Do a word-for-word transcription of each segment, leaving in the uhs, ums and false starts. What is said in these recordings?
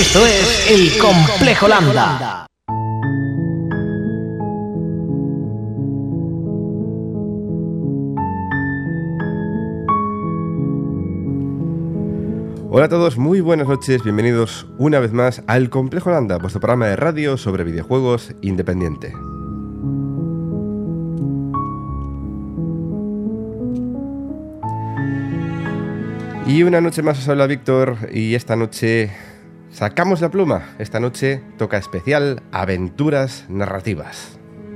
Esto es El Complejo Lambda. Hola a todos, muy buenas noches, bienvenidos una vez más al Complejo Lambda, vuestro programa de radio sobre videojuegos independiente. Y una noche más os habla Víctor, y esta noche sacamos la pluma. Esta noche toca especial aventuras narrativas.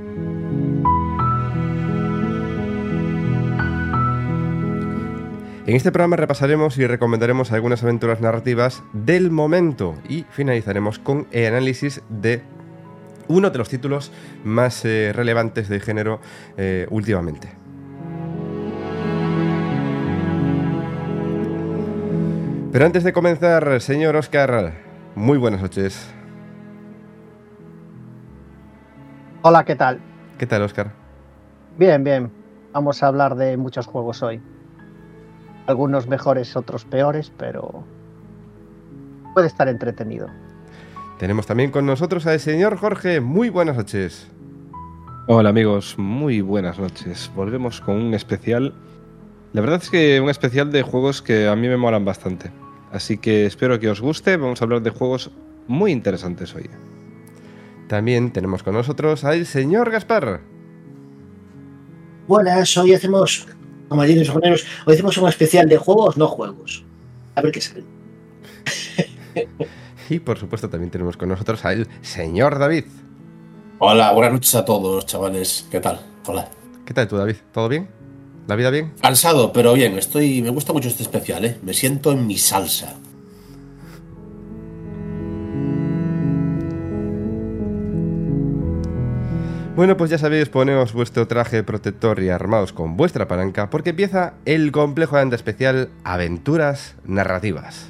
En este programa repasaremos y recomendaremos algunas aventuras narrativas del momento y finalizaremos con el análisis de uno de los títulos más eh, relevantes del género eh, últimamente. Pero antes de comenzar, señor Óscar, muy buenas noches. Hola, ¿qué tal? ¿Qué tal, Óscar? Bien, bien. Vamos a hablar de muchos juegos hoy. Algunos mejores, otros peores, pero puede estar entretenido. Tenemos también con nosotros al señor Jorge. Muy buenas noches. Hola amigos, muy buenas noches. Volvemos con un especial. La verdad es que un especial de juegos que a mí me molan bastante. Así que espero que os guste. Vamos a hablar de juegos muy interesantes hoy. También tenemos con nosotros al señor Gaspar. Buenas, hoy hacemos, como allí los jornaleros, hoy hacemos un especial de juegos, no juegos. A ver qué sale. Y por supuesto también tenemos con nosotros al señor David. Hola, buenas noches a todos, chavales. ¿Qué tal? Hola. ¿Qué tal tú, David? ¿Todo bien? ¿La vida bien? Cansado, pero bien. Estoy, me gusta mucho este especial, ¿eh? Me siento en mi salsa. Bueno, pues ya sabéis, poneos vuestro traje protector y armaos con vuestra palanca, porque empieza el Complejo Lambda especial Aventuras Narrativas.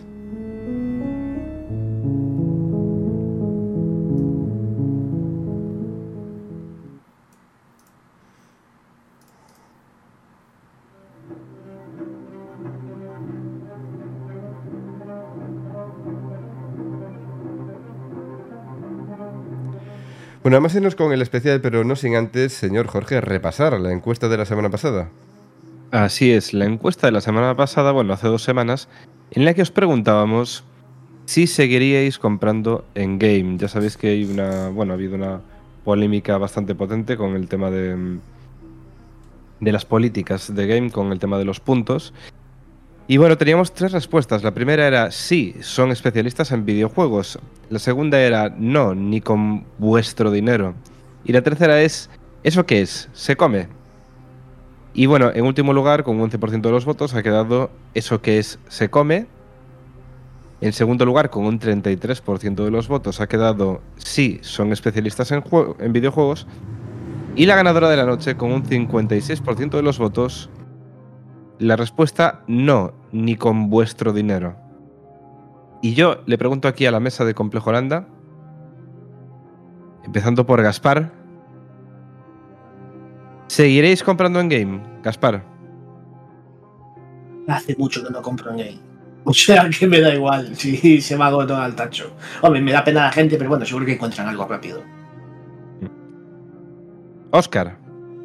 Bueno, vamos a irnos con el especial, pero no sin antes, señor Jorge, repasar la encuesta de la semana pasada. Así es, la encuesta de la semana pasada, bueno, hace dos semanas, en la que os preguntábamos si seguiríais comprando en Game. Ya sabéis que hay una, bueno, ha habido una polémica bastante potente con el tema de, de las políticas de Game, con el tema de los puntos. Y bueno, teníamos tres respuestas. La primera era sí, son especialistas en videojuegos. La segunda era no, ni con vuestro dinero. Y la tercera es, ¿eso qué es? ¿Se come? Y bueno, en último lugar, con un once por ciento de los votos, ha quedado eso que es se come. En segundo lugar, con un treinta y tres por ciento de los votos, ha quedado sí, son especialistas en, en videojuegos. Y la ganadora de la noche, con un cincuenta y seis por ciento de los votos, la respuesta no, ni con vuestro dinero. Y yo le pregunto aquí a la mesa de Complejo Lambda, empezando por Gaspar, ¿seguiréis comprando en Game, Gaspar? Hace mucho que no compro en Game. O sea que me da igual si se me ha agotado al tacho. Hombre, me da pena la gente, pero bueno, seguro que encuentran algo rápido. Óscar.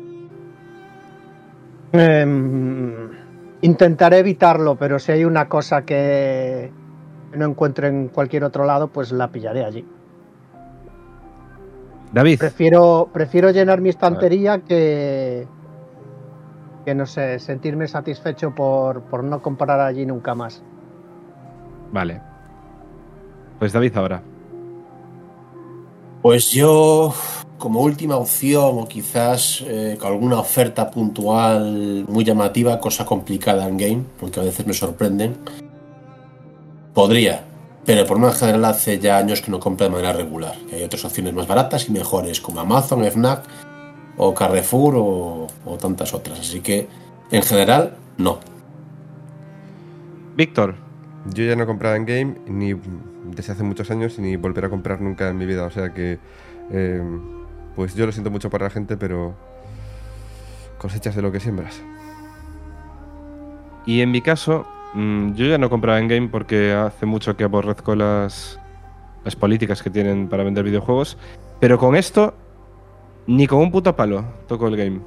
Eh, intentaré evitarlo, pero si hay una cosa que no encuentro en cualquier otro lado, pues la pillaré allí. David. Prefiero, prefiero llenar mi estantería que, que no sé, sentirme satisfecho por, por no comprar allí nunca más. Vale. Pues David ahora. Pues yo, como última opción, o quizás eh, con alguna oferta puntual muy llamativa, cosa complicada en Game, porque a veces me sorprenden, podría, pero por una general hace ya años que no compro de manera regular. Hay otras opciones más baratas y mejores, como Amazon, Fnac o Carrefour o, o tantas otras. Así que, en general, no. Víctor. Yo ya no compraba en Game ni desde hace muchos años ni volveré a comprar nunca en mi vida. O sea que, eh, pues yo lo siento mucho para la gente, pero cosechas de lo que siembras. Y en mi caso, mmm, yo ya no compraba en Game porque hace mucho que aborrezco las las políticas que tienen para vender videojuegos. Pero con esto, ni con un puto palo toco el game.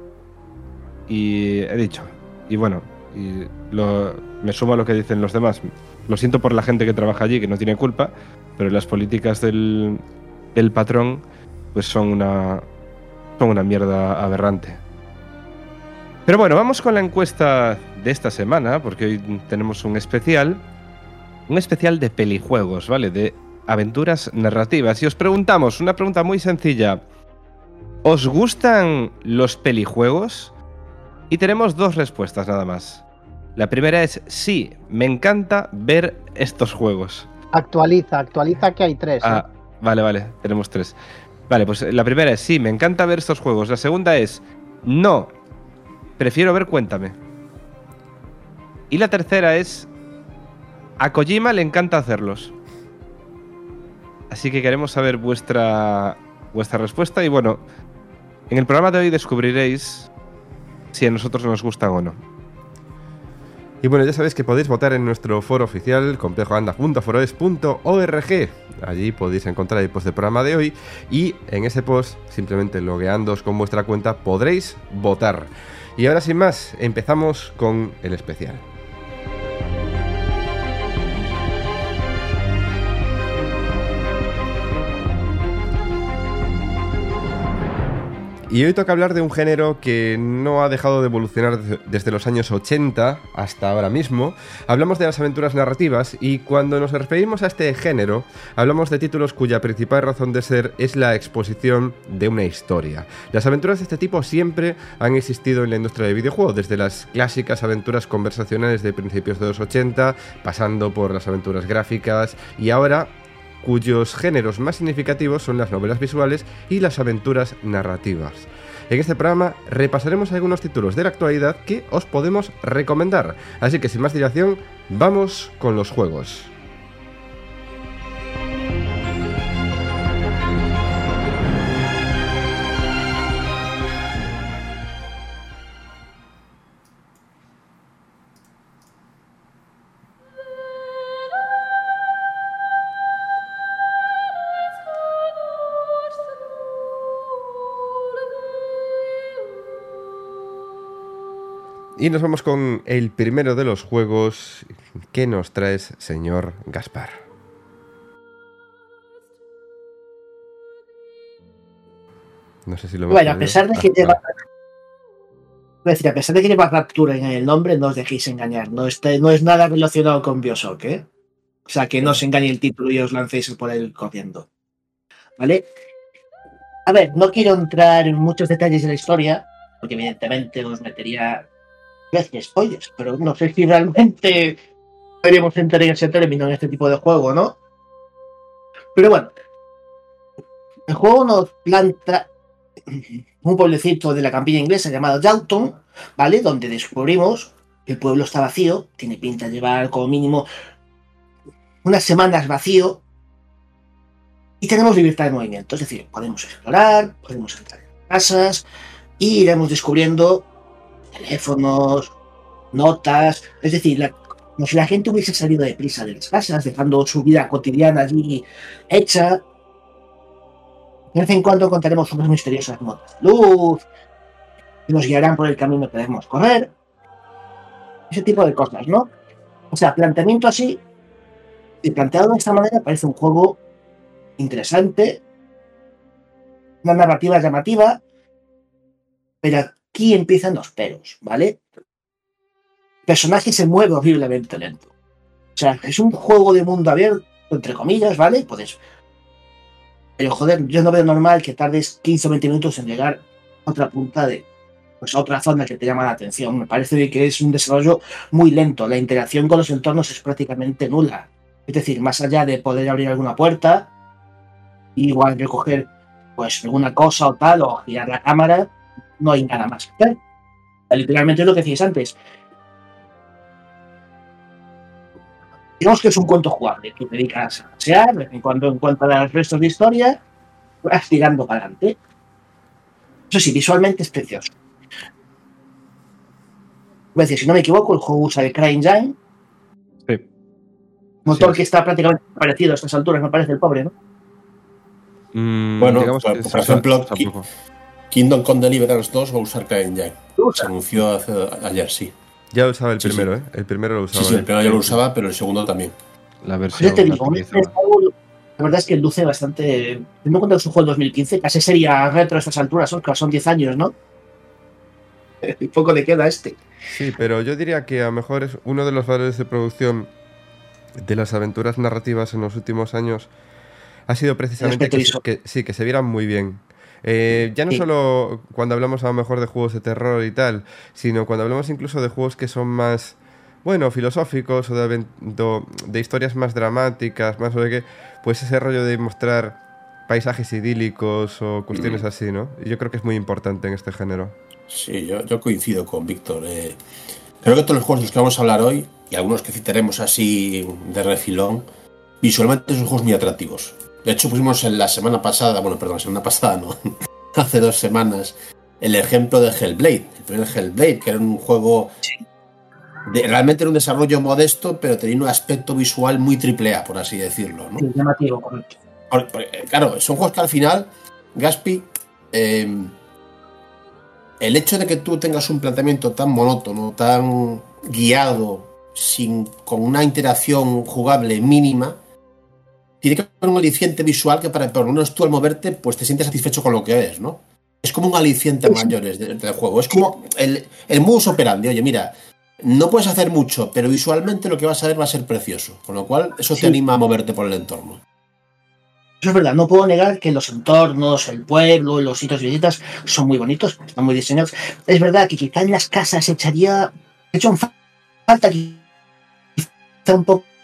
Y he dicho, y bueno, y lo, me sumo a lo que dicen los demás. Lo siento por la gente que trabaja allí, que no tiene culpa, pero las políticas del, del patrón pues son una, son una mierda aberrante. Pero bueno, vamos con la encuesta de esta semana, porque hoy tenemos un especial, un especial de pelijuegos, ¿vale? De aventuras narrativas. Y os preguntamos, una pregunta muy sencilla, ¿os gustan los pelijuegos? Y tenemos dos respuestas nada más. La primera es sí, me encanta ver estos juegos. Actualiza, actualiza que hay tres. Ah, ¿eh? vale, vale, tenemos tres. Vale, pues la primera es sí, me encanta ver estos juegos. La segunda es no, prefiero ver Cuéntame. Y la tercera es a Kojima le encanta hacerlos. Así que queremos saber vuestra, vuestra respuesta. Y bueno, en el programa de hoy descubriréis si a nosotros nos gustan o no. Y bueno, ya sabéis que podéis votar en nuestro foro oficial, complejo landa punto foroes punto org. Allí podéis encontrar el post del programa de hoy y en ese post, simplemente logueándoos con vuestra cuenta, podréis votar. Y ahora sin más, empezamos con el especial. Y hoy toca hablar de un género que no ha dejado de evolucionar desde los años ochenta hasta ahora mismo. Hablamos de las aventuras narrativas y cuando nos referimos a este género, hablamos de títulos cuya principal razón de ser es la exposición de una historia. Las aventuras de este tipo siempre han existido en la industria de videojuegos, desde las clásicas aventuras conversacionales de principios de los ochenta, pasando por las aventuras gráficas y ahora cuyos géneros más significativos son las novelas visuales y las aventuras narrativas. En este programa repasaremos algunos títulos de la actualidad que os podemos recomendar, así que sin más dilación, vamos con los juegos. Y nos vamos con el primero de los juegos. ¿Qué nos traes, señor Gaspar? No sé si lo hemos Bueno, a perdido. pesar de que Ah, lleva. vale. Voy a decir, a pesar de que lleva Rapture en el nombre, no os dejéis engañar. No, está, no es nada relacionado con Bioshock, ¿eh? O sea, que no os engañe el título y os lancéis por él corriendo. ¿Vale? A ver, no quiero entrar en muchos detalles de la historia, porque evidentemente os metería veces spoilers, pero no sé si realmente podríamos entrar en ese término en este tipo de juego, ¿no? Pero bueno, el juego nos planta un pueblecito de la campiña inglesa llamado Downton, ¿vale? Donde descubrimos que el pueblo está vacío, tiene pinta de llevar como mínimo unas semanas vacío y tenemos libertad de movimiento, es decir, podemos explorar, podemos entrar en casas y iremos descubriendo teléfonos, notas, es decir, la, como si la gente hubiese salido deprisa de las casas, dejando su vida cotidiana allí hecha. De vez en cuando encontraremos unas misteriosas notas de luz que nos guiarán por el camino que debemos correr. Ese tipo de cosas, ¿no? O sea, planteamiento así, y planteado de esta manera, parece un juego interesante, una narrativa llamativa, pero aquí empiezan los peros, ¿vale? El personaje se mueve horriblemente lento. O sea, es un juego de mundo abierto, entre comillas, ¿vale? Puedes... Pero joder, yo no veo normal que tardes quince o veinte minutos en llegar a otra punta de... Pues a otra zona que te llama la atención. Me parece que es un desarrollo muy lento. La interacción con los entornos es prácticamente nula. Es decir, más allá de poder abrir alguna puerta, igual recoger pues alguna cosa o tal, o girar la cámara, no hay nada más. ¿Eh? Literalmente es lo que decíais antes. Digamos que es un cuento jugable. Tú te dedicas a pasear, de vez en cuando encuentras los restos de historia, vas tirando para adelante. Eso sí, visualmente es precioso. Voy a decir, si no me equivoco, el juego usa el CryEngine. Sí. Motor Sí. que está prácticamente parecido a estas alturas, me parece el pobre, ¿no? Mm, Bueno, digamos por- que por se ejemplo, usa- se usa Ki- poco. Kingdom Come Deliverance dos va a usar CryEngine. ¿Lo Se usa? anunció hace, ayer, sí. Ya usaba el Sí, primero, sí. ¿eh? El primero lo Sí, usaba. sí, el ¿eh? primero yo lo usaba, pero el segundo también. La Pues versión ya te digo, actualizada. la verdad es que luce bastante. Teniendo en cuenta que es un juego del dos mil quince, casi sería retro a estas alturas, Oscar, son diez años, ¿no? Y poco le queda a este. Sí, pero yo diría que a lo mejor es uno de los valores de producción de las aventuras narrativas en los últimos años ha sido precisamente aspecto que, se- visual. que- sí, que se vieran muy bien. Eh, ya no Sí. solo cuando hablamos a lo mejor de juegos de terror y tal, sino cuando hablamos incluso de juegos que son más, bueno, filosóficos o de, aven- do- de historias más dramáticas, más o de que, pues ese rollo de mostrar paisajes idílicos o cuestiones así, ¿no? Y yo creo que es muy importante en este género. Sí, yo, yo coincido con Víctor. eh. Creo que todos los juegos de los que vamos a hablar hoy, y algunos que citaremos así de refilón, visualmente son juegos muy atractivos. De hecho, pusimos en la semana pasada, bueno, perdón, la semana pasada no, hace dos semanas, el ejemplo de Hellblade, el primer Hellblade, que era un juego de, realmente era un desarrollo modesto, pero tenía un aspecto visual muy triple A, por así decirlo, ¿no? Sí, llamativo, correcto. Por- por- eh, Claro, son juegos que al final, Gaspi, eh, el hecho de que tú tengas un planteamiento tan monótono, tan guiado, sin, con una interacción jugable mínima, tiene que haber un aliciente visual que para por lo menos tú al moverte pues te sientes satisfecho con lo que ves, ¿no? Es como un aliciente mayor de- del juego. Es como el, el modus operandi. Oye, mira, no puedes hacer mucho, pero visualmente lo que vas a ver va a ser precioso. Con lo cual, eso te Sí. anima a moverte por el entorno. Eso es verdad, no puedo negar que los entornos, el pueblo, los sitios de visitas son muy bonitos, están muy diseñados. Es verdad que quizá en las casas echaría. De hecho, en fa- falta quizá un poco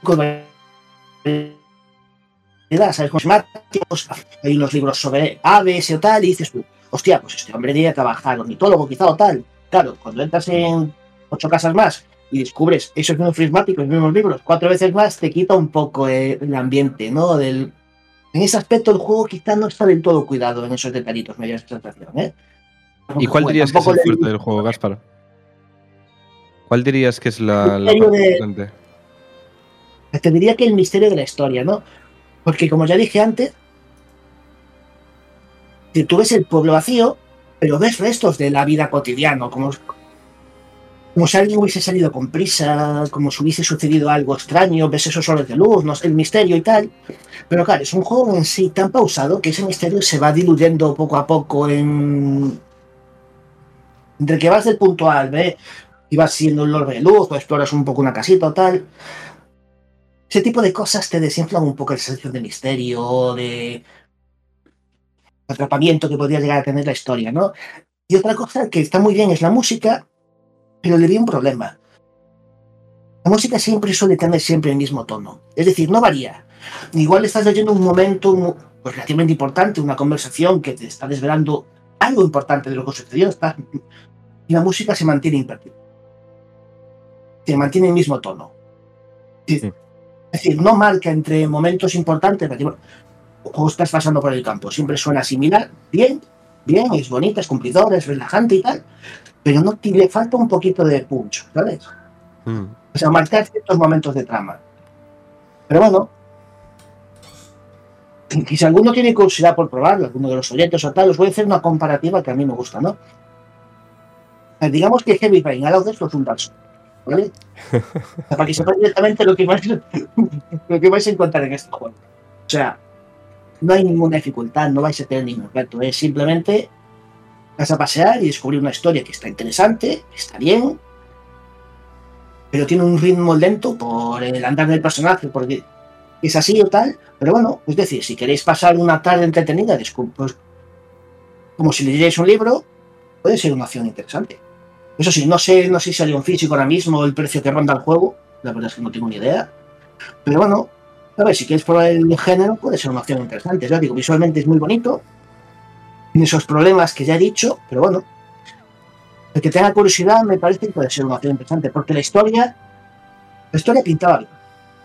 de variedad, ¿sabes? Con los temáticos, hay unos libros sobre aves y tal, y dices tú, hostia, pues este hombre debería trabajar ornitólogo quizá o tal. Claro, cuando entras en ocho casas más y descubres esos mismos prismáticos, los mismos libros, cuatro veces más, te quita un poco eh, el ambiente, ¿no? Del, en ese aspecto el juego quizá no está del todo cuidado en esos detallitos, me dio esa sensación, ¿eh? ¿Y cuál Porque dirías que es tampoco el le- fuerte del juego, Gaspar? ¿Cuál dirías que es la, El la misterio parte de- importante? Te diría que el misterio de la historia, ¿no? Porque como ya dije antes, si tú ves el pueblo vacío, pero ves restos de la vida cotidiana, como, como si alguien hubiese salido con prisa, como si hubiese sucedido algo extraño, ves esos soles de luz, no sé, el misterio y tal. Pero claro, es un juego en sí tan pausado que ese misterio se va diluyendo poco a poco en... Entre que vas del punto A al B y vas siendo un orbe de luz o exploras un poco una casita o tal. Ese tipo de cosas te desinflan un poco el sensación de misterio, de atrapamiento que podría llegar a tener la historia, ¿no? Y otra cosa que está muy bien es la música, pero le vi un problema. La música siempre suele tener siempre el mismo tono. Es decir, no varía. Igual estás leyendo un momento pues, relativamente importante, una conversación que te está desvelando algo importante de lo que sucedió, está... y la música se mantiene invertida. Se mantiene el mismo tono. Es decir, no marca entre momentos importantes, o estás pasando por el campo. Siempre suena similar, bien, bien, es bonita, es cumplidora, es relajante y tal, pero no te, le falta un poquito de punch, ¿sabes? Mm. O sea, marcar ciertos momentos de trama. Pero bueno, y si alguno tiene curiosidad por probarlo, alguno de los oyentes o tal, os voy a hacer una comparativa que a mí me gusta, ¿no? Eh, digamos que Heavy Rain, al es un Dark Souls, ¿vale? O sea, para que sepáis directamente lo que vais, lo que vais a encontrar en este juego. O sea, no hay ninguna dificultad, no vais a tener ningún reto, es simplemente vas a pasear y descubrir una historia que está interesante, que está bien, pero tiene un ritmo lento por el andar del personaje, porque es así o tal, pero bueno, es decir, si queréis pasar una tarde entretenida, pues, como si leyerais un libro, puede ser una opción interesante. Eso sí, no sé, no sé si salió un físico ahora mismo, el precio que ronda el juego, la verdad es que no tengo ni idea, pero bueno, a ver, si quieres probar el género, puede ser una opción interesante. Ya digo, visualmente es muy bonito, tiene esos problemas que ya he dicho, pero bueno, el que tenga curiosidad me parece que puede ser una opción interesante, porque la historia, la historia pintaba bien.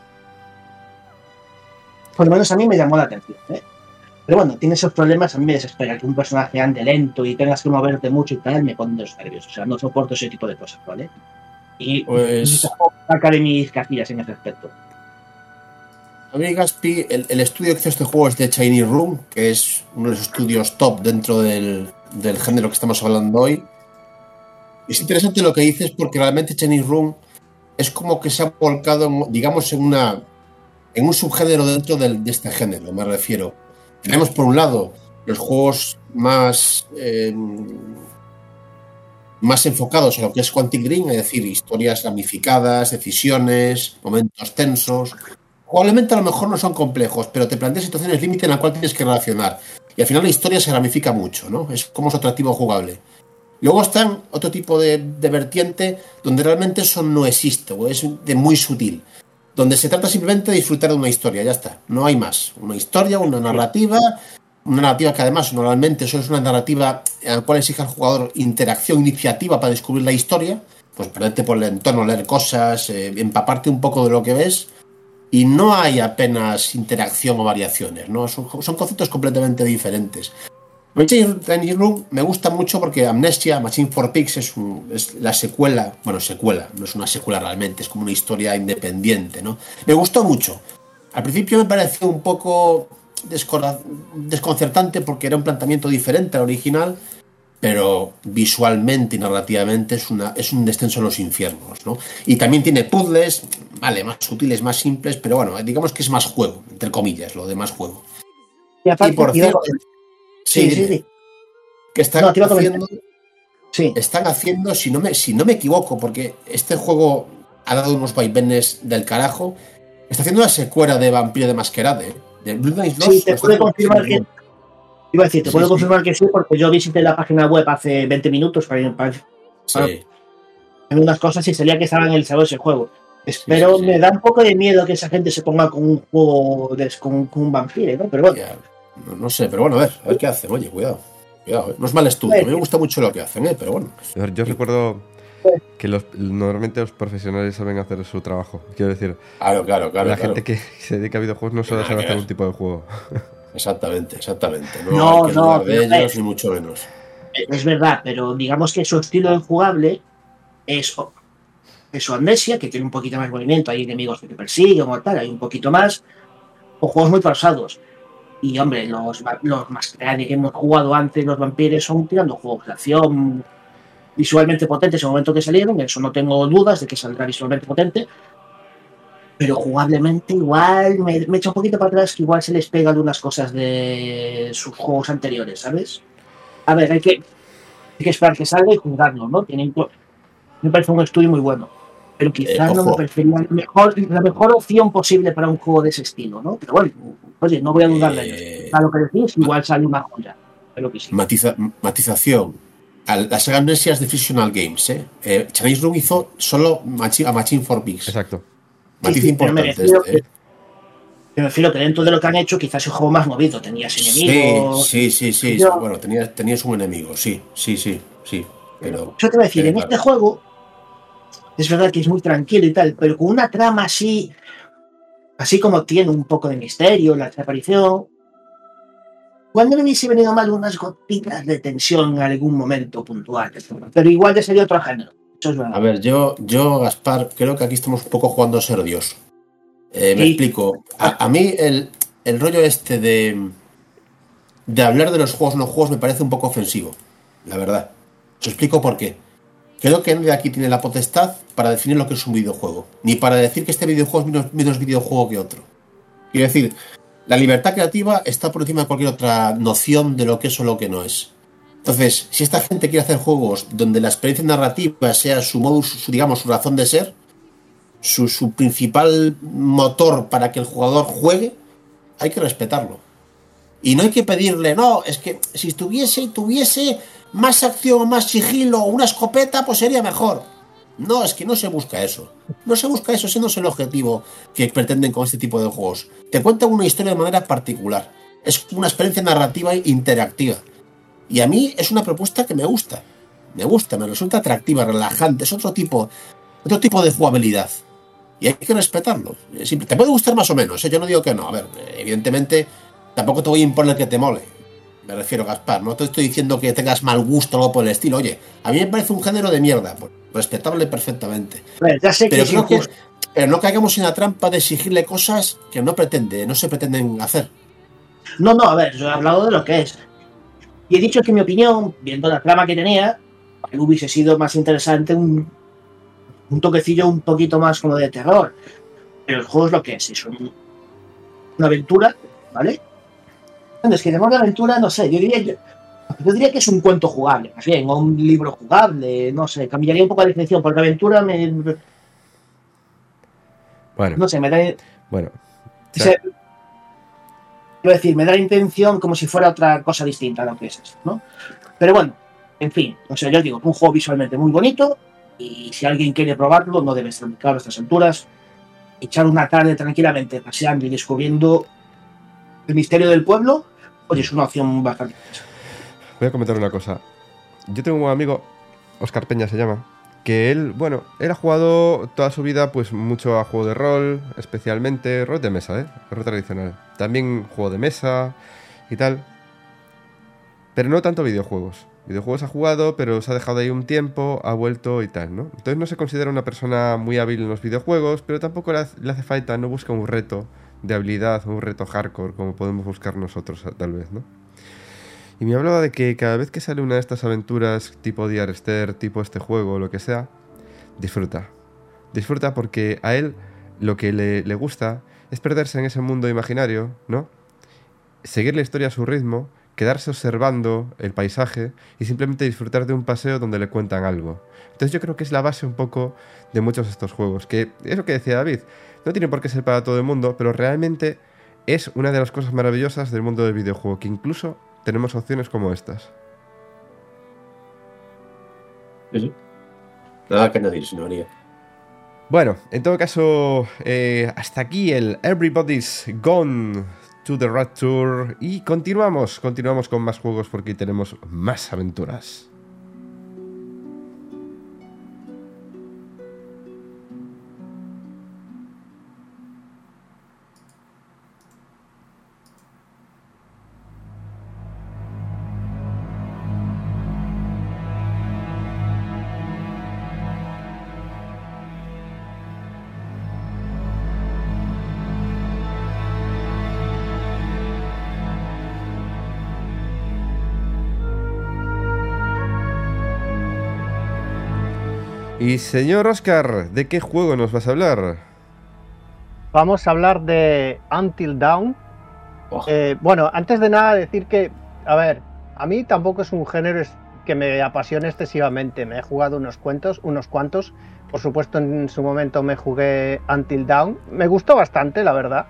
Por lo menos a mí me llamó la atención, ¿eh? Pero bueno, tiene esos problemas, a mí me desespera que un personaje ande lento y tengas que moverte mucho y tal, me pone los nervios, o sea, no soporto ese tipo de cosas, ¿vale? Y Pues- sacar de mis casillas en ese aspecto. A mí, Gaspi, el, el estudio que hizo este juego es de Chinese Room, que es uno de los estudios top dentro del, del género que estamos hablando hoy. Es interesante lo que dices porque realmente Chinese Room es como que se ha volcado, en, digamos, en una en un subgénero dentro del, de este género, me refiero. Tenemos por un lado los juegos más eh, más enfocados en lo que es Quantic Dream, es decir, historias ramificadas, decisiones, momentos tensos. Probablemente a lo mejor no son complejos, pero te planteas situaciones límite en las cuales tienes que relacionar. Y al final la historia se ramifica mucho, ¿no? Es como su atractivo jugable. Luego están otro tipo de, de vertiente donde realmente eso no existe, o es de muy sutil. Donde se trata simplemente de disfrutar de una historia, ya está. No hay más. Una historia, una narrativa, una narrativa que además normalmente eso es una narrativa en la cual exige al jugador interacción, iniciativa para descubrir la historia, pues perderte por el entorno, leer cosas, eh, empaparte un poco de lo que ves. Y no hay apenas interacción o variaciones, ¿no? Son, son conceptos completamente diferentes. Chinese Room me gusta mucho porque Amnesia, Machine for Pigs es, un, es la secuela, bueno, secuela, no es una secuela realmente, es como una historia independiente, ¿no? Me gustó mucho. Al principio me pareció un poco desconcertante porque era un planteamiento diferente al original, pero visualmente y narrativamente es, una, es un descenso a los infiernos, ¿no? Y también tiene puzzles, vale, más sutiles, más simples, pero bueno, digamos que es más juego, entre comillas, lo de más juego. Y, aparte, y por cierto, sí, sí, sí, que están, no, haciendo, sí. están haciendo, si no, me, si no me equivoco, porque este juego ha dado unos vaivenes del carajo, está haciendo una secuela de Vampiro de Masquerade, de Blue Knight Lost. Sí, te puede confirmar que... Iba a decir, te sí, puedo sí. confirmar que sí, porque yo visité la página web hace veinte minutos para, para, para sí. en unas cosas y salía que estaba en el salón ese juego. Pero sí, sí, sí. me da un poco de miedo que esa gente se ponga con un juego de, con, con un vampiro, ¿no? Pero bueno. Ya, no, no sé, pero bueno, a ver, a ver qué hacen. Oye, cuidado. cuidado ¿eh? No es mal estudio, a mí me gusta mucho lo que hacen, ¿eh? Pero bueno. A ver, yo recuerdo que los, normalmente los profesionales saben hacer su trabajo. Quiero decir, claro, claro, claro. La claro. gente que se dedica a videojuegos no solo sabe hacer un tipo de juego. Exactamente, exactamente. No, no, hay que no, de no ellos es, ni mucho menos. Es verdad, pero digamos que su estilo de jugable es, es su Amnesia, que tiene un poquito más de movimiento, hay enemigos que te persiguen o tal, hay un poquito más, o juegos muy pausados. Y hombre, los, los más grandes que hemos jugado antes, los vampiros, son tirando juegos de acción visualmente potentes en el momento que salieron, eso no tengo dudas de que saldrá visualmente potente. Pero jugablemente igual me, me echa un poquito para atrás, que igual se les pega de unas cosas de sus juegos anteriores, ¿sabes? A ver, hay que, hay que esperar que salga y juzgarlo, ¿no? Tienen, me parece un estudio muy bueno, pero quizás eh, no me parecería la mejor, la mejor opción posible para un juego de ese estilo, ¿no? Pero bueno, oye, no voy a dudar de eh, ellos. A lo que decís, igual sale una joya. Pero que sí. Matiza, matización. La saga Amnesia es de Fictional Games, ¿eh? eh Chinese Room hizo solo Machi, a Machine for Pigs. Exacto. Matiz sí, importante. Me refiero, este, ¿eh? que, me refiero que dentro de lo que han hecho, quizás es un juego más movido. Tenías enemigos. Sí, sí, sí. sí. Yo, bueno, tenías, tenías un enemigo, sí, sí, sí. sí pero, yo te voy a decir, eh, en claro. este juego, es verdad que es muy tranquilo y tal, pero con una trama así, así como tiene un poco de misterio, la desaparición. ¿Cuándo me hubiese venido mal unas gotitas de tensión en algún momento puntual? Pero igual ya sería otro género. A ver, yo, yo, Gaspar, creo que aquí estamos un poco jugando a ser Dios. Eh, me sí. explico. A, a mí el, el rollo este de, de hablar de los juegos no juegos me parece un poco ofensivo, la verdad. Os explico por qué. Creo que nadie aquí tiene la potestad para definir lo que es un videojuego, ni para decir que este videojuego es menos, menos videojuego que otro. Quiero decir, la libertad creativa está por encima de cualquier otra noción de lo que es o lo que no es. Entonces, si esta gente quiere hacer juegos donde la experiencia narrativa sea su modus, su, digamos, su razón de ser, su, su principal motor para que el jugador juegue, hay que respetarlo. Y no hay que pedirle, no, es que si tuviese, tuviese más acción, más sigilo o una escopeta, pues sería mejor. No, es que no se busca eso. No se busca eso, ese no es el objetivo que pretenden con este tipo de juegos. Te cuentan una historia de manera particular. Es una experiencia narrativa interactiva. Y a mí es una propuesta que me gusta. Me gusta, me resulta atractiva, relajante. Es otro tipo, otro tipo de jugabilidad. Y hay que respetarlo. Te puede gustar más o menos, ¿eh? Yo no digo que no. A ver, evidentemente, tampoco te voy a imponer que te mole. Me refiero, Gaspar, no te estoy diciendo que tengas mal gusto o algo por el estilo. Oye, a mí me parece un género de mierda, pues, respetable perfectamente. Bueno, ya sé pero que creo sí, que pero no caigamos en la trampa de exigirle cosas que no pretende, no se pretenden hacer. No, no, a ver, yo he hablado de lo que es. Y he dicho que en mi opinión, viendo la trama que tenía, hubiese sido más interesante un, un toquecillo un poquito más como de terror. Pero el juego es lo que es, es un, una aventura, ¿vale? Cuando es que llamamos de aventura, no sé, yo diría, yo, yo diría que es un cuento jugable, más bien, o un libro jugable, no sé, cambiaría un poco la definición, porque aventura me... Bueno, No sé, me da... bueno. O sea, quiero decir, me da la intención como si fuera otra cosa distinta a lo que es esto, ¿no? Pero bueno, en fin, o sea, yo os digo, un juego visualmente muy bonito, y si alguien quiere probarlo, no debe ser muy caro a estas alturas. Echar una tarde tranquilamente paseando y descubriendo el misterio del pueblo, oye, es una opción bastante interesante. Voy a comentar una cosa. Yo tengo un amigo, Oscar Peña se llama, que él, bueno, él ha jugado toda su vida pues mucho a juego de rol, especialmente rol de mesa, ¿eh? Rol tradicional. También juego de mesa y tal. Pero no tanto videojuegos. Videojuegos ha jugado, pero se ha dejado ahí un tiempo, ha vuelto y tal, ¿no? Entonces no se considera una persona muy hábil en los videojuegos, pero tampoco le hace, le hace falta, no busca un reto de habilidad, un reto hardcore, como podemos buscar nosotros, tal vez, ¿no? Y me hablaba de que cada vez que sale una de estas aventuras, tipo D R Ster, tipo este juego, lo que sea, disfruta. Disfruta porque a él lo que le, le gusta es perderse en ese mundo imaginario, ¿no? Seguir la historia a su ritmo, quedarse observando el paisaje y simplemente disfrutar de un paseo donde le cuentan algo. Entonces yo creo que es la base un poco de muchos de estos juegos, que es lo que decía David, no tiene por qué ser para todo el mundo, pero realmente es una de las cosas maravillosas del mundo del videojuego, que incluso tenemos opciones como estas. Sí. Nada que añadir, señoría. Bueno, en todo caso, eh, hasta aquí el Everybody's Gone to the Rapture y continuamos, continuamos con más juegos porque tenemos más aventuras. Y señor Oscar, ¿de qué juego nos vas a hablar? Vamos a hablar de Until Dawn. Oh. Eh, bueno, antes de nada decir que, a ver, a mí tampoco es un género que me apasione excesivamente. Me he jugado unos cuantos, unos cuantos. Por supuesto, en su momento me jugué Until Dawn. Me gustó bastante, la verdad.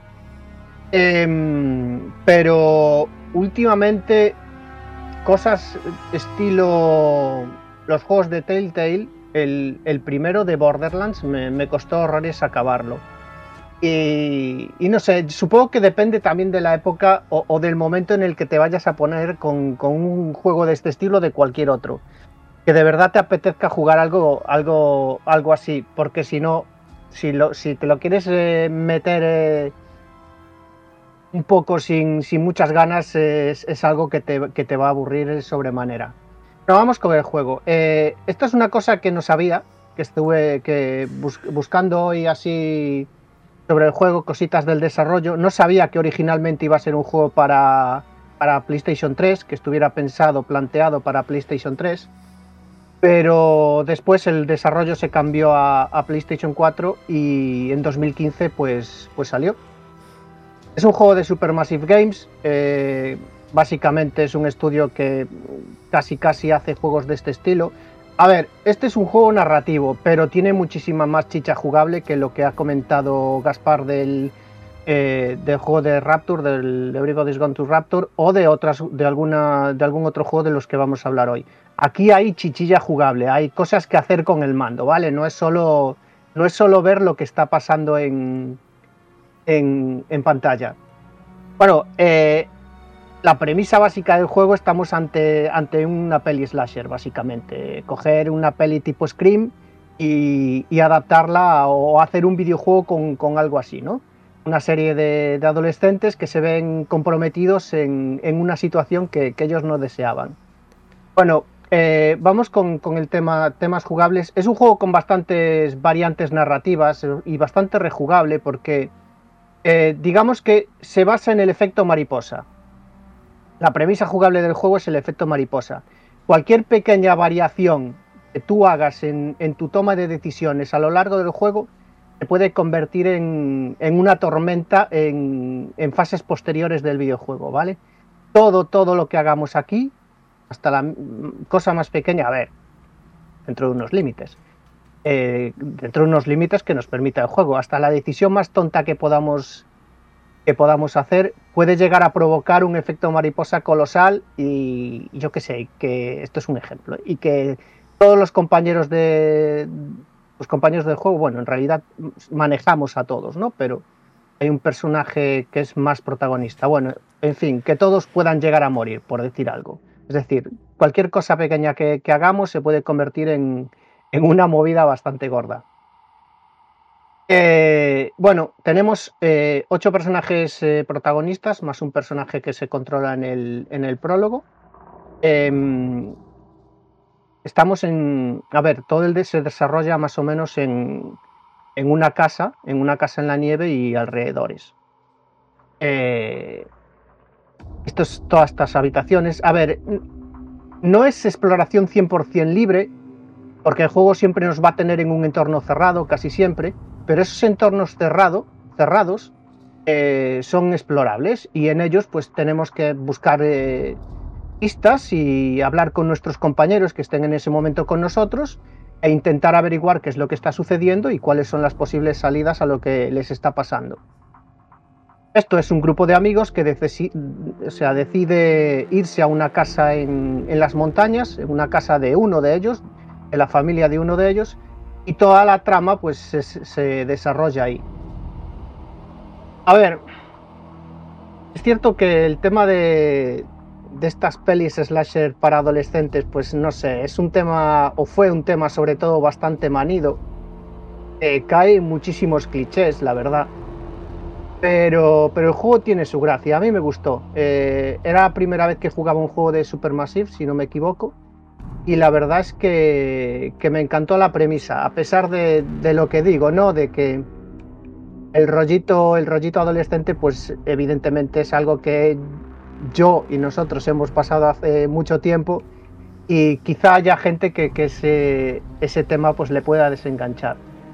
Eh, pero últimamente cosas estilo los juegos de Telltale. El, el primero de Borderlands me, me costó horrores acabarlo. Y, y no sé, supongo que depende también de la época o, o del momento en el que te vayas a poner con, con un juego de este estilo o de cualquier otro. Que de verdad te apetezca jugar algo, algo, algo así. Porque si no, si, lo, si te lo quieres eh, meter eh, un poco sin, sin muchas ganas, es, es algo que te, que te va a aburrir sobremanera. Pero vamos con el juego. Eh, esto es una cosa que no sabía, que estuve que bus buscando hoy así sobre el juego, cositas del desarrollo. No sabía que originalmente iba a ser un juego para, para PlayStation tres, que estuviera pensado, planteado para PlayStation tres. Pero después el desarrollo se cambió a, a PlayStation cuatro y en dos mil quince pues, pues salió. Es un juego de Supermassive Games. Eh, Básicamente es un estudio que casi casi hace juegos de este estilo. A ver, este es un juego narrativo, pero tiene muchísima más chicha jugable que lo que ha comentado Gaspar del, eh, del juego de Rapture, del Everybody's Gone to Rapture, o de otras, de alguna, de algún otro juego de los que vamos a hablar hoy. Aquí hay chichilla jugable, hay cosas que hacer con el mando, ¿vale? No es solo, no es solo ver lo que está pasando en, en, en pantalla. Bueno, eh, la premisa básica del juego, estamos ante, ante una peli slasher, básicamente. Coger una peli tipo Scream y, y adaptarla o hacer un videojuego con, con algo así, ¿no? una serie de, de adolescentes que se ven comprometidos en, en una situación que, que ellos no deseaban. Bueno, eh, vamos con, con el tema temas jugables. Es un juego con bastantes variantes narrativas y bastante rejugable porque eh, digamos que se basa en el efecto mariposa. La premisa jugable del juego es el efecto mariposa. Cualquier pequeña variación que tú hagas en, en tu toma de decisiones a lo largo del juego se puede convertir en, en una tormenta en, en fases posteriores del videojuego, ¿vale? Todo, todo lo que hagamos aquí, hasta la cosa más pequeña, a ver, dentro de unos límites, eh, dentro de unos límites que nos permita el juego, hasta la decisión más tonta que podamos, que podamos hacer puede llegar a provocar un efecto mariposa colosal y yo qué sé, que esto es un ejemplo, y que todos los compañeros de los compañeros del juego, bueno, en realidad manejamos a todos, ¿no? Pero hay un personaje que es más protagonista. Bueno, en fin, que todos puedan llegar a morir, por decir algo. Es decir, cualquier cosa pequeña que, que hagamos se puede convertir en, en una movida bastante gorda. Eh, bueno, tenemos eh, ocho personajes eh, protagonistas, más un personaje que se controla en el, en el prólogo. Eh, estamos en... A ver, todo el de se desarrolla más o menos en, en una casa, en una casa en la nieve y alrededores. Eh, estos, todas estas habitaciones... A ver, no es exploración cien por ciento libre, porque el juego siempre nos va a tener en un entorno cerrado, casi siempre, pero esos entornos cerrado, cerrados eh, son explorables y en ellos pues tenemos que buscar eh, pistas y hablar con nuestros compañeros que estén en ese momento con nosotros e intentar averiguar qué es lo que está sucediendo y cuáles son las posibles salidas a lo que les está pasando. Esto es un grupo de amigos que decide, o sea, decide irse a una casa en, en las montañas, en una casa de uno de ellos, de la familia de uno de ellos, y toda la trama pues se, se desarrolla ahí. A ver, es cierto que el tema de, de estas pelis slasher para adolescentes, pues no sé, es un tema, o fue un tema sobre todo bastante manido, eh, cae muchísimos clichés, la verdad. Pero, pero el juego tiene su gracia, a mí me gustó. Eh, era la primera vez que jugaba un juego de Supermassive, si no me equivoco, y la verdad es que, que me encantó la premisa, a pesar de, de lo que digo, ¿no? De que el rollito, el rollito adolescente, pues evidentemente es algo que yo y nosotros hemos pasado hace mucho tiempo y quizá haya gente que, que ese, ese tema pues le pueda desenganchar.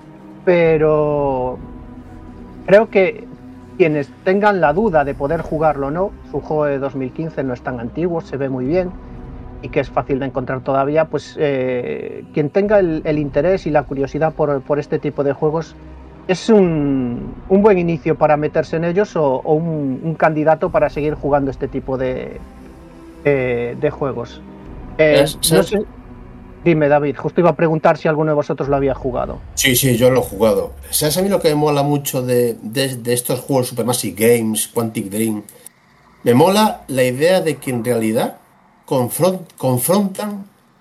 Pero creo que quienes tengan la duda de poder jugarlo o no, su juego de dos mil quince no es tan antiguo, se ve muy bien y que es fácil de encontrar todavía, pues eh, quien tenga el, el interés y la curiosidad por, por este tipo de juegos es un, un buen inicio para meterse en ellos o, o un, un candidato para seguir jugando este tipo de, eh, de juegos. Eh, Es, no sé, dime, David, justo iba a preguntar si alguno de vosotros lo había jugado. Sí, sí, yo lo he jugado. ¿Sabes a mí lo que me mola mucho de, de, de estos juegos Supermassive Games, Quantic Dream? Me mola la idea de que en realidad confront, confrontan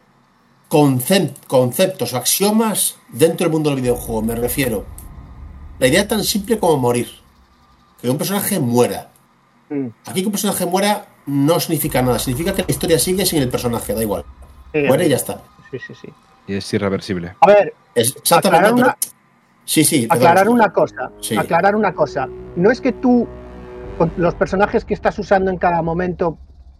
concept, conceptos o axiomas dentro del mundo del videojuego. Me refiero, la idea tan simple como morir. Que un personaje muera. Mm. Aquí que un personaje muera no significa nada. Significa que la historia sigue sin el personaje, da igual. Sí, muere y ya está. Sí, sí, sí. Y es irreversible. A ver, es exactamente. Aclarar una, sí, sí. Aclarar una cosa. Sí. Aclarar una cosa. No es que tú, con los personajes que estás usando en cada momento,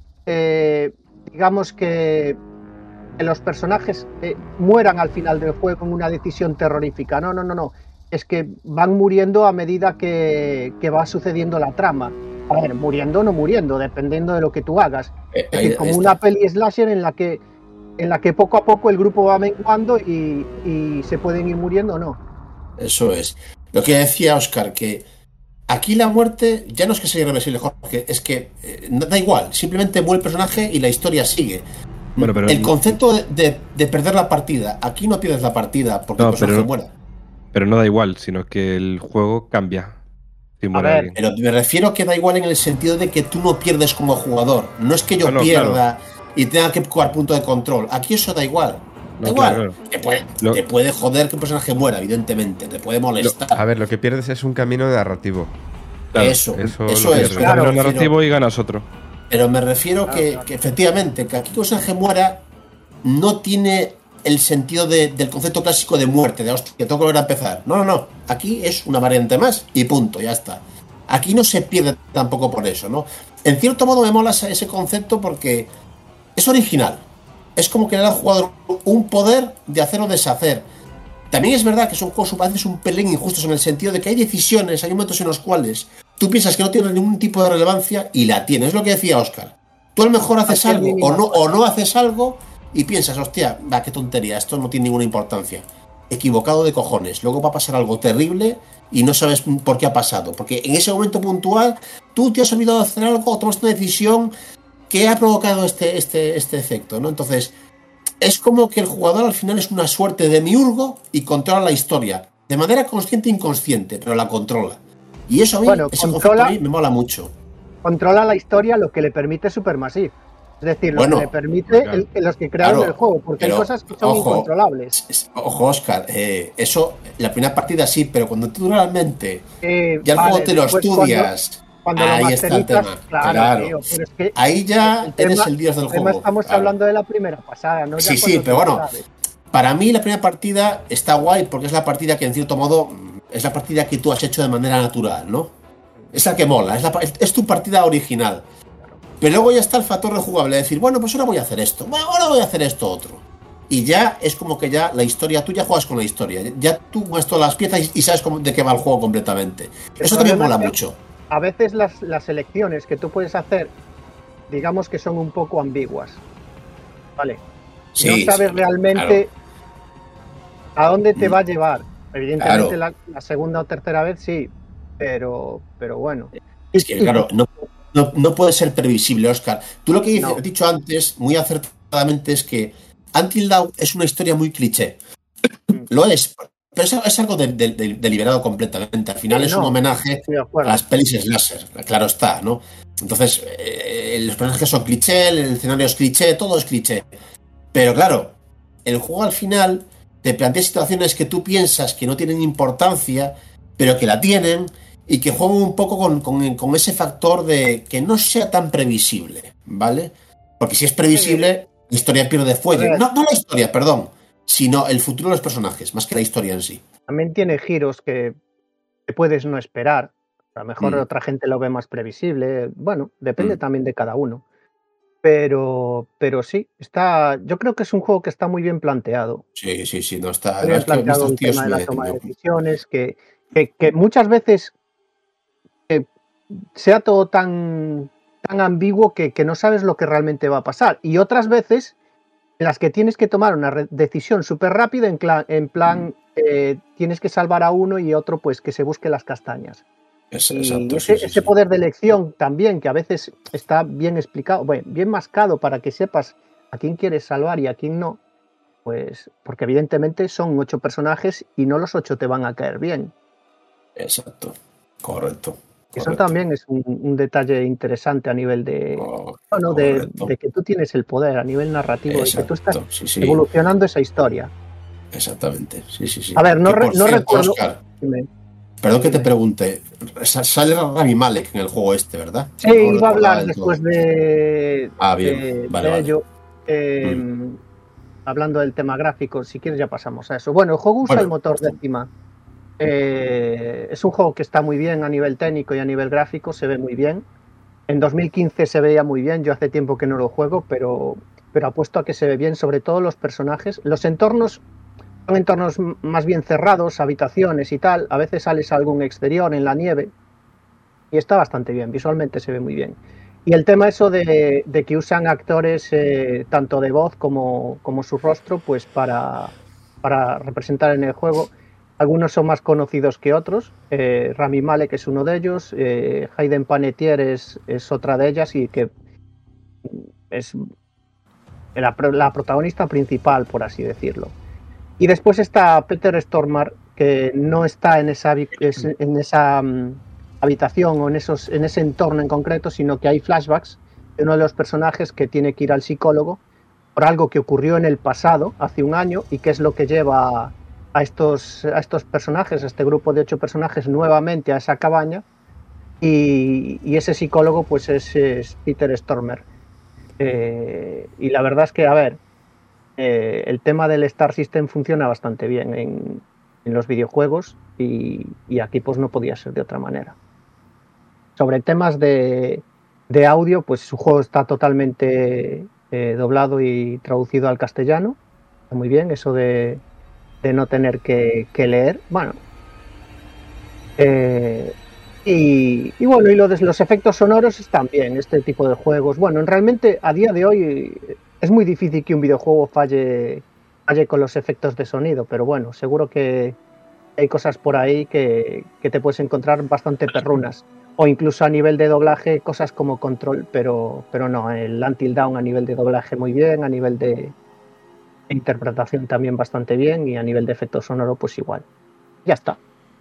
eh, digamos que, que los personajes eh, mueran al final del juego con una decisión terrorífica. No, no, no, no. Es que van muriendo a medida que, que va sucediendo la trama. A ver, muriendo o no muriendo, dependiendo de lo que tú hagas. Eh, es decir, como está. Una peli slasher en la que en la que poco a poco el grupo va menguando y, y se pueden ir muriendo o no. Eso es. Lo que decía Óscar, que aquí la muerte ya no es que sea irreversible, Jorge, es que eh, da igual, simplemente muere el personaje y la historia sigue. Bueno, pero el concepto de, de, de perder la partida, aquí no pierdes la partida porque no, el personaje pero, muera. Pero no da igual, sino que el juego cambia. Si muere a ver, pero me refiero que da igual en el sentido de que tú no pierdes como jugador. No es que yo no, no, pierda claro. y tenga que jugar punto de control. Aquí eso da igual. Da no, igual. Claro, claro. Te, puede, lo... te puede joder que un personaje muera, evidentemente. Te puede molestar. Lo, a ver, lo que pierdes es un camino narrativo. Claro, eso, eso, eso lo es. pierdes. claro, Camino pero- narrativo y ganas otro. Pero me refiero Claro, que, claro. que efectivamente, que aquí Kusanagi muera no tiene el sentido de- del concepto clásico de muerte, de hostia, que tengo que volver a empezar. No, no, no. Aquí es una variante más y punto, ya está. Aquí no se pierde tampoco por eso, ¿no? En cierto modo me mola ese ese concepto porque es original. Es como que le da al jugador un poder de hacer o deshacer. También es verdad que son juegos a veces un pelín injustos en el sentido de que hay decisiones, hay momentos en los cuales tú piensas que no tienen ningún tipo de relevancia y la tienes. Es lo que decía Óscar. Tú a lo mejor haces Cualquier algo mínima o no, cosa. o no haces algo y piensas, hostia, va, qué tontería, esto no tiene ninguna importancia. Equivocado de cojones. Luego va a pasar algo terrible y no sabes por qué ha pasado. Porque en ese momento puntual tú te has olvidado de hacer algo o tomaste una decisión que ha provocado este, este, este efecto, ¿no? Entonces, es como que el jugador al final es una suerte de miurgo y controla la historia. De manera consciente e inconsciente, pero la controla. Y eso a mí, Bueno, ese controla- concepto a mí me mola mucho. Controla la historia, lo que le permite Supermassive. Es decir, lo Bueno, que le permite claro. el- los que crearon Claro, el juego, porque pero, hay cosas que son ojo, incontrolables. Es- es- Ojo, Oscar, eh, eso, la primera partida sí, pero cuando tú realmente Eh, ya el vale, juego te lo después estudias, Cuando, cuando lo ahí está el masterizas, tema. claro, Claro, tío, pero es que ahí ya el tema- eres el dios del además juego. estamos claro. hablando de la primera pasada, ¿no? Ya Sí, sí, cuando pero tú bueno, sabes. para mí la primera partida está guay porque es la partida que en cierto modo mm, es la partida que tú has hecho de manera natural, ¿no? Es la que mola, es, la pa- es tu partida original. Pero luego ya está el factor rejugable, de decir, bueno, pues ahora voy a hacer esto, bueno, ahora voy a hacer esto otro. Y ya es como que ya la historia, tú ya juegas con la historia, ya tú mueves todas las piezas y, y sabes cómo- de qué va el juego completamente. El Eso también problema mola es que- mucho. A veces las, las elecciones que tú puedes hacer, digamos que son un poco ambiguas. ¿Vale? Sí, no sabes sí, realmente a dónde te Mm. va a llevar. Evidentemente Claro. la, la segunda o tercera vez sí, pero, pero bueno. Es que, claro, no, no, no puede ser previsible, Oscar. Tú lo que dices, No. has dicho antes, muy acertadamente, es que Until Dawn es una historia muy cliché. Lo es, pero es, es algo de- de- de- deliberado completamente. Al final Sí, es no, un homenaje Estoy de a acuerdo. las pelis slasher, claro está, ¿no? Entonces, eh, los personajes son cliché, el escenario es cliché, todo es cliché. Pero claro, el juego al final te plantea situaciones que tú piensas que no tienen importancia, pero que la tienen, y que juegan un poco con, con- con ese factor de que no sea tan previsible, ¿vale? Porque si es previsible, la historia pierde fuelle. A ver. No, no la historia, perdón, sino el futuro de los personajes, más que la historia en sí. También tiene giros que, que puedes no esperar. A lo mejor Mm. otra gente lo ve más previsible. Bueno, depende Mm. también de cada uno. Pero, pero sí, está. Yo creo que es un juego que está muy bien planteado. Sí, sí, sí, no está. Muy La bien verdad es que a mí planteado estos el tíos tema de la me- toma de me- decisiones, que, que, que muchas veces eh, sea todo tan, tan ambiguo que, que no sabes lo que realmente va a pasar. Y otras veces en las que tienes que tomar una re- decisión súper rápida, en, cla- en plan, eh, tienes que salvar a uno y otro pues que se busque las castañas. es- Y exacto, ese, sí, sí, ese sí. poder de elección también, que a veces está bien explicado, bueno, bien mascado para que sepas a quién quieres salvar y a quién no, pues porque evidentemente son ocho personajes y no los ocho te van a caer bien. Exacto, correcto. Eso correcto. también es un, un detalle interesante a nivel de, Oh, bueno, de, correcto. de que tú tienes el poder a nivel narrativo y que tú estás Exacto, sí, sí, evolucionando esa historia. exactamente. Sí, sí, sí. A ver, no, Que, re- por no cierto, recuerdo. Óscar, Dime. perdón que te Dime. pregunte. sa- Sale Rami Malek en el juego este, ¿verdad? Sí, No lo iba a recordaba hablar del después todo. de, Ah, bien. de- Vale, de vale. ello. Eh, Hablando del tema gráfico, si quieres ya pasamos a eso. Bueno, el juego usa Bueno. el motor Décima. Eh, es un juego que está muy bien a nivel técnico y a nivel gráfico, se ve muy bien. En dos mil quince se veía muy bien, yo hace tiempo que no lo juego, pero, pero apuesto a que se ve bien, sobre todo los personajes. Los entornos son entornos m- más bien cerrados, habitaciones y tal. A veces sales a algún exterior en la nieve y está bastante bien, visualmente se ve muy bien. Y el tema eso de, de que usan actores eh, tanto de voz como, como su rostro pues para, para representar en el juego. Algunos son más conocidos que otros. Eh, Rami Malek es uno de ellos, eh, Hayden Panettiere es, es otra de ellas y que es la, pro- la protagonista principal, por así decirlo. Y después está Peter Stormare, que no está en esa, habi- es- en esa mm, habitación o en, esos, en ese entorno en concreto, sino que hay flashbacks de uno de los personajes que tiene que ir al psicólogo por algo que ocurrió en el pasado, hace un año, y que es lo que lleva a estos, a estos personajes, a este grupo de ocho personajes nuevamente a esa cabaña y, y ese psicólogo pues es, es Peter Stormer. Eh, y la verdad es que, a ver, eh, el tema del Star System funciona bastante bien en, en los videojuegos y, y aquí pues no podía ser de otra manera. Sobre temas de, de audio, pues su juego está totalmente eh, doblado y traducido al castellano. Está muy bien, eso de, de no tener que, que leer. Bueno, eh, y, y bueno, y lo de los efectos sonoros están bien, este tipo de juegos. Bueno, realmente a día de hoy es muy difícil que un videojuego falle, falle con los efectos de sonido, pero bueno, seguro que hay cosas por ahí que, que te puedes encontrar bastante perrunas. O incluso a nivel de doblaje, cosas como Control, pero, pero no, el Until Dawn a nivel de doblaje muy bien, a nivel de interpretación también bastante bien y a nivel de efecto sonoro pues igual. Ya está.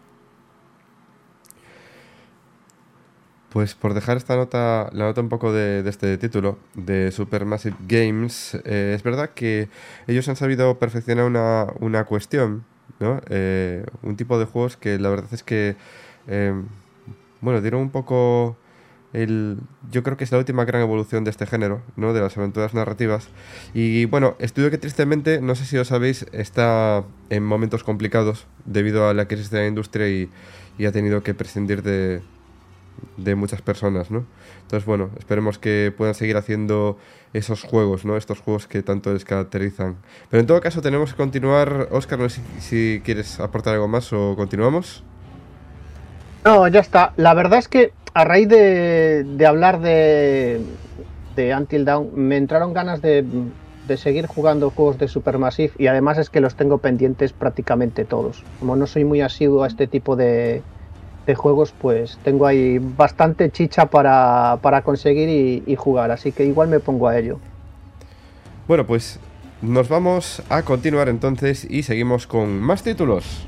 Pues por dejar esta nota, la nota un poco de, de este título, de Supermassive Games, eh, es verdad que ellos han sabido perfeccionar una, una cuestión, ¿no? Eh, un tipo de juegos que la verdad es que, eh, bueno, dieron un poco el... Yo creo que es la última gran evolución de este género, ¿no? De las aventuras narrativas. Y bueno, estudio que tristemente, no sé si lo sabéis, está en momentos complicados debido a la crisis de la industria y, y ha tenido que prescindir de... de muchas personas, ¿no? Entonces, bueno, esperemos que puedan seguir haciendo esos juegos, ¿no? Estos juegos que tanto les caracterizan. Pero en todo caso tenemos que continuar. Óscar, no sé si, si quieres aportar algo más o continuamos. No, ya está. La verdad es que a raíz de, de hablar de, de Until Dawn me entraron ganas de, de seguir jugando juegos de Supermassive y además es que los tengo pendientes prácticamente todos. Como no soy muy asiduo a este tipo de de juegos, pues tengo ahí bastante chicha para, para conseguir y, y jugar, así que igual me pongo a ello. Bueno, pues nos vamos a continuar entonces y seguimos con más títulos.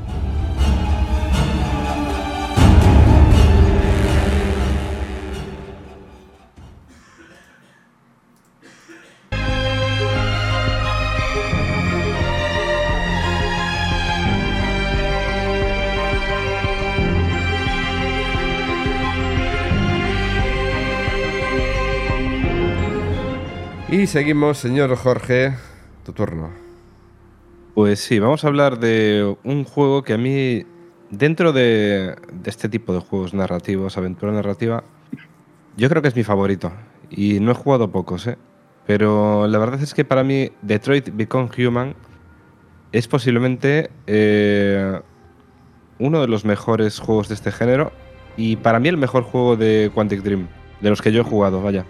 Y seguimos, señor Jorge, tu turno. Pues sí, vamos a hablar de un juego que a mí, dentro de, de este tipo de juegos narrativos, aventura narrativa, yo creo que es mi favorito. Y no he jugado pocos, ¿eh? Pero la verdad es que para mí Detroit Become Human es posiblemente eh, uno de los mejores juegos de este género y para mí el mejor juego de Quantic Dream, de los que yo he jugado, vaya.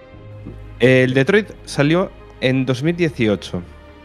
El Detroit salió en dos mil dieciocho,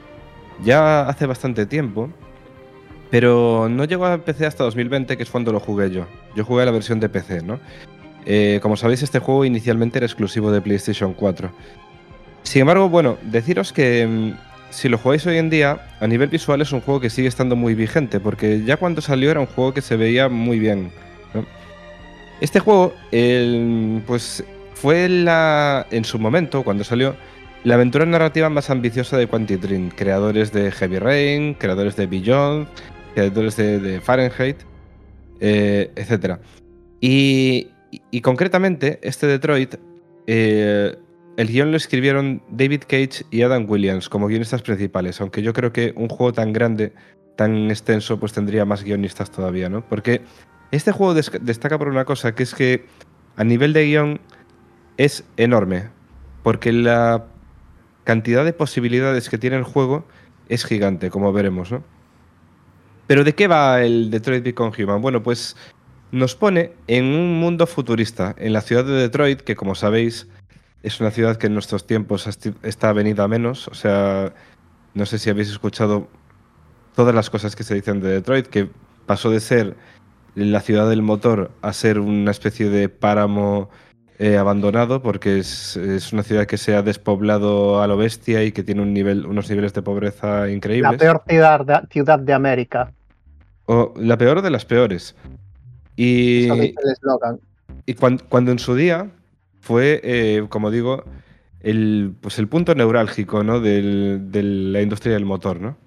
ya hace bastante tiempo, pero no llegó a P C hasta dos mil veinte, que es cuando lo jugué yo. Yo jugué la versión de P C, ¿no? Eh, como sabéis, este juego inicialmente era exclusivo de PlayStation cuatro. Sin embargo, bueno, deciros que mmm, si lo jugáis hoy en día, a nivel visual es un juego que sigue estando muy vigente, porque ya cuando salió era un juego que se veía muy bien, ¿no? Este juego, el, pues... fue la, en su momento, cuando salió, la aventura narrativa más ambiciosa de Quantic Dream. Creadores de Heavy Rain, creadores de Beyond, creadores de, de Fahrenheit, eh, etcétera. Y, y, y concretamente, este Detroit, eh, el guión lo escribieron David Cage y Adam Williams como guionistas principales, aunque yo creo que un juego tan grande, tan extenso, pues tendría más guionistas todavía, ¿no? Porque este juego des- destaca por una cosa, que es que a nivel de guión es enorme, porque la cantidad de posibilidades que tiene el juego es gigante, como veremos, ¿no? Pero ¿de qué va el Detroit Become Human? Bueno, pues nos pone en un mundo futurista, en la ciudad de Detroit, que como sabéis es una ciudad que en nuestros tiempos está venida a menos. O sea, no sé si habéis escuchado todas las cosas que se dicen de Detroit, que pasó de ser la ciudad del motor a ser una especie de páramo Eh, abandonado, porque es, es una ciudad que se ha despoblado a lo bestia y que tiene un nivel, unos niveles de pobreza increíbles. La peor ciudad de, ciudad de América. O la peor de las peores. Y, Eso dice el eslogan. y cuando, cuando en su día fue, eh, como digo, el, pues el punto neurálgico, ¿no? del, de la industria del motor, ¿no?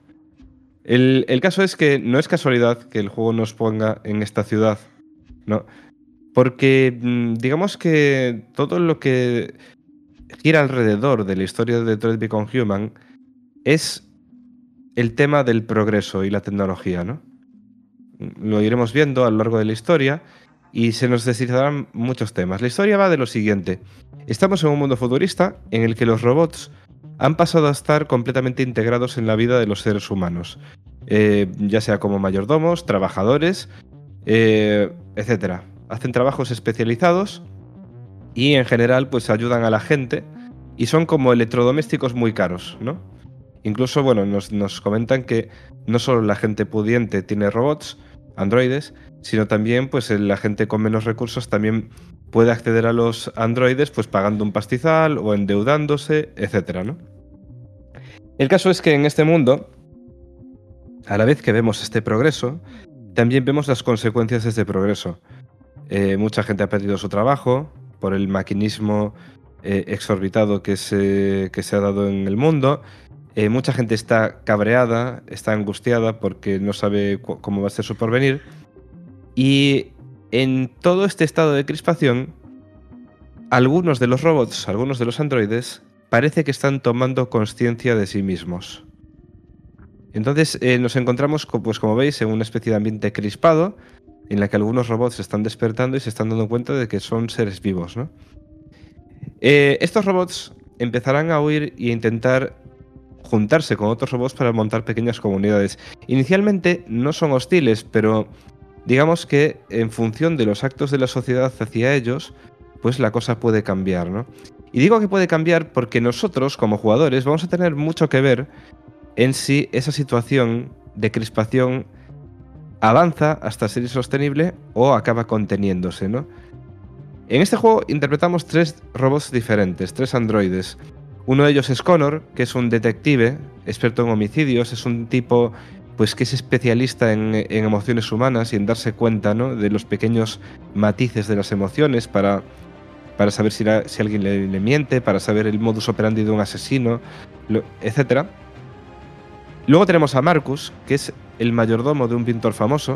El, el caso es que no es casualidad que el juego nos ponga en esta ciudad, ¿no? Porque digamos que todo lo que gira alrededor de la historia de Detroit Become Human es el tema del progreso y la tecnología, ¿no? Lo iremos viendo a lo largo de la historia y se nos deslizarán muchos temas. La historia va de lo siguiente. Estamos en un mundo futurista en el que los robots han pasado a estar completamente integrados en la vida de los seres humanos, eh, ya sea como mayordomos, trabajadores, eh, etcétera. Hacen trabajos especializados y en general pues ayudan a la gente y son como electrodomésticos muy caros, ¿no? Incluso, bueno, nos, nos comentan que no solo la gente pudiente tiene robots, androides, sino también pues la gente con menos recursos también puede acceder a los androides pues pagando un pastizal o endeudándose, etcétera, ¿no? El caso es que en este mundo, a la vez que vemos este progreso, también vemos las consecuencias de este progreso. Eh, mucha gente ha perdido su trabajo por el maquinismo eh, exorbitado que se, que se ha dado en el mundo. Eh, mucha gente está cabreada, está angustiada porque no sabe cu- cómo va a ser su porvenir. Y en todo este estado de crispación, algunos de los robots, algunos de los androides, parece que están tomando conciencia de sí mismos. Entonces eh, nos encontramos, pues como veis, en una especie de ambiente crispado, en la que algunos robots se están despertando y se están dando cuenta de que son seres vivos, ¿no? Eh, estos robots empezarán a huir e intentar juntarse con otros robots para montar pequeñas comunidades. Inicialmente no son hostiles, pero digamos que en función de los actos de la sociedad hacia ellos, pues la cosa puede cambiar, ¿no? Y digo que puede cambiar porque nosotros, como jugadores, vamos a tener mucho que ver en si esa situación de crispación avanza hasta ser insostenible o acaba conteniéndose, ¿no? En este juego interpretamos tres robots diferentes, tres androides. Uno de ellos es Connor, que es un detective experto en homicidios, es un tipo pues que es especialista en, en emociones humanas y en darse cuenta, ¿no?, de los pequeños matices de las emociones para, para saber si, la, si alguien le, le miente, para saber el modus operandi de un asesino, lo, etcétera. Luego tenemos a Marcus, que es el mayordomo de un pintor famoso,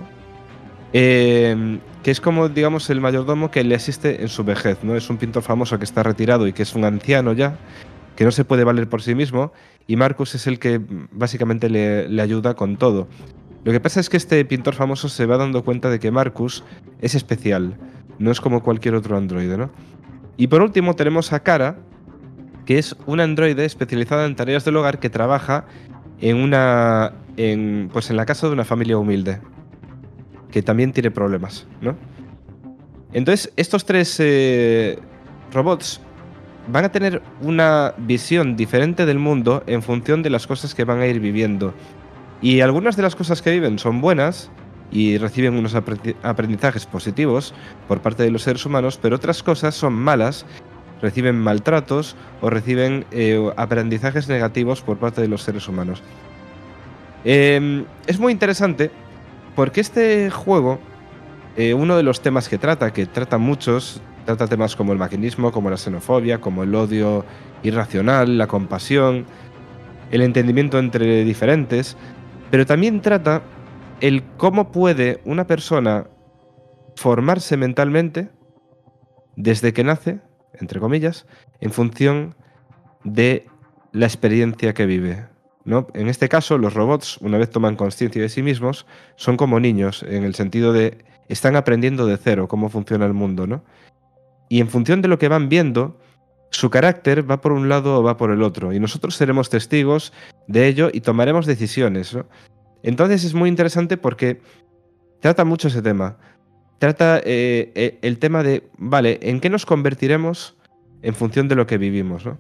eh, que es como, digamos, el mayordomo que le asiste en su vejez, ¿no? Es un pintor famoso que está retirado y que es un anciano ya, que no se puede valer por sí mismo, y Marcus es el que básicamente le, le ayuda con todo. Lo que pasa es que este pintor famoso se va dando cuenta de que Marcus es especial, no es como cualquier otro androide, ¿no? Y por último tenemos a Kara, que es una androide especializada en tareas del hogar que trabaja en una en, pues en la casa de una familia humilde, que también tiene problemas, ¿no? Entonces, estos tres eh, robots van a tener una visión diferente del mundo en función de las cosas que van a ir viviendo. Y algunas de las cosas que viven son buenas y reciben unos aprendizajes positivos por parte de los seres humanos, pero otras cosas son malas, reciben maltratos o reciben eh, aprendizajes negativos por parte de los seres humanos. Eh, es muy interesante porque este juego, eh, uno de los temas que trata, que trata muchos, trata temas como el maquinismo, como la xenofobia, como el odio irracional, la compasión, el entendimiento entre diferentes, pero también trata el cómo puede una persona formarse mentalmente desde que nace, entre comillas, en función de la experiencia que vive, ¿no? En este caso, los robots, una vez toman conciencia de sí mismos, son como niños, en el sentido de están aprendiendo de cero cómo funciona el mundo, ¿no? Y en función de lo que van viendo, su carácter va por un lado o va por el otro. Y nosotros seremos testigos de ello y tomaremos decisiones, ¿no? Entonces es muy interesante porque trata mucho ese tema. Trata eh, el tema de, vale, ¿en qué nos convertiremos en función de lo que vivimos, ¿no?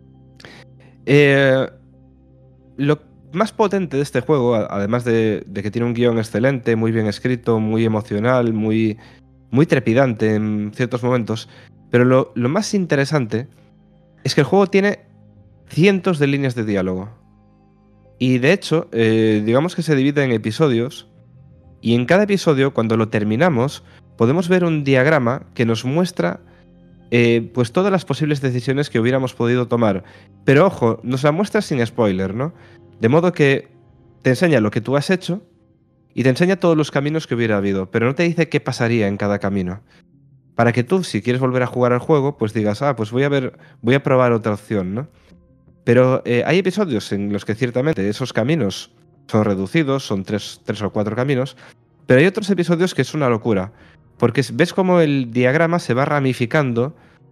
Eh, lo más potente de este juego, además de, de que tiene un guión excelente, muy bien escrito, muy emocional, muy... muy trepidante en ciertos momentos, pero lo, lo más interesante es que el juego tiene cientos de líneas de diálogo. Y de hecho, eh, digamos que se divide en episodios, y en cada episodio, cuando lo terminamos, podemos ver un diagrama que nos muestra eh, pues todas las posibles decisiones que hubiéramos podido tomar. Pero ojo, nos la muestra sin spoiler, ¿no? De modo que te enseña lo que tú has hecho y te enseña todos los caminos que hubiera habido, pero no te dice qué pasaría en cada camino. para que tú, si quieres volver a jugar al juego, pues digas, ah, pues voy a ver, voy a probar otra opción, ¿no? Pero eh, hay episodios en los que ciertamente esos caminos son reducidos, son tres, tres o cuatro caminos, pero hay otros episodios que es una locura, porque ves cómo el diagrama se va ramificando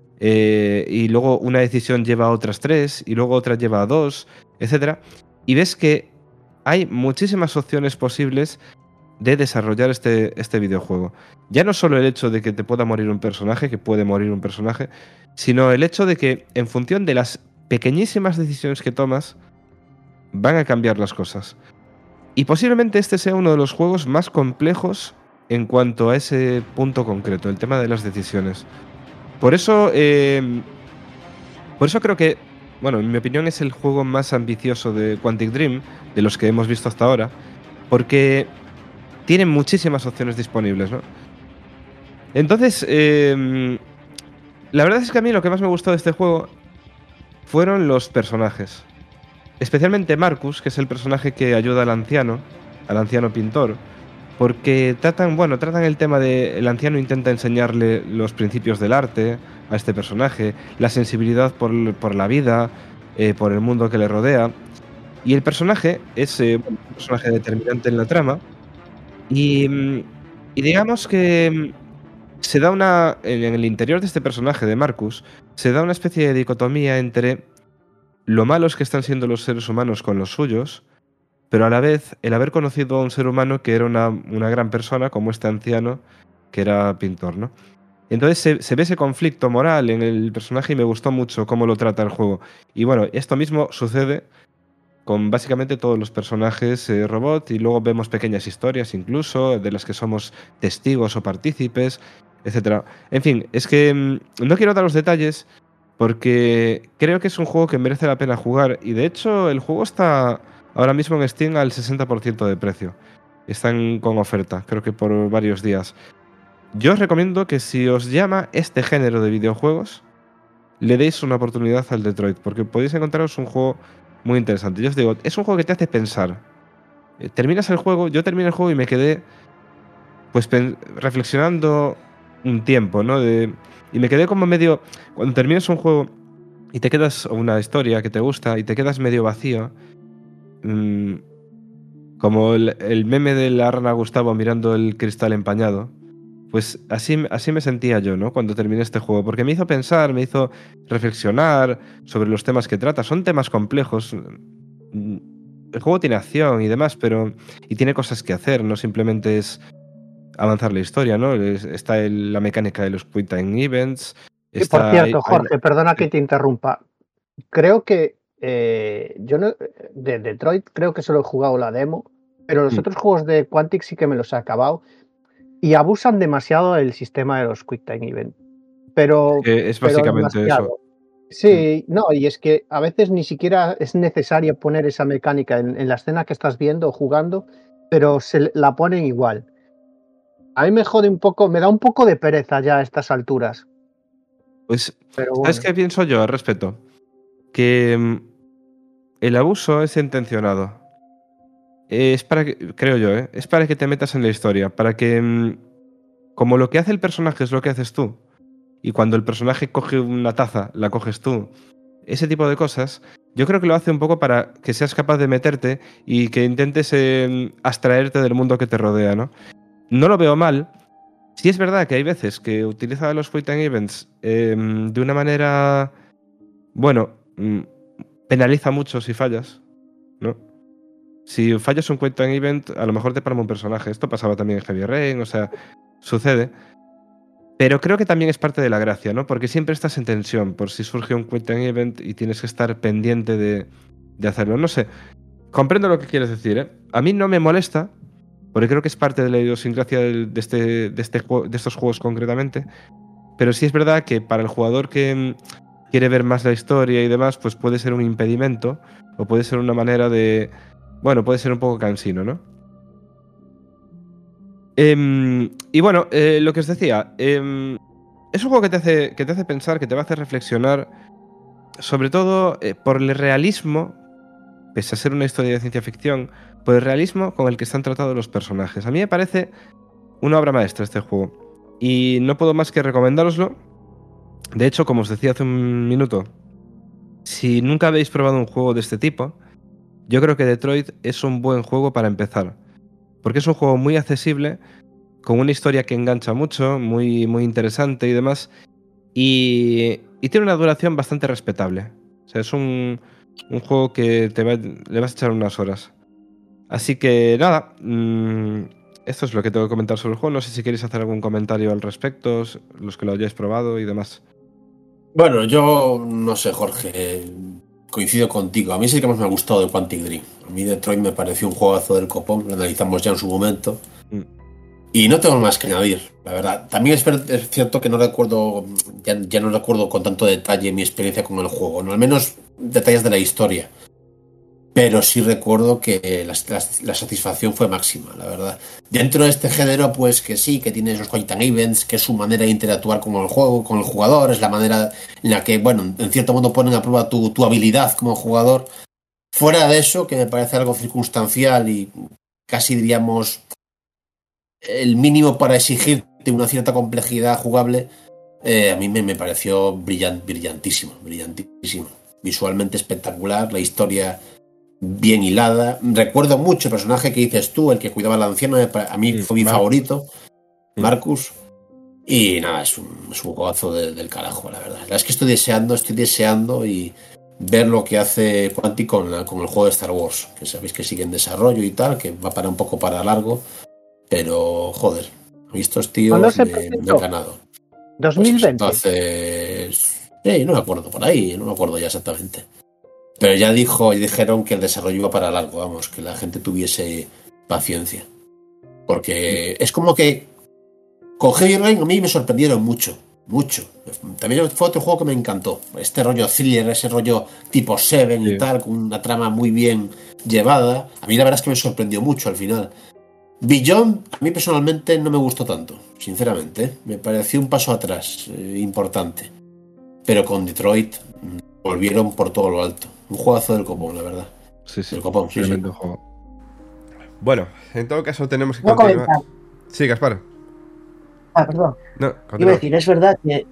eh, y luego una decisión lleva a otras tres y luego otra lleva a dos, etcétera, y ves que hay muchísimas opciones posibles de desarrollar este, este videojuego. Ya no solo el hecho de que te pueda morir un personaje, que puede morir un personaje, sino el hecho de que en función de las pequeñísimas decisiones que tomas, van a cambiar las cosas. Y posiblemente este sea uno de los juegos más complejos en cuanto a ese punto concreto, el tema de las decisiones. Por eso, eh, por eso creo que, bueno, en mi opinión es el juego más ambicioso de Quantic Dream, de los que hemos visto hasta ahora, porque tiene muchísimas opciones disponibles, ¿no? Entonces, eh, la verdad es que a mí lo que más me gustó de este juego fueron los personajes. Especialmente Marcus, que es el personaje que ayuda al anciano, al anciano pintor, porque tratan, bueno, tratan el tema de el anciano intenta enseñarle los principios del arte a este personaje, la sensibilidad por, por la vida, eh, por el mundo que le rodea, y el personaje es eh, un personaje determinante en la trama, y, y digamos que se da una, en el interior de este personaje de Marcus, se da una especie de dicotomía entre lo malos que están siendo los seres humanos con los suyos, pero a la vez el haber conocido a un ser humano que era una, una gran persona, como este anciano, que era pintor, ¿no? Entonces se, se ve ese conflicto moral en el personaje y me gustó mucho cómo lo trata el juego. Y bueno, esto mismo sucede con básicamente todos los personajes eh, robot, y luego vemos pequeñas historias incluso, de las que somos testigos o partícipes, etcétera. En fin, es que mmm, no quiero dar los detalles, porque creo que es un juego que merece la pena jugar, y de hecho el juego está ahora mismo en Steam al sesenta por ciento de precio. Están con oferta, creo que por varios días. Yo os recomiendo que si os llama este género de videojuegos, le deis una oportunidad al Detroit, porque podéis encontraros un juego muy interesante. Yo os digo, es un juego que te hace pensar. Terminas el juego, yo terminé el juego y me quedé pues reflexionando un tiempo, ¿no? De, y me quedé como medio... Cuando terminas un juego y te quedas, o una historia que te gusta, y te quedas medio vacío, mmm, como el, el meme de la rana Gustavo mirando el cristal empañado, pues así, así me sentía yo, ¿no? Cuando terminé este juego, porque me hizo pensar, me hizo reflexionar sobre los temas que trata. Son temas complejos. El juego tiene acción y demás, pero... y tiene cosas que hacer, no simplemente es avanzar la historia, ¿no? Está el, la mecánica de los Quick Time Events. Y por cierto, Jorge, perdona que te interrumpa. Creo que eh, yo no, de Detroit creo que solo he jugado la demo, pero los mm. otros juegos de Quantic sí que me los he acabado y abusan demasiado del sistema de los Quick Time Event. Pero eh, es básicamente pero eso. Sí, mm. no, y es que a veces ni siquiera es necesario poner esa mecánica en, en la escena que estás viendo o jugando, pero se la ponen igual. A mí me jode un poco, me da un poco de pereza ya a estas alturas. Pues, pero ¿sabes bueno. qué pienso yo al respecto? Que um, el abuso es intencionado. Es para que, creo yo, ¿eh? Es para que te metas en la historia, para que, um, como lo que hace el personaje es lo que haces tú, y cuando el personaje coge una taza, la coges tú, ese tipo de cosas, yo creo que lo hace un poco para que seas capaz de meterte y que intentes eh, abstraerte del mundo que te rodea, ¿no? No lo veo mal. Sí es verdad que hay veces que utiliza los Quick Time Events eh, de una manera... Bueno, penaliza mucho si fallas, ¿no? Si fallas un Quick Time Event, a lo mejor te palma un personaje. Esto pasaba también en Heavy Rain, o sea, sucede. Pero creo que también es parte de la gracia, ¿no? Porque siempre estás en tensión por si surge un Quick Time Event y tienes que estar pendiente de, de hacerlo. No sé, comprendo lo que quieres decir, ¿eh? A mí no me molesta, porque creo que es parte de la idiosincrasia de, este, de, este juego, de estos juegos concretamente, pero sí es verdad que para el jugador que quiere ver más la historia y demás, pues puede ser un impedimento, o puede ser una manera de... Bueno, puede ser un poco cansino, ¿no? Eh, y bueno, eh, lo que os decía, eh, es un juego que te, hace, que te hace pensar, que te va a hacer reflexionar, sobre todo eh, por el realismo, pese a ser una historia de ciencia ficción, por el realismo con el que están tratados los personajes. A mí me parece una obra maestra este juego. Y no puedo más que recomendároslo. De hecho, como os decía hace un minuto, si nunca habéis probado un juego de este tipo, yo creo que Detroit es un buen juego para empezar. Porque es un juego muy accesible, con una historia que engancha mucho, muy, muy interesante y demás. Y, y tiene una duración bastante respetable. O sea, es un, un juego que te va, le vas a echar unas horas. Así que nada, mmm, esto es lo que tengo que comentar sobre el juego. No sé si queréis hacer algún comentario al respecto, los que lo hayáis probado y demás. Bueno, yo no sé, Jorge, coincido contigo. A mí sí que más me ha gustado de Quantic Dream. A mí Detroit me pareció un juegazo del copón, lo analizamos ya en su momento. Mm. Y no tengo más que añadir, la verdad. También es, es cierto que no recuerdo, ya, ya no recuerdo con tanto detalle mi experiencia con el juego, no al menos detalles de la historia. Pero sí recuerdo que la, la, la satisfacción fue máxima, la verdad. Dentro de este género, pues que sí, que tiene esos Quick Time Events, que es su manera de interactuar con el juego, con el jugador, es la manera en la que, bueno, en cierto modo ponen a prueba tu, tu habilidad como jugador. Fuera de eso, que me parece algo circunstancial y casi diríamos el mínimo para exigirte una cierta complejidad jugable, eh, a mí me, me pareció brillant, brillantísimo, brillantísimo. Visualmente espectacular, la historia bien hilada. Recuerdo mucho el personaje que dices tú, el que cuidaba al anciano, a mí fue mi favorito, Marcus. Y nada, es un, es un juegazo de, del carajo, la verdad. La verdad es que estoy deseando, estoy deseando y ver lo que hace Quantic con, la, con el juego de Star Wars, que sabéis que sigue en desarrollo y tal, que va para un poco para largo, pero joder, a mí estos tíos me, me han ganado. ¿dos mil veinte? Pues entonces, sí, no me acuerdo por ahí, no me acuerdo ya exactamente. Pero ya dijo y dijeron que el desarrollo iba para largo, vamos, que la gente tuviese paciencia. Porque es como que con Heavy Rain a mí me sorprendieron mucho, mucho. También fue otro juego que me encantó. Este rollo thriller, ese rollo tipo Seven sí. y tal, con una trama muy bien llevada. A mí la verdad es que me sorprendió mucho al final. Beyond, a mí personalmente no me gustó tanto, sinceramente. ¿eh? Me pareció un paso atrás, eh, importante. Pero con Detroit volvieron por todo lo alto. Un juegazo del copón, la verdad. Sí, sí. El copón, sí, sí. Juego. Bueno, en todo caso tenemos que no continuar. Comentar. Sí, Gaspar. Ah, perdón. No, Iba a decir, es verdad que...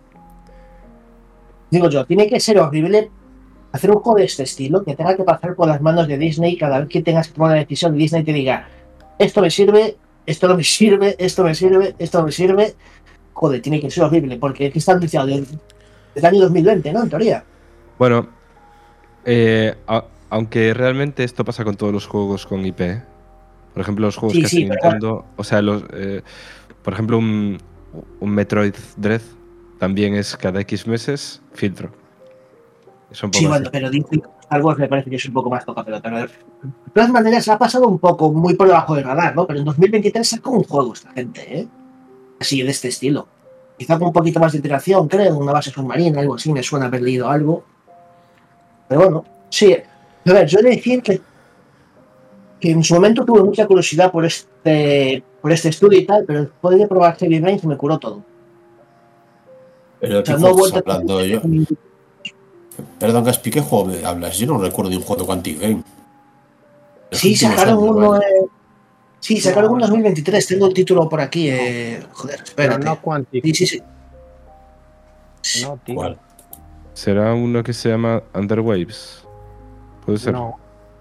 Digo yo, tiene que ser horrible hacer un juego de este estilo, que tenga que pasar por las manos de Disney cada vez que tengas que tomar una decisión, Disney te diga, esto me sirve, esto no me sirve, esto me sirve, esto no me sirve. Joder, tiene que ser horrible, porque es que está anunciado desde el año dos mil veinte, ¿no? En teoría. Bueno, eh, a, aunque realmente esto pasa con todos los juegos con I P. Por ejemplo, los juegos sí, que sí, hace Nintendo, o sea, los, eh, por ejemplo, un, un Metroid Dread también es cada X meses filtro. Es un poco sí, bueno, así. pero Disney Star Wars me parece que es un poco más toca pelota. De todas maneras, ha pasado un poco muy por debajo del radar, ¿no? Pero en dos mil veintitrés sacó un juego esta gente, ¿eh? Así, de este estilo. Quizá con un poquito más de iteración, creo, una base submarina, algo así, me suena haber leído algo. Pero bueno, sí. A ver, yo he de decir que, que en su momento tuve mucha curiosidad por este por este estudio y tal, pero después de probar Heavy Rain se me curó todo. Pero o sea, ¿qué no juego estás vuelta hablando yo? Perdón, Gaspi, ¿qué juego me hablas? Yo no recuerdo de un juego de Quantic Dream. Sí, sacaron años, uno... ¿vale? Eh... Sí, sacaron un dos mil veintitrés, tengo el título por aquí. Eh... Joder, espérate. Pero no Quantic. Sí, sí, sí. No, tío. ¿Cuál? ¿Será uno que se llama Underwaves? ¿Puede ser? No.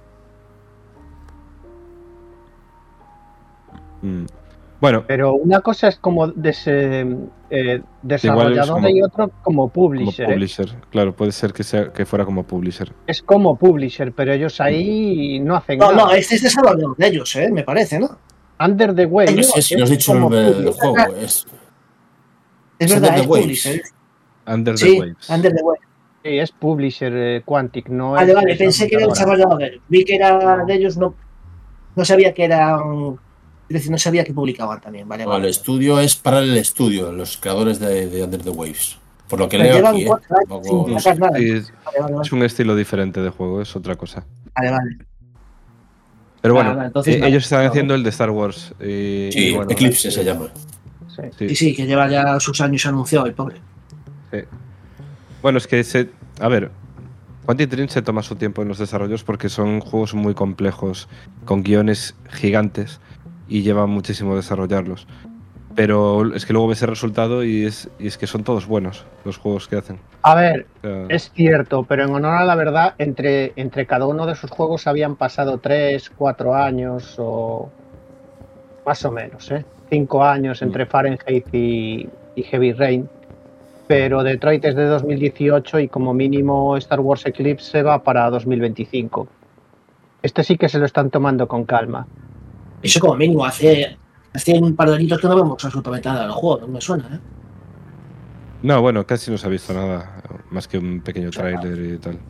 Mm. Bueno. Pero una cosa es como des, eh, desarrollador como, y otro como publisher. Como publisher, ¿eh? Claro, puede ser que, sea, que fuera como publisher. Es como publisher, pero ellos ahí no hacen no, nada. No, este es desarrollador de ellos, ¿eh? Me parece, ¿no? Under the Waves. No sé si lo has dicho en el juego. Es, es verdad, es publisher. Under the sí, Waves. Under the Waves. Sí, es publisher eh, Quantic, no vale, es. Vale, vale, pensé que era desarrollador. Vi que era no. de ellos, no, no sabía que eran. Es decir, no sabía que publicaban también, ¿vale? No, vale. El estudio es para el estudio, los creadores de, de Under the Waves. Por lo que leo aquí, ¿eh? Poco, no sé. nada. Es, vale, vale, vale. es un estilo diferente de juego, es otra cosa. Vale, vale. Pero bueno, vale, entonces, eh, vale, ellos están vale. haciendo el de Star Wars. Y, sí, y bueno, Eclipse eh, se llama. Sí. Sí. sí, que lleva ya sus años anunciado, el pobre. Sí. Bueno, es que, se, a ver, Quantic Dream se toma su tiempo en los desarrollos porque son juegos muy complejos, con guiones gigantes, y lleva muchísimo desarrollarlos. pero es que luego ves el resultado y es, y es que son todos buenos los juegos que hacen. A ver, O sea, es cierto, pero en honor a la verdad, entre, entre cada uno de sus juegos habían pasado tres, cuatro años o más o menos, ¿eh? Cinco años entre Fahrenheit y, y Heavy Rain. Pero Detroit es de dos mil dieciocho y como mínimo Star Wars Eclipse se va para dos mil veinticinco. Este sí que se lo están tomando con calma. Eso como mínimo, hace, hace un par de añitos que no vemos absolutamente nada del juego, no me suena, ¿eh? no, bueno, casi no se ha visto nada, más que un pequeño tráiler y tal.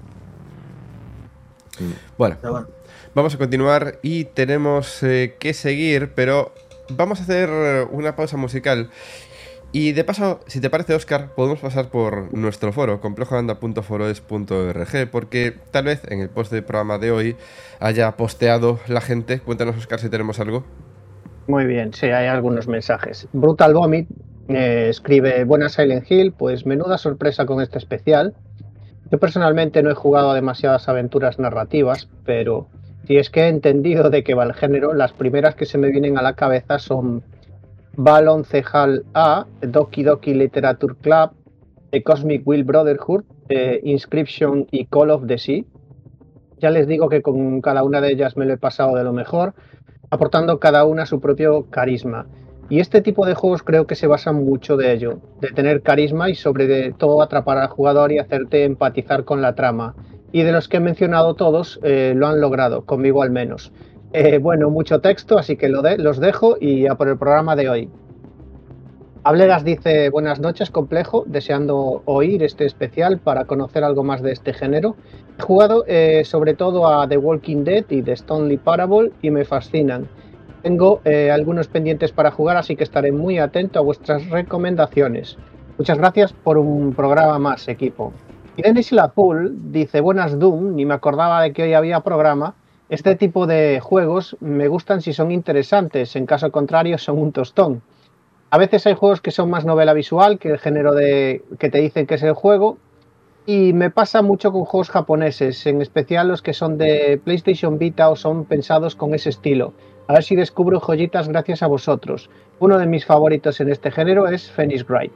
Bueno, Pero bueno. vamos a continuar y tenemos eh, que seguir, pero vamos a hacer eh, una pausa musical. Y de paso, si te parece, Óscar, podemos pasar por nuestro foro, complejoanda punto foroes punto org, porque tal vez en el post del programa de hoy haya posteado la gente. Cuéntanos, Óscar, si tenemos algo. Muy bien, sí, hay algunos mensajes. Brutal Vomit eh, escribe: buena Silent Hill, pues menuda sorpresa con este especial. Yo personalmente no he jugado a demasiadas aventuras narrativas, pero si es que he entendido de qué va el género, las primeras que se me vienen a la cabeza son Balon Cejal A, Doki Doki Literature Club, The Cosmic Will Brotherhood, eh, Inscription y Call of the Sea. Ya les digo que con cada una de ellas me lo he pasado de lo mejor, aportando cada una su propio carisma. Y este tipo de juegos creo que se basan mucho de ello, de tener carisma y sobre todo atrapar al jugador y hacerte empatizar con la trama. Y de los que he mencionado todos, eh, lo han logrado, conmigo al menos. Eh, bueno, mucho texto, así que lo de, los dejo y a por el programa de hoy. Hablegas dice: buenas noches, complejo, deseando oír este especial para conocer algo más de este género. He jugado eh, sobre todo a The Walking Dead y The Stanley Parable y me fascinan. Tengo eh, algunos pendientes para jugar, así que estaré muy atento a vuestras recomendaciones. Muchas gracias por un programa más, equipo. Y Denis Azul dice: buenas Doom, ni me acordaba de que hoy había programa. Este tipo de juegos me gustan si son interesantes, en caso contrario son un tostón. A veces hay juegos que son más novela visual que el género de que te dicen que es el juego, y me pasa mucho con juegos japoneses, en especial los que son de PlayStation Vita o son pensados con ese estilo. A ver si descubro joyitas gracias a vosotros. Uno de mis favoritos en este género es Phoenix Wright.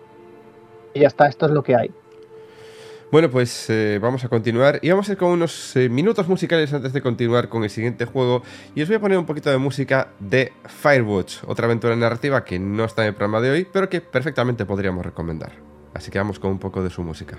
Y ya está, esto es lo que hay. Bueno, pues eh, vamos a continuar y vamos a ir con unos eh, minutos musicales antes de continuar con el siguiente juego, y os voy a poner un poquito de música de Firewatch, otra aventura narrativa que no está en el programa de hoy, pero que perfectamente podríamos recomendar. Así que vamos con un poco de su música.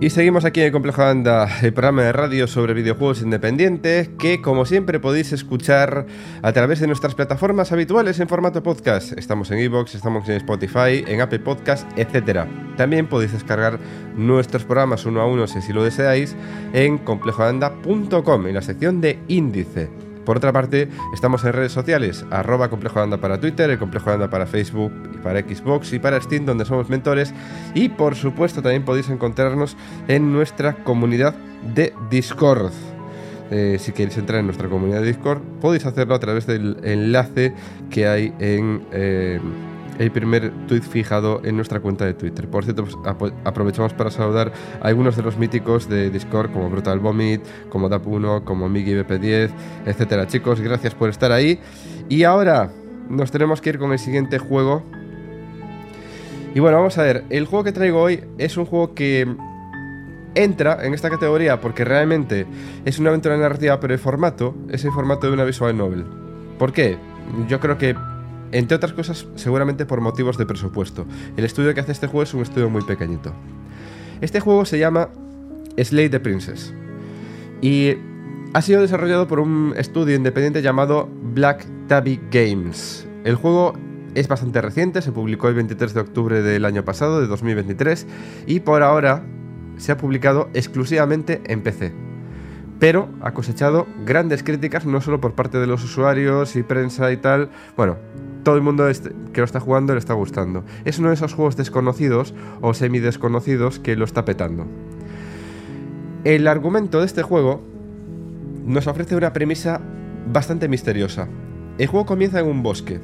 Y seguimos aquí en el Complejo Anda, el programa de radio sobre videojuegos independientes que, como siempre, podéis escuchar a través de nuestras plataformas habituales en formato podcast. Estamos en iVoox, estamos en Spotify, en Apple Podcast, etcétera. También podéis descargar nuestros programas uno a uno, si así lo deseáis, en complejo anda punto com, en la sección de índice. Por otra parte, estamos en redes sociales, arroba Complejo Anda para Twitter, el Complejo Anda para Facebook, y para Xbox y para Steam, donde somos mentores. Y por supuesto también podéis encontrarnos en nuestra comunidad de Discord. Eh, si queréis entrar en nuestra comunidad de Discord, podéis hacerlo a través del enlace que hay en eh, el primer tweet fijado en nuestra cuenta de Twitter. Por cierto, pues, ap- aprovechamos para saludar a algunos de los míticos de Discord, como Brutal Vomit, como Dap uno, como Migi B P diez, etcétera. Chicos, gracias por estar ahí. Y ahora nos tenemos que ir con el siguiente juego. Y bueno, vamos a ver. El juego que traigo hoy es un juego que entra en esta categoría porque realmente es una aventura narrativa, pero el formato es el formato de una visual novel. ¿Por qué? Yo creo que, entre otras cosas, seguramente por motivos de presupuesto. El estudio que hace este juego es un estudio muy pequeñito. Este juego se llama Slay the Princess y ha sido desarrollado por un estudio independiente llamado Black Tabby Games. El juego es bastante reciente, se publicó el veintitrés de octubre del año pasado, de dos mil veintitrés, y por ahora se ha publicado exclusivamente en P C. Pero ha cosechado grandes críticas, no solo por parte de los usuarios y prensa y tal. Bueno, todo el mundo que lo está jugando le está gustando. Es uno de esos juegos desconocidos o semidesconocidos que lo está petando. El argumento de este juego nos ofrece una premisa bastante misteriosa. El juego comienza en un bosque.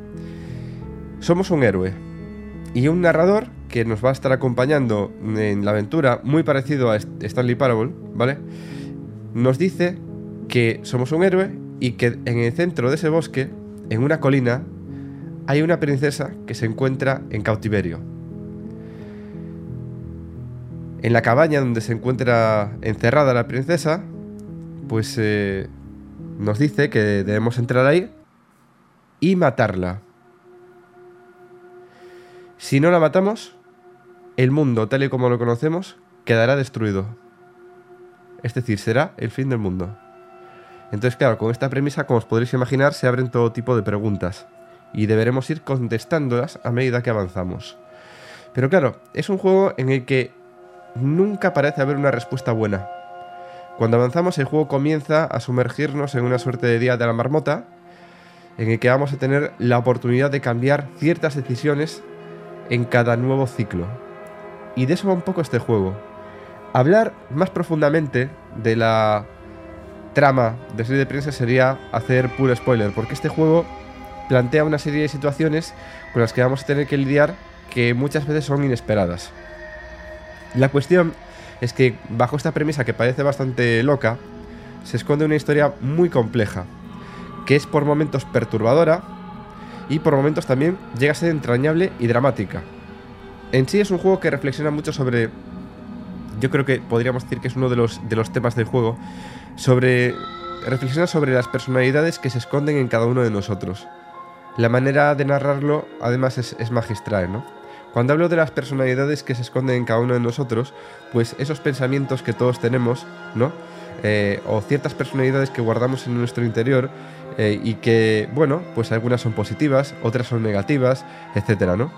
Somos un héroe y un narrador que nos va a estar acompañando en la aventura, muy parecido a Stanley Parable, ¿vale? Nos dice que somos un héroe y que en el centro de ese bosque, en una colina, hay una princesa que se encuentra en cautiverio. En la cabaña donde se encuentra encerrada la princesa, pues eh, nos dice que debemos entrar ahí y matarla. Si no la matamos, el mundo tal y como lo conocemos quedará destruido. Es decir, será el fin del mundo. Entonces, claro, con esta premisa, como os podréis imaginar, se abren todo tipo de preguntas y deberemos ir contestándolas a medida que avanzamos. Pero claro, es un juego en el que nunca parece haber una respuesta buena. Cuando avanzamos, el juego comienza a sumergirnos en una suerte de día de la marmota, en el que vamos a tener la oportunidad de cambiar ciertas decisiones en cada nuevo ciclo. Y de eso va un poco este juego. Hablar más profundamente de la trama de Slay the Princess sería hacer puro spoiler, porque este juego plantea una serie de situaciones con las que vamos a tener que lidiar que muchas veces son inesperadas. La cuestión es que bajo esta premisa, que parece bastante loca, se esconde una historia muy compleja, que es por momentos perturbadora y por momentos también llega a ser entrañable y dramática. En sí es un juego que reflexiona mucho sobre... Yo creo que podríamos decir que es uno de los, de los temas del juego. Sobre... Reflexiona sobre las personalidades que se esconden en cada uno de nosotros. La manera de narrarlo, además, es, es magistral, ¿no? Cuando hablo de las personalidades que se esconden en cada uno de nosotros, pues esos pensamientos que todos tenemos, ¿no? Eh, o ciertas personalidades que guardamos en nuestro interior eh, y que, bueno, pues algunas son positivas, otras son negativas, etcétera, ¿no?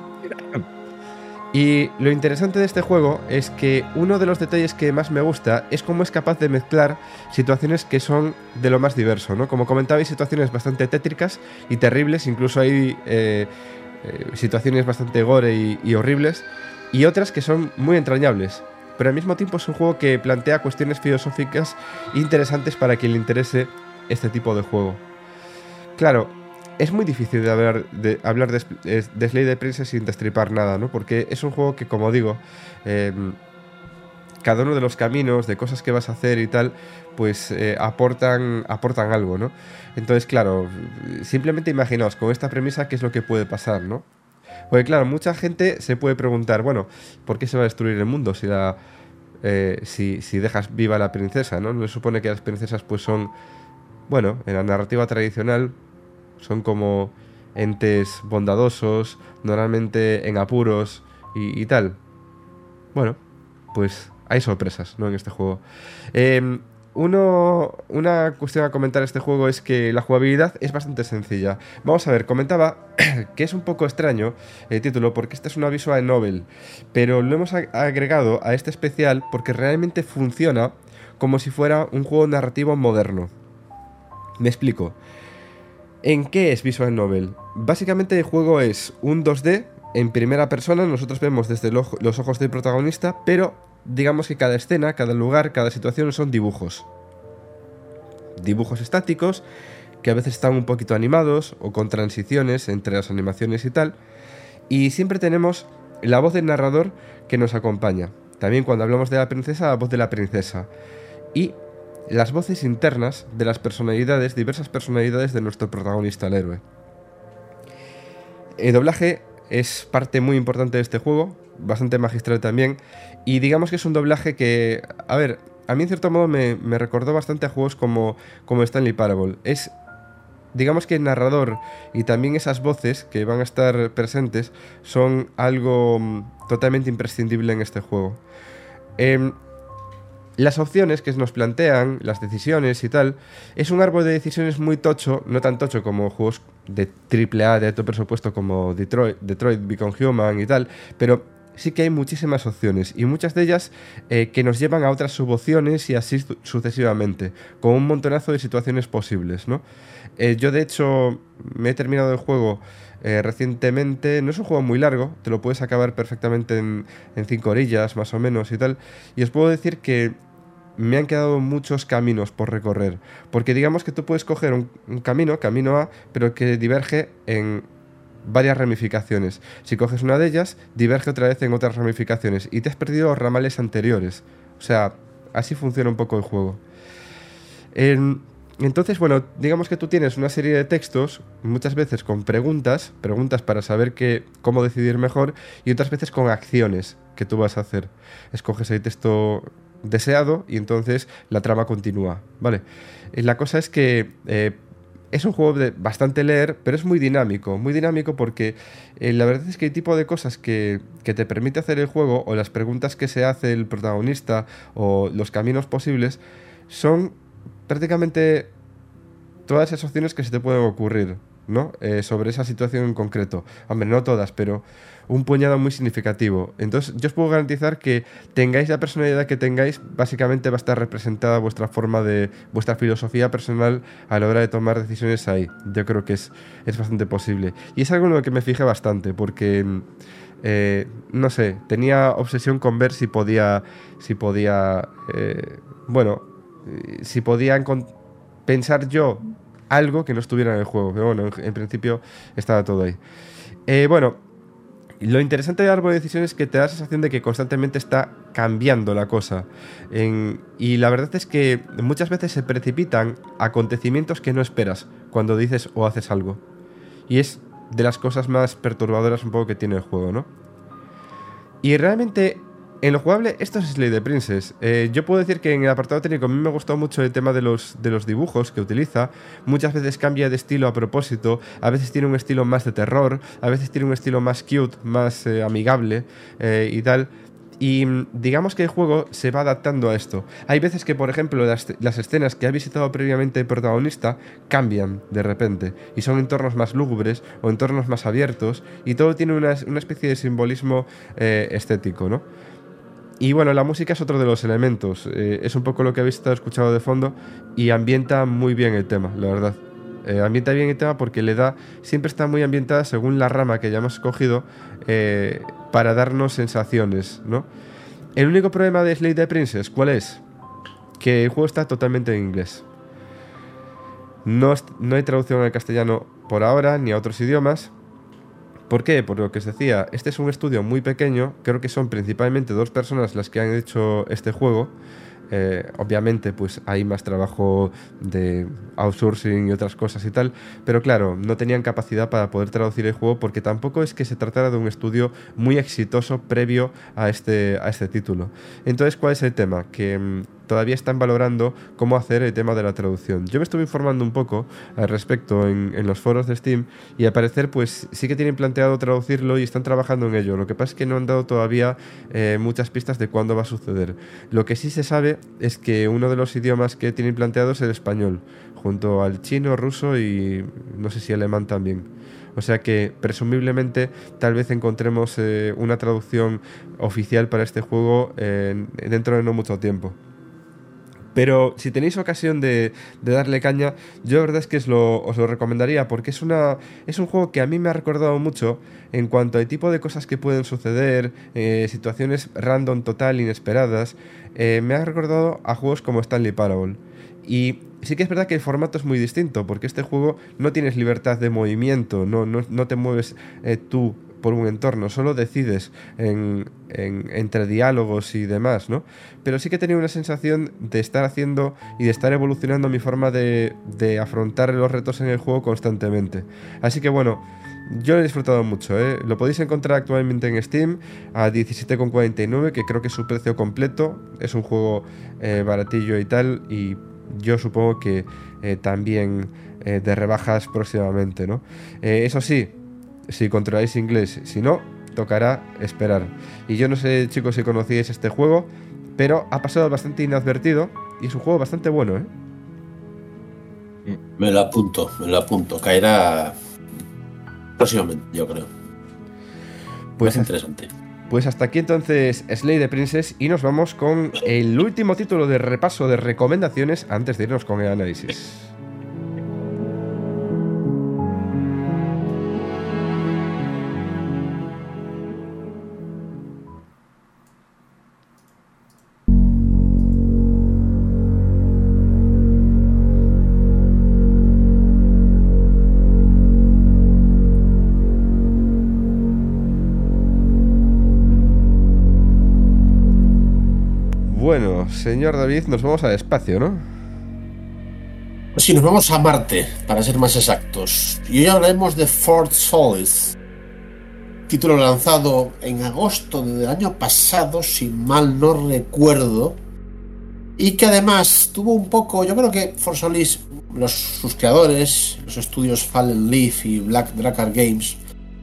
Y lo interesante de este juego es que uno de los detalles que más me gusta es cómo es capaz de mezclar situaciones que son de lo más diverso, ¿no? Como comentaba, hay situaciones bastante tétricas y terribles, incluso hay eh, eh, situaciones bastante gore y, y horribles, y otras que son muy entrañables. Pero al mismo tiempo es un juego que plantea cuestiones filosóficas interesantes para quien le interese este tipo de juego. Claro, es muy difícil de hablar de, hablar de, de Slay the Princess sin destripar nada, ¿no? Porque es un juego que, como digo, eh, cada uno de los caminos, de cosas que vas a hacer y tal, pues eh, aportan, aportan algo, ¿no? Entonces, claro, simplemente imaginaos con esta premisa qué es lo que puede pasar, ¿no? Porque, claro, mucha gente se puede preguntar, bueno, ¿por qué se va a destruir el mundo si, la, eh, si, si dejas viva a la princesa, ¿no? No se supone que las princesas pues son, bueno, en la narrativa tradicional son como entes bondadosos, normalmente en apuros y, y tal. Bueno, pues hay sorpresas, ¿no? En este juego. Eh, uno, una cuestión a comentar de este juego es que la jugabilidad es bastante sencilla. Vamos a ver, comentaba que es un poco extraño el título porque este es una visual novel, pero lo hemos agregado a este especial porque realmente funciona como si fuera un juego narrativo moderno. Me explico. ¿En qué es visual novel? Básicamente el juego es un dos D en primera persona, nosotros vemos desde los ojos del protagonista, pero digamos que cada escena, cada lugar, cada situación son dibujos. Dibujos estáticos que a veces están un poquito animados o con transiciones entre las animaciones y tal. Y siempre tenemos la voz del narrador que nos acompaña. También cuando hablamos de la princesa, la voz de la princesa. Y las voces internas de las personalidades, diversas personalidades de nuestro protagonista, el héroe. El doblaje es parte muy importante de este juego, bastante magistral también, y digamos que es un doblaje que, a ver, a mí en cierto modo me, me recordó bastante a juegos como, como Stanley Parable. Es, digamos que el narrador y también esas voces que van a estar presentes son algo mm, totalmente imprescindible en este juego. Eh, Las opciones que nos plantean, las decisiones y tal, es un árbol de decisiones muy tocho, no tan tocho como juegos de triple A de alto presupuesto como Detroit, Detroit Become Human y tal, pero sí que hay muchísimas opciones y muchas de ellas eh, que nos llevan a otras subopciones y así su sucesivamente, con un montonazo de situaciones posibles, ¿no? Eh, yo de hecho me he terminado el juego eh, recientemente, no es un juego muy largo, te lo puedes acabar perfectamente en, en cinco orillas más o menos y tal, y os puedo decir que me han quedado muchos caminos por recorrer, porque digamos que tú puedes coger un, un camino, camino A, pero que diverge en varias ramificaciones. Si coges una de ellas, diverge otra vez en otras ramificaciones y te has perdido los ramales anteriores. O sea, así funciona un poco el juego. En, entonces, bueno, digamos que tú tienes una serie de textos, muchas veces con preguntas, preguntas para saber qué, cómo decidir mejor, y otras veces con acciones que tú vas a hacer. Escoges el texto deseado y entonces la trama continúa, ¿vale? La cosa es que eh, es un juego de bastante leer, pero es muy dinámico, muy dinámico porque eh, la verdad es que el tipo de cosas que, que te permite hacer el juego, o las preguntas que se hace el protagonista, o los caminos posibles, son prácticamente todas esas opciones que se te pueden ocurrir, ¿no? Eh, sobre esa situación en concreto. Hombre, no todas, pero un puñado muy significativo. Entonces, yo os puedo garantizar que tengáis la personalidad que tengáis, básicamente va a estar representada vuestra forma de, vuestra filosofía personal a la hora de tomar decisiones ahí. Yo creo que es, es bastante posible. Y es algo en lo que me fijé bastante, porque, eh, no sé, tenía obsesión con ver si podía, si podía, eh, bueno, si podía pensar yo algo que no estuviera en el juego. Pero bueno, en, en principio estaba todo ahí. Eh, bueno, lo interesante del árbol de decisiones es que te da la sensación de que constantemente está cambiando la cosa. En, y la verdad es que muchas veces se precipitan acontecimientos que no esperas cuando dices o haces algo. Y es de las cosas más perturbadoras un poco que tiene el juego, ¿no? Y realmente, en lo jugable, esto es Slay the Princess. Eh, yo puedo decir que en el apartado técnico a mí me gustó mucho el tema de los, de los dibujos que utiliza. Muchas veces cambia de estilo a propósito. A veces tiene un estilo más de terror. A veces tiene un estilo más cute, más eh, amigable eh, y tal. Y digamos que el juego se va adaptando a esto. Hay veces que, por ejemplo, las, las escenas que ha visitado previamente el protagonista cambian de repente y son entornos más lúgubres o entornos más abiertos, y todo tiene una, una especie de simbolismo eh, estético, ¿no? Y bueno, la música es otro de los elementos. Eh, es un poco lo que habéis estado escuchando de fondo y ambienta muy bien el tema, la verdad. Eh, ambienta bien el tema porque le da, siempre está muy ambientada según la rama que hayamos escogido eh, para darnos sensaciones, ¿no? El único problema de Slay the Princess, ¿cuál es? Que el juego está totalmente en inglés. No, no hay traducción al castellano por ahora, ni a otros idiomas. ¿Por qué? Por lo que os decía, este es un estudio muy pequeño, creo que son principalmente dos personas las que han hecho este juego. Eh, obviamente pues hay más trabajo de outsourcing y otras cosas y tal, pero claro, no tenían capacidad para poder traducir el juego porque tampoco es que se tratara de un estudio muy exitoso previo a este, a este título. Entonces, ¿cuál es el tema? Que todavía están valorando cómo hacer el tema de la traducción. Yo me estuve informando un poco al respecto en, en los foros de Steam y al parecer pues sí que tienen planteado traducirlo y están trabajando en ello. Lo que pasa es que no han dado todavía eh, muchas pistas de cuándo va a suceder. Lo que sí se sabe es que uno de los idiomas que tienen planteado es el español, junto al chino, ruso y no sé si alemán también. O sea que presumiblemente tal vez encontremos eh, una traducción oficial para este juego eh, dentro de no mucho tiempo. Pero si tenéis ocasión de, de darle caña, yo la verdad es que os lo, os lo recomendaría, porque es, una, es un juego que a mí me ha recordado mucho en cuanto al tipo de cosas que pueden suceder, eh, situaciones random total, inesperadas. Eh, me ha recordado a juegos como Stanley Parable. Y sí que es verdad que el formato es muy distinto, porque este juego no tienes libertad de movimiento, no, no, no te mueves eh, tú por un entorno, solo decides en, en, entre diálogos y demás, ¿no? Pero sí que he tenido una sensación de estar haciendo y de estar evolucionando mi forma de, de afrontar los retos en el juego constantemente. Así que bueno, yo lo he disfrutado mucho, ¿eh? Lo podéis encontrar actualmente en Steam a diecisiete con cuarenta y nueve, que creo que es su precio completo. Es un juego eh, baratillo y tal, y yo supongo que eh, también eh, de rebajas próximamente, ¿no? Eh, eso sí, si controláis inglés, si no, tocará esperar. Y yo no sé, chicos, si conocíais este juego, pero ha pasado bastante inadvertido y es un juego bastante bueno, ¿eh? Me lo apunto, me lo apunto. Caerá próximamente, yo creo. Pues es interesante. Pues hasta aquí entonces Slay the Princess y nos vamos con el último título de repaso de recomendaciones antes de irnos con el análisis. Bueno, señor David, nos vamos al espacio, ¿no? Pues sí, nos vamos a Marte, para ser más exactos. Y hoy hablaremos de Fort Solis, título lanzado en agosto del año pasado, si mal no recuerdo, y que además tuvo un poco, yo creo que Fort Solis, los, sus creadores, los estudios Fallen Leaf y Black Dracar Games,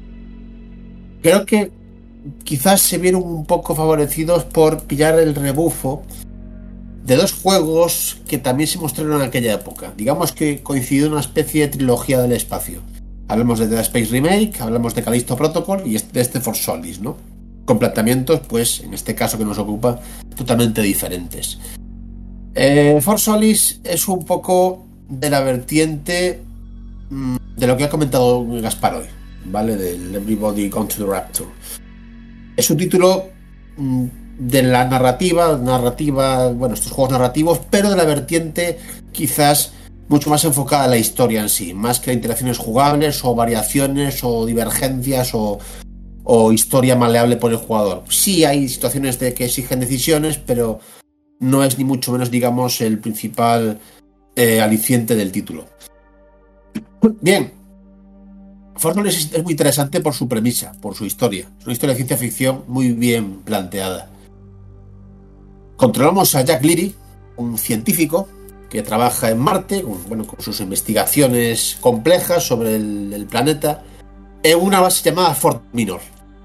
creo que quizás se vieron un poco favorecidos por pillar el rebufo de dos juegos que también se mostraron en aquella época. Digamos que coincidió una especie de trilogía del espacio. Hablamos de Dead Space Remake, hablamos de Callisto Protocol y de este Fort Solis, ¿no? Con planteamientos, pues, en este caso que nos ocupa, totalmente diferentes. Eh, Fort Solis es un poco de la vertiente mmm, de lo que ha comentado Gaspar hoy, ¿vale? Del Everybody Gone to the Rapture. Es un título mmm, de la narrativa, narrativa, bueno, estos juegos narrativos, pero de la vertiente quizás mucho más enfocada a la historia en sí, más que a interacciones jugables o variaciones o divergencias o, o historia maleable por el jugador. Sí hay situaciones de que exigen decisiones, pero no es ni mucho menos, digamos, el principal eh, aliciente del título. Bien, Fort Solis es muy interesante por su premisa, por su historia. Es una historia de ciencia ficción muy bien planteada. Controlamos a Jack Leary, un científico que trabaja en Marte, con, bueno, con sus investigaciones complejas sobre el, el planeta, en una base llamada Fort Minor.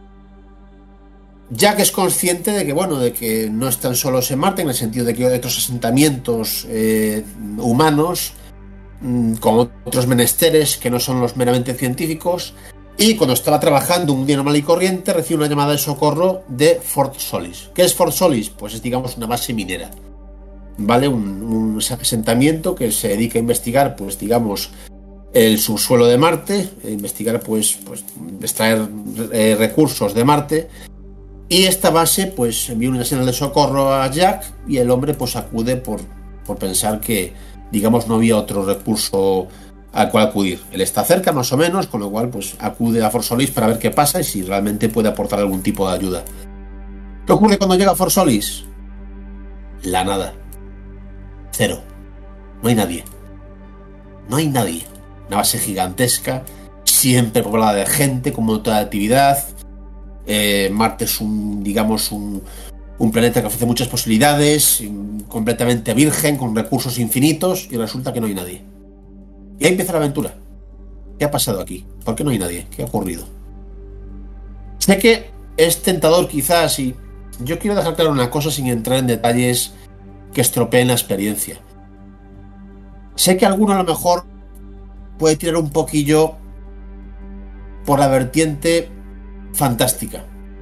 Jack es consciente de que, bueno, de que no están solos en Marte, en el sentido de que hay otros asentamientos eh, humanos mmm, con otros menesteres que no son los meramente científicos, y cuando estaba trabajando un día normal y corriente recibe una llamada de socorro de Fort Solis. ¿Qué es Fort Solis? Pues es, digamos, una base minera, ¿vale? Un, un asentamiento que se dedica a investigar, pues digamos, el subsuelo de Marte, e investigar, pues, pues extraer eh, recursos de Marte. Y esta base, pues, envía una señal de socorro a Jack y el hombre, pues, acude por, por pensar que, digamos, no había otro recurso al cual acudir. Él está cerca, más o menos, con lo cual, pues, acude a Fort Solis para ver qué pasa y si realmente puede aportar algún tipo de ayuda. ¿Qué ocurre cuando llega a Fort Solis? La nada. Cero. No hay nadie. No hay nadie. Una base gigantesca, siempre poblada de gente, con toda actividad. Eh, Marte es un, digamos, un, un planeta que ofrece muchas posibilidades, completamente virgen, con recursos infinitos, y resulta que no hay nadie. Y ahí empieza la aventura. ¿Qué ha pasado aquí? ¿Por qué no hay nadie? ¿Qué ha ocurrido? Sé que es tentador quizás, y yo quiero dejar claro una cosa sin entrar en detalles que estropeen la experiencia. Sé que alguno a lo mejor puede tirar un poquillo por la vertiente fantástica.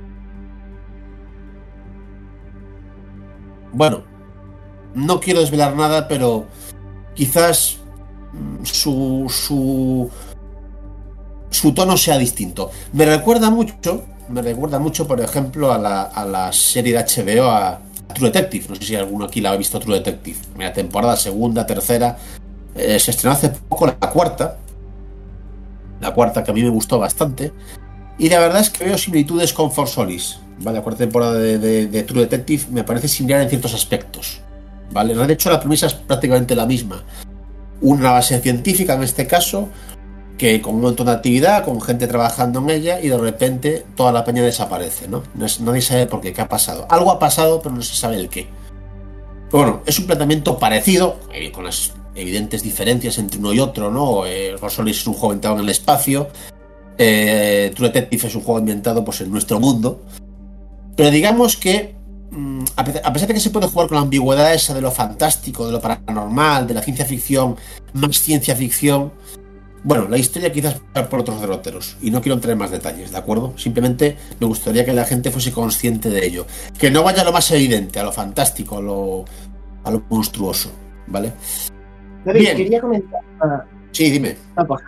Bueno, no quiero desvelar nada, pero quizás su su su tono sea distinto. Me recuerda mucho, me recuerda mucho, por ejemplo, a la, a la serie de H B O, a, a True Detective. No sé si alguno aquí la ha visto, True Detective. Primera temporada, segunda, tercera. Eh, se estrenó hace poco la cuarta. La cuarta, que a mí me gustó bastante. Y la verdad es que veo similitudes con For Solis. ¿Vale? La cuarta temporada de, de, de True Detective me parece similar en ciertos aspectos. ¿Vale? De hecho, la premisa es prácticamente la misma. Una base científica, en este caso, que con un montón de actividad, con gente trabajando en ella, y de repente toda la peña desaparece, ¿no? No es, nadie sabe por qué, qué ha pasado. Algo ha pasado, pero no se sabe el qué. Pero bueno, es un planteamiento parecido, eh, con las evidentes diferencias entre uno y otro, ¿no? Eh, For Solis es un juego ambientado en el espacio, eh, True Detective es un juego ambientado pues, en nuestro mundo. Pero digamos que, a pesar de que se puede jugar con la ambigüedad esa de lo fantástico, de lo paranormal, de la ciencia ficción, más ciencia ficción, bueno, la historia quizás va por otros derroteros, y no quiero entrar en más detalles, ¿de acuerdo? Simplemente me gustaría que la gente fuese consciente de ello. Que no vaya a lo más evidente, a lo fantástico, a lo, a lo monstruoso, ¿vale? David, Bien. Quería comentar... Sí, dime. una cosa.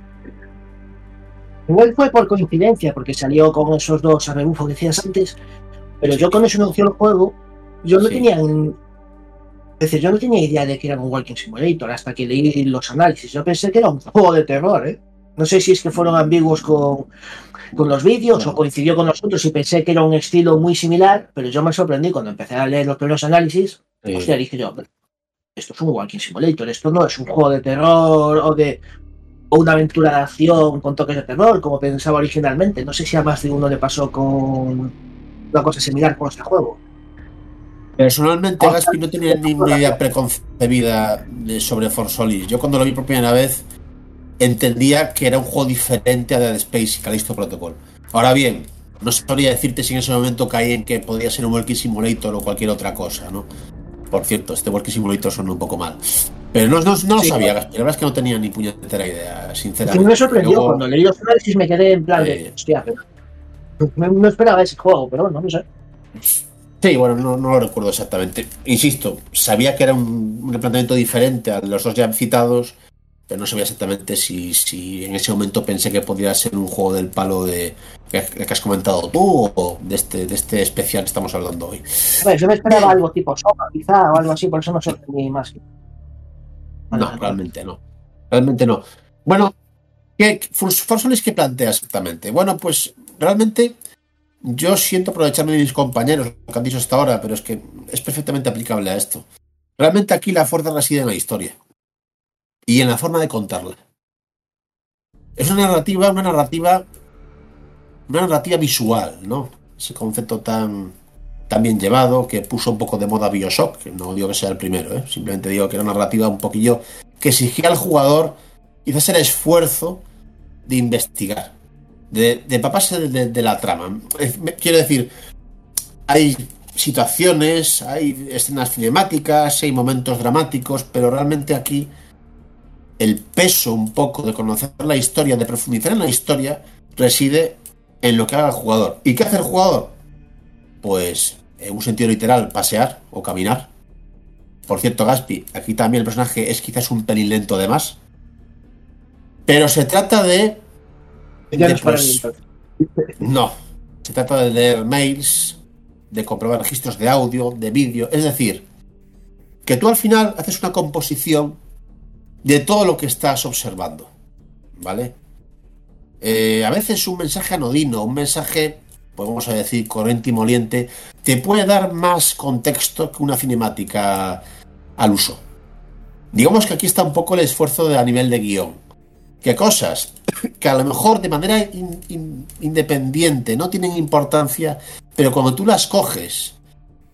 Igual fue por coincidencia, porque salió con esos dos a rebufo que decías antes, pero yo cuando se anunció el juego, yo no Sí. tenía un... Es decir, yo no tenía idea de que era un Walking Simulator hasta que leí los análisis. Yo pensé que era un juego de terror, ¿eh? No sé si es que fueron ambiguos con, con los vídeos o coincidió con nosotros y pensé que era un estilo muy similar, pero yo me sorprendí cuando empecé a leer los primeros análisis. Sí. Hostia, dije yo, esto es un Walking Simulator, esto no es un juego de terror o de o una aventura de acción con toques de terror, como pensaba originalmente. No sé si a más de uno le pasó con una cosa similar con este juego. Personalmente, Gaspi no tenía ninguna idea preconcebida de, sobre For Solis. Yo cuando lo vi por primera vez entendía que era un juego diferente a Dead Space y Callisto Protocol. Ahora bien, no sabría decirte si en ese momento caí en que podía ser un Walking Simulator o cualquier otra cosa, ¿no? Por cierto, este Walking Simulator suena un poco mal. Pero no, no, no lo Sí, sabía, claro. Gaspi. La verdad es que no tenía ni puñetera idea, Que sinceramente. me sorprendió Luego, cuando leí los análisis, me quedé en plan de, Eh. hostia, pero no, no esperaba ese juego, pero bueno, no sé. Sí, bueno, no, no lo recuerdo exactamente. Insisto, sabía que era un, un planteamiento diferente a los dos ya citados, pero no sabía exactamente si, si en ese momento pensé que podría ser un juego del palo de que, que has comentado tú o de este, de este especial que estamos hablando hoy. A ver, yo me esperaba Bien. algo tipo Soma, quizá, o algo así, por eso no sorprendí más. Vale, No, vale. realmente no. Realmente no. Bueno, ¿qué, For Solis qué plantea exactamente? Bueno, pues realmente yo siento aprovecharme de mis compañeros, lo que han dicho hasta ahora, pero es que es perfectamente aplicable a esto. Realmente aquí la fuerza reside en la historia y en la forma de contarla. Es una narrativa, una narrativa, una narrativa visual, ¿no? Ese concepto tan, tan bien llevado que puso un poco de moda BioShock, que no digo que sea el primero, ¿eh? Simplemente digo que era una narrativa un poquillo que exigía al jugador quizás el esfuerzo de investigar, de, de empaparse de, de, de la trama. Quiero decir, hay situaciones, hay escenas cinemáticas, hay momentos dramáticos, pero realmente aquí el peso un poco de conocer la historia, de profundizar en la historia, reside en lo que haga el jugador. ¿Y qué hace el jugador? Pues, en un sentido literal, pasear o caminar. Por cierto, Gaspi, aquí también el personaje es quizás un pelín lento de más. Pero se trata de... Ya de no es para pues, mí. no. Se trata de leer mails, de comprobar registros de audio, de vídeo. Es decir, que tú al final haces una composición de todo lo que estás observando, ¿vale? Eh, a veces un mensaje anodino, un mensaje, pues vamos a decir, corriente y moliente, te puede dar más contexto que una cinemática al uso. Digamos que aquí está un poco el esfuerzo de, a nivel de guión. Que cosas que a lo mejor de manera in, in, independiente no tienen importancia, pero cuando tú las coges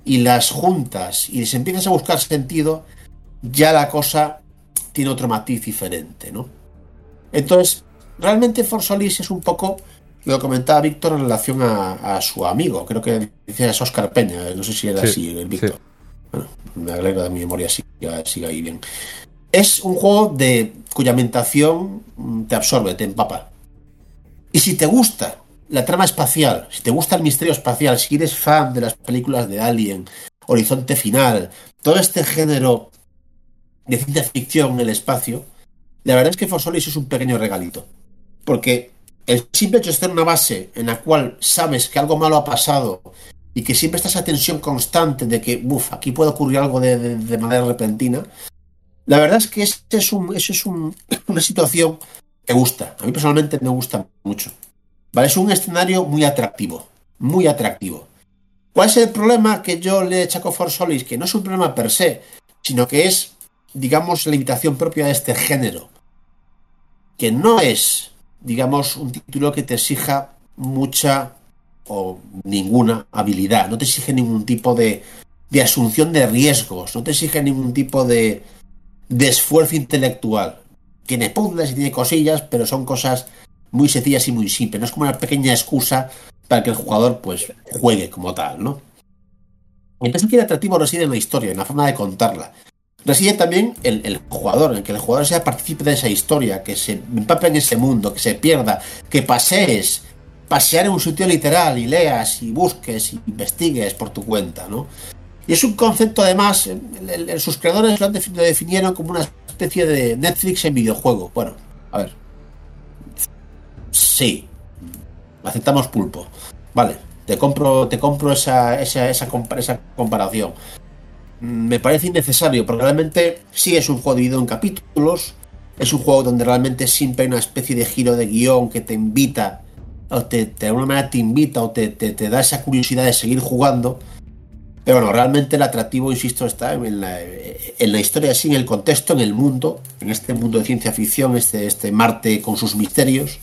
y las juntas y les empiezas a buscar sentido, ya la cosa tiene otro matiz diferente, ¿no? Entonces, realmente For Solis es un poco lo que comentaba Víctor en relación a, a su amigo, creo que decías Óscar Peña, no sé si era Sí, así, el Víctor. sí. Bueno, me alegra de mi memoria, siga, siga ahí bien. Es un juego de cuya ambientación te absorbe, te empapa. Y si te gusta la trama espacial, si te gusta el misterio espacial, si eres fan de las películas de Alien, Horizonte Final, todo este género de ciencia ficción en el espacio, la verdad es que For Solis es un pequeño regalito. Porque el simple hecho de estar en una base en la cual sabes que algo malo ha pasado y que siempre está esa tensión constante de que, uff, aquí puede ocurrir algo de, de, de manera repentina, la verdad es que ese es un, ese es un, una situación que gusta. A mí personalmente me gusta mucho. ¿Vale? Es un escenario muy atractivo, muy atractivo. ¿Cuál es el problema que yo le achaco a For Solis? Que no es un problema per se, sino que es, digamos, la limitación propia de este género. Que no es, digamos, un título que te exija mucha o ninguna habilidad, no te exige ningún tipo de, de asunción de riesgos, no te exige ningún tipo de, de esfuerzo intelectual. Tiene puzzles y tiene cosillas, pero son cosas muy sencillas y muy simples. No es como una pequeña excusa para que el jugador pues juegue como tal, ¿no? Entonces aquí el atractivo reside en la historia, en la forma de contarla. Reside también el, el jugador, en que el jugador sea partícipe de esa historia, que se empape en ese mundo, que se pierda, que pasees, pasear en un sitio literal y leas y busques y investigues por tu cuenta, ¿no? Y es un concepto, además, el, el, el, sus creadores lo, lo definieron como una especie de Netflix en videojuego. Bueno, a ver. Sí, aceptamos pulpo. Vale, te compro, te compro esa, esa, esa, esa comparación. Me parece innecesario, porque realmente sí es un juego dividido en capítulos. Es un juego donde realmente siempre hay una especie de giro de guión que te invita, o te, te, de alguna manera te invita o te, te, te da esa curiosidad de seguir jugando. Pero bueno, realmente el atractivo, insisto, está en la, en la historia, así, en el contexto, en el mundo, en este mundo de ciencia ficción, este, este Marte con sus misterios.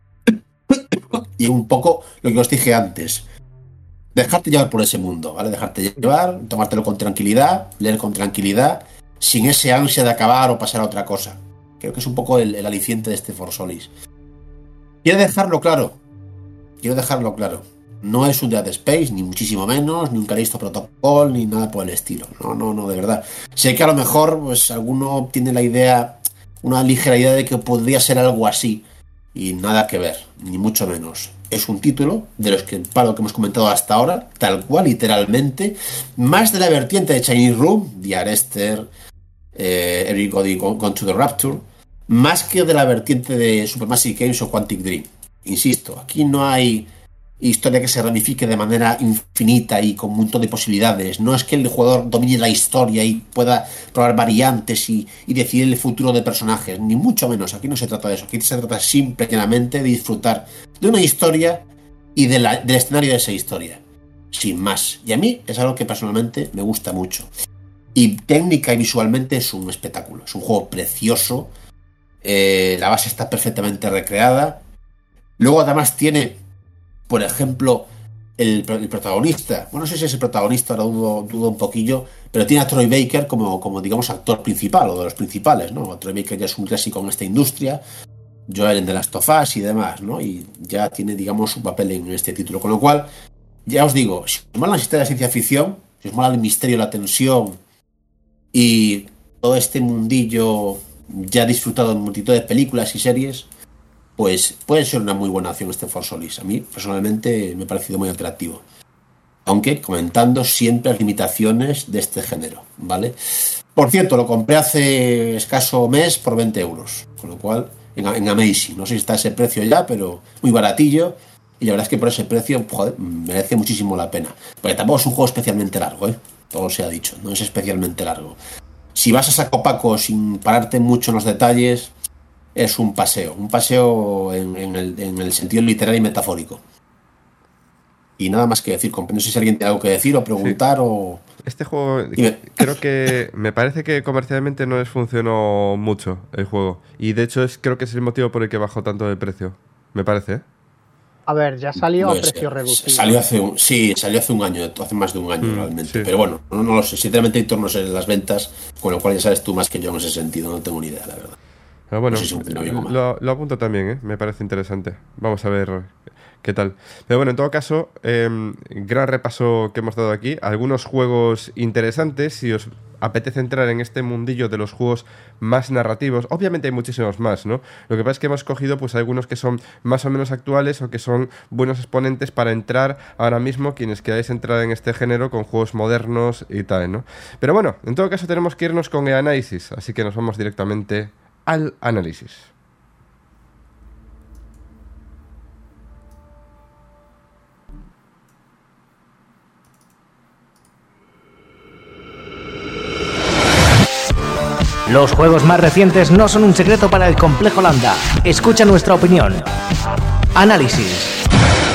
Y un poco lo que os dije antes, dejarte llevar por ese mundo, ¿vale? Dejarte llevar, tomártelo con tranquilidad, leer con tranquilidad, sin ese ansia de acabar o pasar a otra cosa. Creo que es un poco el, el aliciente de este For Solis. Quiero dejarlo claro, quiero dejarlo claro. No es un Dead Space, ni muchísimo menos, ni un Callisto Protocol, ni nada por el estilo. No, no, no, de verdad. Sé que a lo mejor, pues, alguno tiene la idea, una ligera idea de que podría ser algo así. Y nada que ver, ni mucho menos. Es un título de los que, para lo que hemos comentado hasta ahora, tal cual, literalmente, más de la vertiente de Chinese Room, The Arrested, eh, Everybody Gone to the Rapture, más que de la vertiente de Supermassive Games o Quantic Dream. Insisto, aquí no hay historia que se ramifique de manera infinita y con un montón de posibilidades. No es que el jugador domine la historia y pueda probar variantes y, y decidir el futuro de personajes, ni mucho menos. Aquí no se trata de eso. Aquí se trata simplemente de disfrutar de una historia y de la, del escenario de esa historia, sin más. Y a mí es algo que personalmente me gusta mucho. Y técnica y visualmente es un espectáculo. Es un juego precioso. Eh, la base está perfectamente recreada. Luego además tiene, por ejemplo, el, el protagonista, bueno, no sé si es el protagonista, ahora dudo, dudo un poquillo, pero tiene a Troy Baker como, como, digamos, actor principal, o de los principales, ¿no? Troy Baker ya es un clásico en esta industria, Joel en The Last of Us y demás, ¿no? Y ya tiene, digamos, su papel en este título, con lo cual, ya os digo, si os mola la historia de ciencia ficción, si os mola el misterio, la tensión y todo este mundillo ya disfrutado en multitud de películas y series, pues puede ser una muy buena opción este For Solis. A mí, personalmente, me ha parecido muy atractivo. Aunque comentando siempre las limitaciones de este género, ¿vale? Por cierto, lo compré hace escaso mes por veinte euros. Con lo cual, en, en Amazing. No sé si está a ese precio ya, pero muy baratillo. Y la verdad es que por ese precio, joder, merece muchísimo la pena. Porque tampoco es un juego especialmente largo, ¿eh? Todo se ha dicho, no es especialmente largo. Si vas a saco paco sin pararte mucho en los detalles, es un paseo, un paseo en, en, el, en el sentido literal y metafórico. Y nada más que decir, no sé si alguien tiene algo que decir o preguntar, sí. o... Este juego, Dime. creo que me parece que comercialmente no les funcionó mucho el juego. Y de hecho es, creo que es el motivo por el que bajó tanto de precio. Me parece, ¿eh? A ver, ya salió Puede a precio ser. reducido. Salió hace un, sí, salió hace un año, hace más de un año Mm, realmente. sí. Pero bueno, no, no lo sé. Sinceramente, Héctor, no sé las ventas, con lo cual ya sabes tú más que yo en ese sentido. No tengo ni idea, la verdad. Pero bueno, No sé si funciona bien o mal. lo, lo apunto también, ¿eh? Me parece interesante. Vamos a ver qué tal. Pero bueno, en todo caso, eh, gran repaso que hemos dado aquí. Algunos juegos interesantes, si os apetece entrar en este mundillo de los juegos más narrativos. Obviamente hay muchísimos más, ¿no? Lo que pasa es que hemos cogido pues algunos que son más o menos actuales o que son buenos exponentes para entrar ahora mismo quienes queráis entrar en este género con juegos modernos y tal, ¿no? Pero bueno, en todo caso tenemos que irnos con eAnálisis, así que nos vamos directamente al análisis. Los juegos más recientes no son un secreto para el Complejo Lambda. Escucha nuestra opinión. Análisis.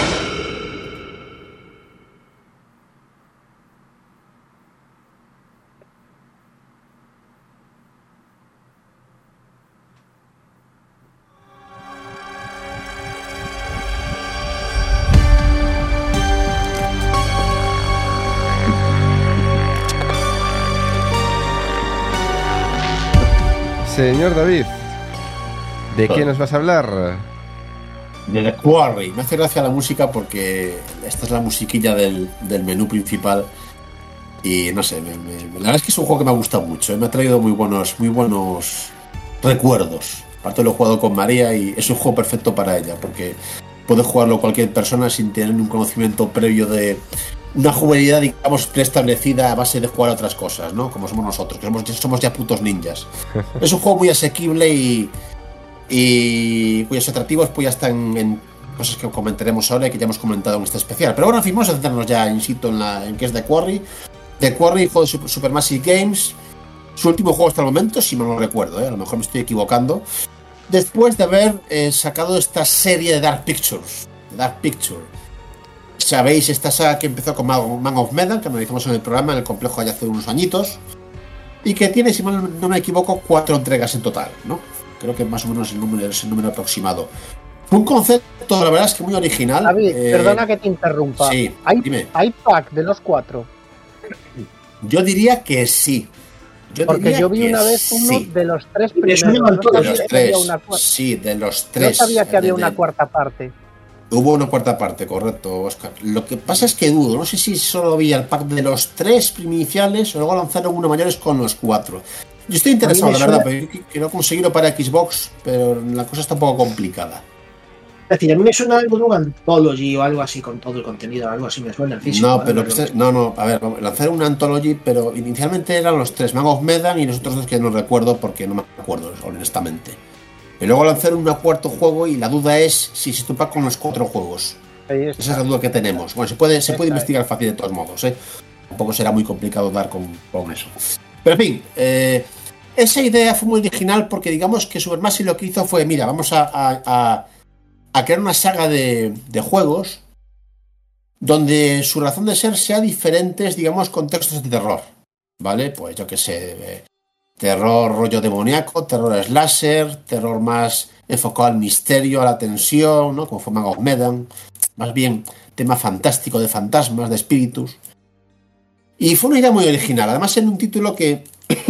Señor David, ¿de qué nos vas a hablar? De The Quarry. Me hace gracia la música porque esta es la musiquilla del, del menú principal. Y no sé, me, me, la verdad es que es un juego que me ha gustado mucho. ¿eh? Me ha traído muy buenos, muy buenos recuerdos. Aparte lo he jugado con María y es un juego perfecto para ella porque puede jugarlo cualquier persona sin tener un conocimiento previo de una jugabilidad, digamos, preestablecida a base de jugar a otras cosas, ¿no? Como somos nosotros, que somos, somos ya putos ninjas. Es un juego muy asequible y, y cuyos atractivos pues ya están en cosas que comentaremos ahora y que ya hemos comentado en este especial. Pero bueno, en fin, vamos a centrarnos ya, insisto, en, la, en qué es The Quarry. The Quarry, juego de Super, Supermassive Games. Su último juego hasta el momento, si no lo recuerdo, ¿eh? A lo mejor me estoy equivocando. Después de haber eh, sacado esta serie de Dark Pictures. Dark Picture. Sabéis, esta saga que empezó con Man of Medan, que analizamos en el programa, en el complejo ya hace unos añitos. Y que tiene, si no me equivoco, cuatro entregas en total, ¿no? Creo que más o menos el número es el número aproximado. Fue un concepto, la verdad es que muy original. David, eh, perdona que te interrumpa. Sí, ¿Hay, dime. ¿Hay pack de los cuatro? Yo diría que sí. Yo Porque yo vi una vez uno sí. de los tres Me primeros. suena No al todo. De sabía los que tres. había una cuarta. Sí, de los tres. No sabía que había De- una de- cuarta parte. Hubo una cuarta parte, correcto, Oscar. Lo que pasa es que dudo, no sé si solo había el pack de los tres iniciales o luego lanzaron uno mayores con los cuatro. Yo estoy interesado, la me verdad, suena- pero quiero conseguirlo para Xbox, pero la cosa está un poco complicada. Es decir, a mí me suena algo de un anthology o algo así con todo el contenido, algo así me suena el físico. No, ¿eh? pero que este- no, no, a ver, vamos, lanzaron una anthology, pero inicialmente eran los tres, Man of Medan y los otros dos que no recuerdo porque no me acuerdo, honestamente. Y luego lanzaron un cuarto juego y la duda es si se topa con los cuatro juegos. Ahí Esa está. es la duda que tenemos. Bueno, se puede, se puede Esa investigar fácil de todos modos, ¿eh? Tampoco será muy complicado dar con, con eso. Pero en fin, eh, esa idea fue muy original porque digamos que Supermassive lo que hizo fue, mira, vamos a, a, a, a crear una saga de, de juegos donde su razón de ser sea diferentes, digamos, contextos de terror. ¿Vale? Pues yo qué sé, eh, terror rollo demoníaco, terror slasher, terror más enfocado al misterio, a la tensión, ¿no? Como fue Man of Medan. Más bien tema fantástico de fantasmas, de espíritus. Y fue una idea muy original. Además, en un título que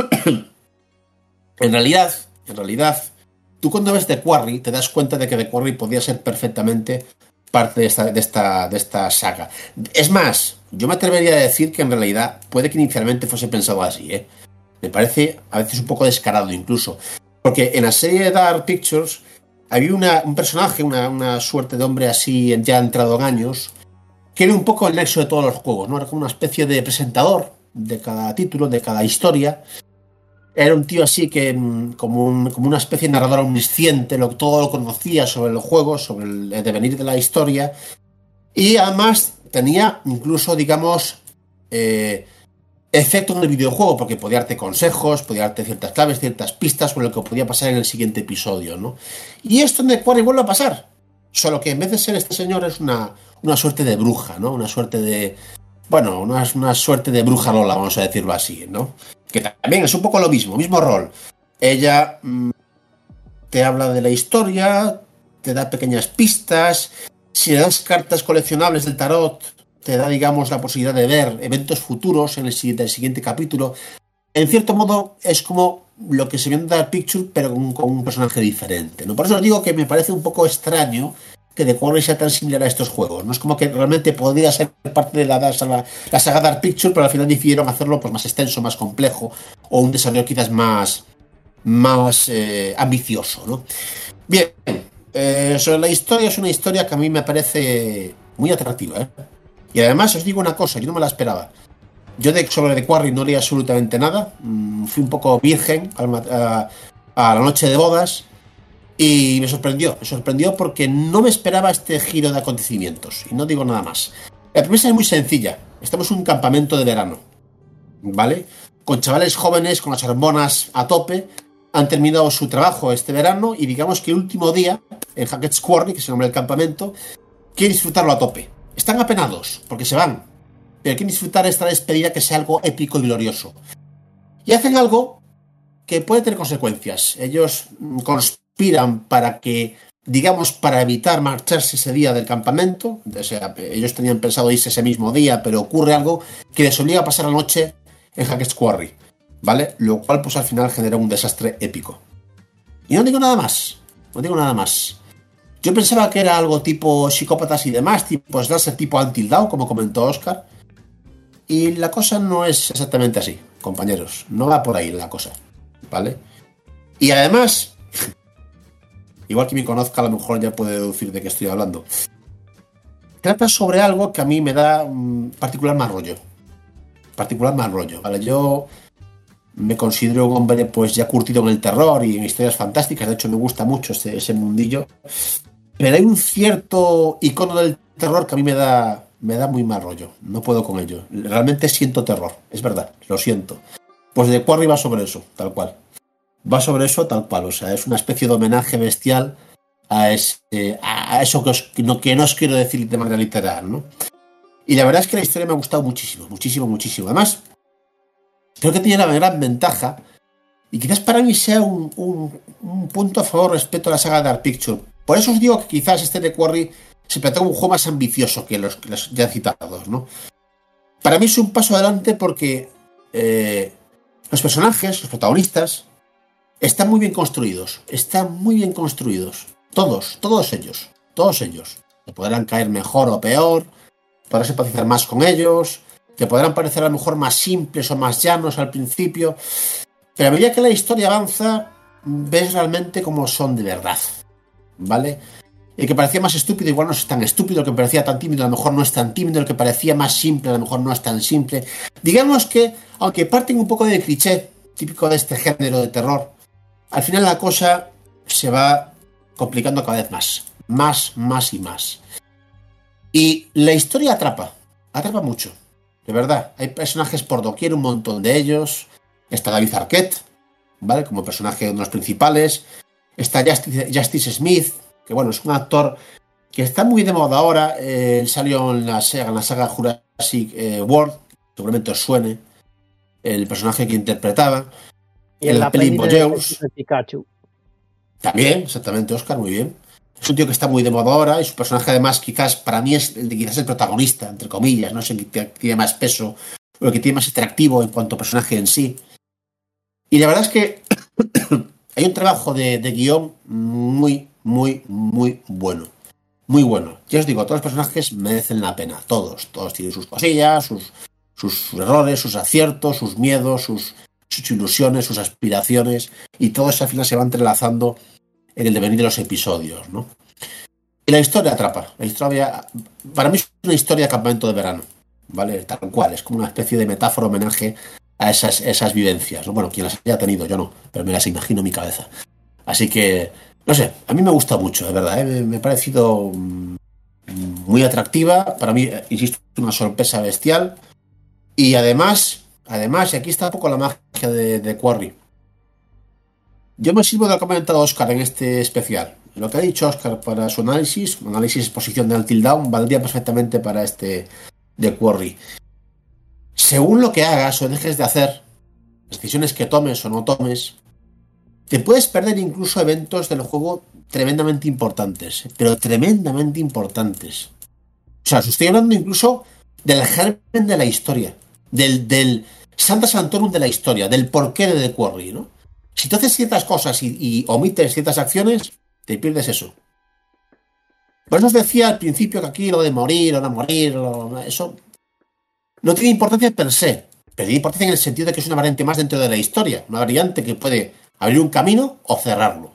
en realidad, en realidad, tú cuando ves The Quarry te das cuenta de que The Quarry podía ser perfectamente parte de esta, de esta, de esta saga. Es más, yo me atrevería a decir que en realidad puede que inicialmente fuese pensado así, ¿eh? Me parece a veces un poco descarado incluso. Porque en la serie de Dark Pictures había una, un personaje, una, una suerte de hombre así ya entrado en años, que era un poco el nexo de todos los juegos, ¿no? Era como una especie de presentador de cada título, de cada historia. Era un tío así que, como, un, como una especie de narrador omnisciente, lo, todo lo conocía sobre el juego, sobre el devenir de la historia. Y además tenía incluso, digamos, eh, efecto en el videojuego, porque podía darte consejos, podía darte ciertas claves, ciertas pistas sobre lo que podía pasar en el siguiente episodio, ¿no? Y esto en The Quarry vuelve a pasar. Solo que en vez de ser este señor es una, una suerte de bruja, ¿no? Una suerte de... Bueno, una, una suerte de bruja Lola, vamos a decirlo así, ¿no? Que también es un poco lo mismo, mismo rol. Ella mmm, te habla de la historia, te da pequeñas pistas, si le das cartas coleccionables del tarot, te da, digamos, la posibilidad de ver eventos futuros en el siguiente, el siguiente capítulo. En cierto modo, es como lo que se ve en Dark Pictures, pero con, con un personaje diferente, ¿no? Por eso os digo que me parece un poco extraño que The Quarry sea tan similar a estos juegos. No es como que realmente podría ser parte de la, la, la saga Dark Pictures, pero al final decidieron hacerlo pues, más extenso, más complejo, o un desarrollo quizás más, más eh, ambicioso, ¿no? Bien, eh, sobre la historia, es una historia que a mí me parece muy atractiva, ¿eh? Y además os digo una cosa, yo no me la esperaba. Yo de, sobre The Quarry no leí absolutamente nada. Mm, fui un poco virgen a, a, a la noche de bodas y me sorprendió. Me sorprendió porque no me esperaba este giro de acontecimientos. Y no digo nada más. La premisa es muy sencilla. Estamos en un campamento de verano, ¿vale? Con chavales jóvenes, con las hormonas a tope. Han terminado su trabajo este verano y digamos que el último día, en Hackett's Quarry, que es el nombre del campamento, quieren disfrutarlo a tope. Están apenados porque se van, pero quieren disfrutar esta despedida que sea algo épico y glorioso. Y hacen algo que puede tener consecuencias. Ellos conspiran para que, digamos, para evitar marcharse ese día del campamento. O sea, ellos tenían pensado irse ese mismo día, pero ocurre algo que les obliga a pasar la noche en Hackett's Quarry, ¿vale? Lo cual, pues al final genera un desastre épico. Y no digo nada más, no digo nada más. Yo pensaba que era algo tipo psicópatas y demás, tipo slasher tipo Until Dawn, como comentó Oscar. Y la cosa no es exactamente así, compañeros. No va por ahí la cosa, ¿vale? Y además, igual que me conozca, a lo mejor ya puede deducir de qué estoy hablando. Trata sobre algo que a mí me da um, particular mal rollo. Particular mal rollo, ¿vale? Yo me considero un hombre pues ya curtido en el terror y en historias fantásticas. De hecho, me gusta mucho ese, ese mundillo. Pero hay un cierto icono del terror que a mí me da, me da muy mal rollo. No puedo con ello. Realmente siento terror. Es verdad, lo siento. Pues The Quarry va sobre eso, tal cual. Va sobre eso, tal cual. O sea, es una especie de homenaje bestial a, ese, a eso que, os, no, que no os quiero decir de manera literal, ¿no? Y la verdad es que la historia me ha gustado muchísimo, muchísimo, muchísimo. Además, creo que tiene la gran ventaja, y quizás para mí sea un, un, un punto a favor respecto a la saga de Dark Pictures. Por eso os digo que quizás este The Quarry se plantea como un juego más ambicioso que los, que los ya citados, ¿no? Para mí es un paso adelante porque eh, los personajes, los protagonistas, están muy bien construidos. Están muy bien construidos. Todos, todos ellos. Todos ellos. Te podrán caer mejor o peor. Podrás empatizar más con ellos. Te podrán parecer a lo mejor más simples o más llanos al principio. Pero a medida que la historia avanza, ves realmente cómo son de verdad, ¿vale? El que parecía más estúpido igual no es tan estúpido, el que parecía tan tímido a lo mejor no es tan tímido, el que parecía más simple a lo mejor no es tan simple. Digamos que, aunque parten un poco de cliché típico de este género de terror, al final la cosa se va complicando cada vez más. Más, más y más. Y la historia atrapa. Atrapa mucho. De verdad. Hay personajes por doquier, un montón de ellos. Está David Arquette, ¿vale? Como personaje de uno de los principales. Está Justice, Justice Smith, que bueno, es un actor que está muy de moda ahora. Eh, él salió en la saga, en la saga Jurassic eh, World, seguramente os suene el personaje que interpretaba. Y en, en la, la peli de, de Pikachu. También, exactamente, Oscar, muy bien. Es un tío que está muy de moda ahora y su personaje además quizás para mí es el, quizás el protagonista, entre comillas, no sé, el que tiene más peso o el que tiene más atractivo en cuanto a personaje en sí. Y la verdad es que hay un trabajo de, de guión muy, muy, muy bueno. Muy bueno. Ya os digo, todos los personajes merecen la pena. Todos. Todos tienen sus cosillas, sus, sus errores, sus aciertos, sus miedos, sus, sus ilusiones, sus aspiraciones. Y todo eso al final se va entrelazando en el devenir de los episodios, ¿no? Y la historia atrapa. La historia, para mí es una historia de campamento de verano, ¿vale? Tal cual. Es como una especie de metáfora, homenaje a esas, esas vivencias, ¿no? Bueno, quien las haya tenido, yo no, pero me las imagino en mi cabeza. Así que, no sé, a mí me gusta mucho, de verdad, ¿eh? me, me ha parecido muy atractiva. Para mí, insisto, es una sorpresa bestial. Y además, además, y aquí está un poco la magia de, de Quarry. Yo me sirvo de lo que ha comentado Oscar en este especial. Lo que ha dicho Oscar para su análisis, un análisis de exposición de Until Dawn, valdría perfectamente para este de Quarry. Según lo que hagas o dejes de hacer, decisiones que tomes o no tomes, te puedes perder incluso eventos del juego tremendamente importantes, pero tremendamente importantes. O sea, os estoy hablando incluso del germen de la historia, del, del Santa Santorum de la historia, del porqué de The Quarry, ¿no? Si tú haces ciertas cosas y, y omites ciertas acciones, te pierdes eso. Por eso os decía al principio que aquí lo de morir o no morir, lo, eso no tiene importancia per se, pero tiene importancia en el sentido de que es una variante más dentro de la historia, una variante que puede abrir un camino o cerrarlo.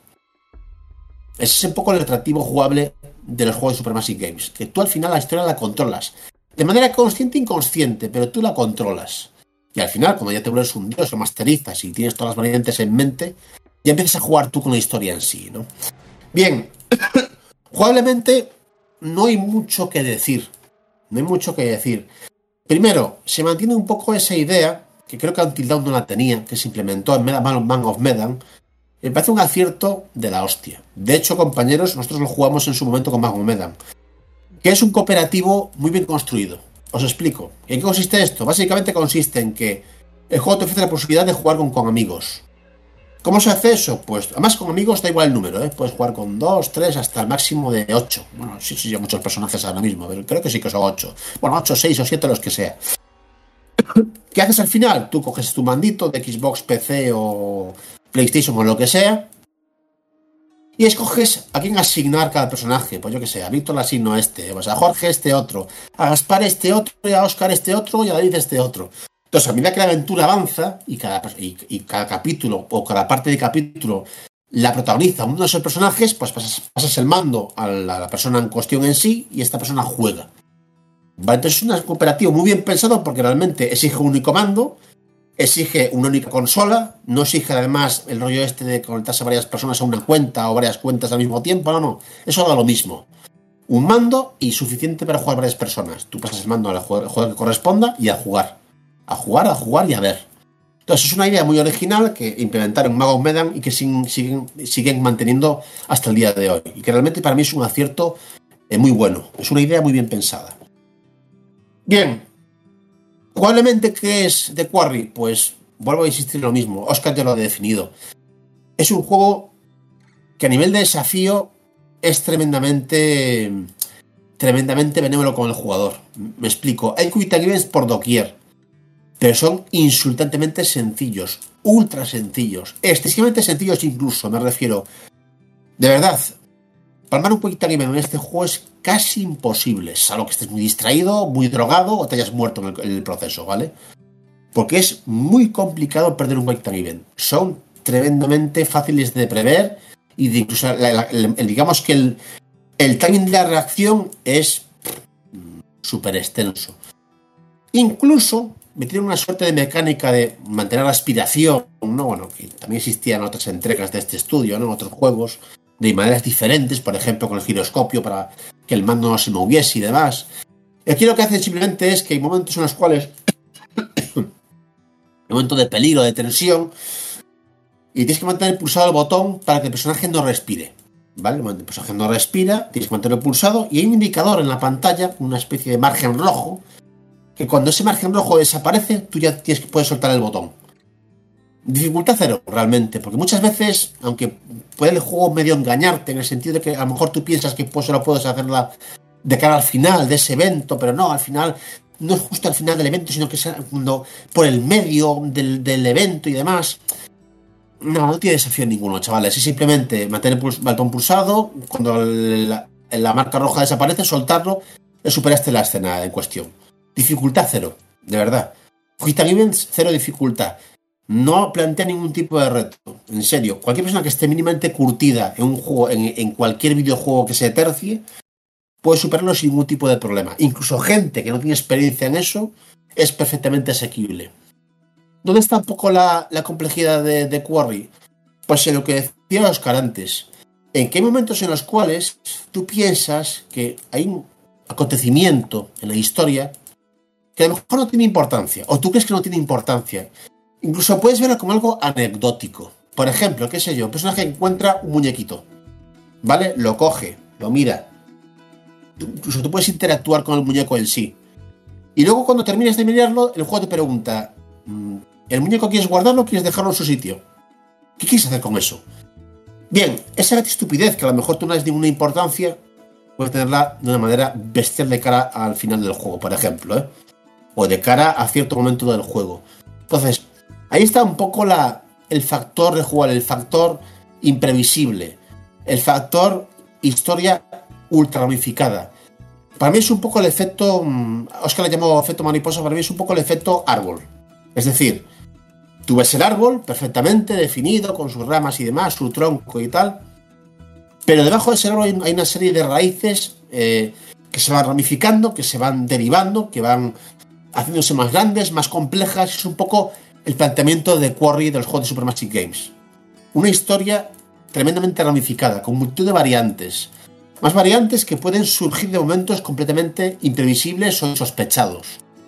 Ese es un poco el atractivo jugable de los juegos de Supermassive Games, que tú al final la historia la controlas, de manera consciente e inconsciente, pero tú la controlas. Y al final, cuando ya te vuelves un dios, lo masterizas y tienes todas las variantes en mente, ya empiezas a jugar tú con la historia en sí, ¿no? Bien, jugablemente no hay mucho que decir, no hay mucho que decir. Primero, se mantiene un poco esa idea, que creo que Until Dawn no la tenía, que se implementó en Man of Medan. Me parece un acierto de la hostia. De hecho, compañeros, nosotros lo jugamos en su momento con Man of Medan, que es un cooperativo muy bien construido. Os explico. ¿En qué consiste esto? Básicamente consiste en que el juego te ofrece la posibilidad de jugar con, con amigos. ¿Cómo se hace eso? Pues además con amigos da igual el número, ¿eh? Puedes jugar con dos, tres, hasta el máximo de ocho. Bueno, sí, sí, hay muchos personajes ahora mismo, pero creo que sí que son ocho. Bueno, ocho, seis o siete, los que sea. ¿Qué haces al final? Tú coges tu mandito de Xbox, P C o PlayStation o lo que sea y escoges a quién asignar cada personaje. Pues yo que sé, a Víctor le asigno a este, pues a Jorge este otro, a Gaspar este otro, y a Óscar este otro y a David este otro. Entonces, a medida que la aventura avanza y cada, y, y cada capítulo o cada parte de capítulo la protagoniza uno de esos personajes, pues pasas, pasas el mando a la, a la persona en cuestión en sí y esta persona juega. Vale, entonces es un cooperativo muy bien pensado porque realmente exige un único mando, exige una única consola, no exige además el rollo este de conectarse a varias personas a una cuenta o varias cuentas al mismo tiempo, no, no, eso da lo mismo. Un mando y suficiente para jugar varias personas. Tú pasas el mando al juego, al juego que corresponda y a jugar. A jugar, a jugar y a ver. Entonces es una idea muy original que implementaron en Man of Medan y que siguen, siguen, siguen manteniendo hasta el día de hoy. Y que realmente para mí es un acierto eh, muy bueno. Es una idea muy bien pensada. Bien. Probablemente, ¿qué es The Quarry? Pues vuelvo a insistir en lo mismo. Óscar ya lo ha definido. Es un juego que a nivel de desafío es tremendamente tremendamente benévolo con el jugador. Me explico. Hay quick time events por doquier, pero son insultantemente sencillos, ultra sencillos, excesivamente sencillos incluso, me refiero. De verdad, palmar un quick time event en este juego es casi imposible, salvo que estés muy distraído, muy drogado o te hayas muerto en el, en el proceso, ¿vale? Porque es muy complicado perder un quick time event. Son tremendamente fáciles de prever y de incluso, la, la, el, el, digamos que el, el timing de la reacción es súper extenso. Incluso me tiene una suerte de mecánica de mantener la aspiración, ¿no? Bueno, que también existían otras entregas de este estudio, ¿no? Otros juegos de maneras diferentes, por ejemplo con el giroscopio para que el mando no se moviese y demás. Y aquí lo que hacen simplemente es que hay momentos en los cuales en momento de peligro, de tensión, y tienes que mantener pulsado el botón para que el personaje no respire, ¿vale? El personaje no respira, tienes que mantenerlo pulsado y hay un indicador en la pantalla, una especie de margen rojo, que cuando ese margen rojo desaparece, tú ya tienes que puedes soltar el botón. Dificultad cero, realmente, porque muchas veces, aunque puede el juego medio engañarte, en el sentido de que a lo mejor tú piensas que pues solo puedes hacerla de cara al final de ese evento, pero no, al final, no es justo al final del evento, sino que es cuando, por el medio del, del evento y demás. No, no tiene desafío ninguno, chavales, es simplemente mantener el botón pulsado, cuando la, la marca roja desaparece, soltarlo, y superaste la escena en cuestión. Dificultad cero, de verdad. Quick Time Events, cero dificultad. No plantea ningún tipo de reto. En serio, cualquier persona que esté mínimamente curtida en un juego, en, en cualquier videojuego que se tercie, puede superarlo sin ningún tipo de problema. Incluso gente que no tiene experiencia en eso es perfectamente asequible. ¿Dónde está un poco la, la complejidad de, de Quarry? Pues en lo que decía Óscar antes. En que hay momentos en los cuales tú piensas que hay un acontecimiento en la historia que a lo mejor no tiene importancia, o tú crees que no tiene importancia. Incluso puedes verlo como algo anecdótico. Por ejemplo, qué sé yo, un personaje encuentra un muñequito, ¿vale? Lo coge, lo mira. Incluso tú puedes interactuar con el muñeco en sí. Y luego cuando termines de mirarlo, el juego te pregunta, ¿el muñeco quieres guardarlo o quieres dejarlo en su sitio? ¿Qué quieres hacer con eso? Bien, esa estupidez que a lo mejor tú no das ninguna importancia, puedes tenerla de una manera bestial de cara al final del juego, por ejemplo, ¿eh? O de cara a cierto momento del juego. Entonces, ahí está un poco la, el factor de jugar, el factor imprevisible, el factor historia ultra ramificada. Para mí es un poco el efecto, Oscar le llamó efecto mariposa, para mí es un poco el efecto árbol. Es decir, tú ves el árbol perfectamente definido, con sus ramas y demás, su tronco y tal, pero debajo de ese árbol hay una serie de raíces eh, que se van ramificando, que se van derivando, que van haciéndose más grandes, más complejas. Es un poco el planteamiento de Quarry de los juegos de Supermassive Games. Una historia tremendamente ramificada, con multitud de variantes. Más variantes que pueden surgir de momentos completamente imprevisibles o insospechados.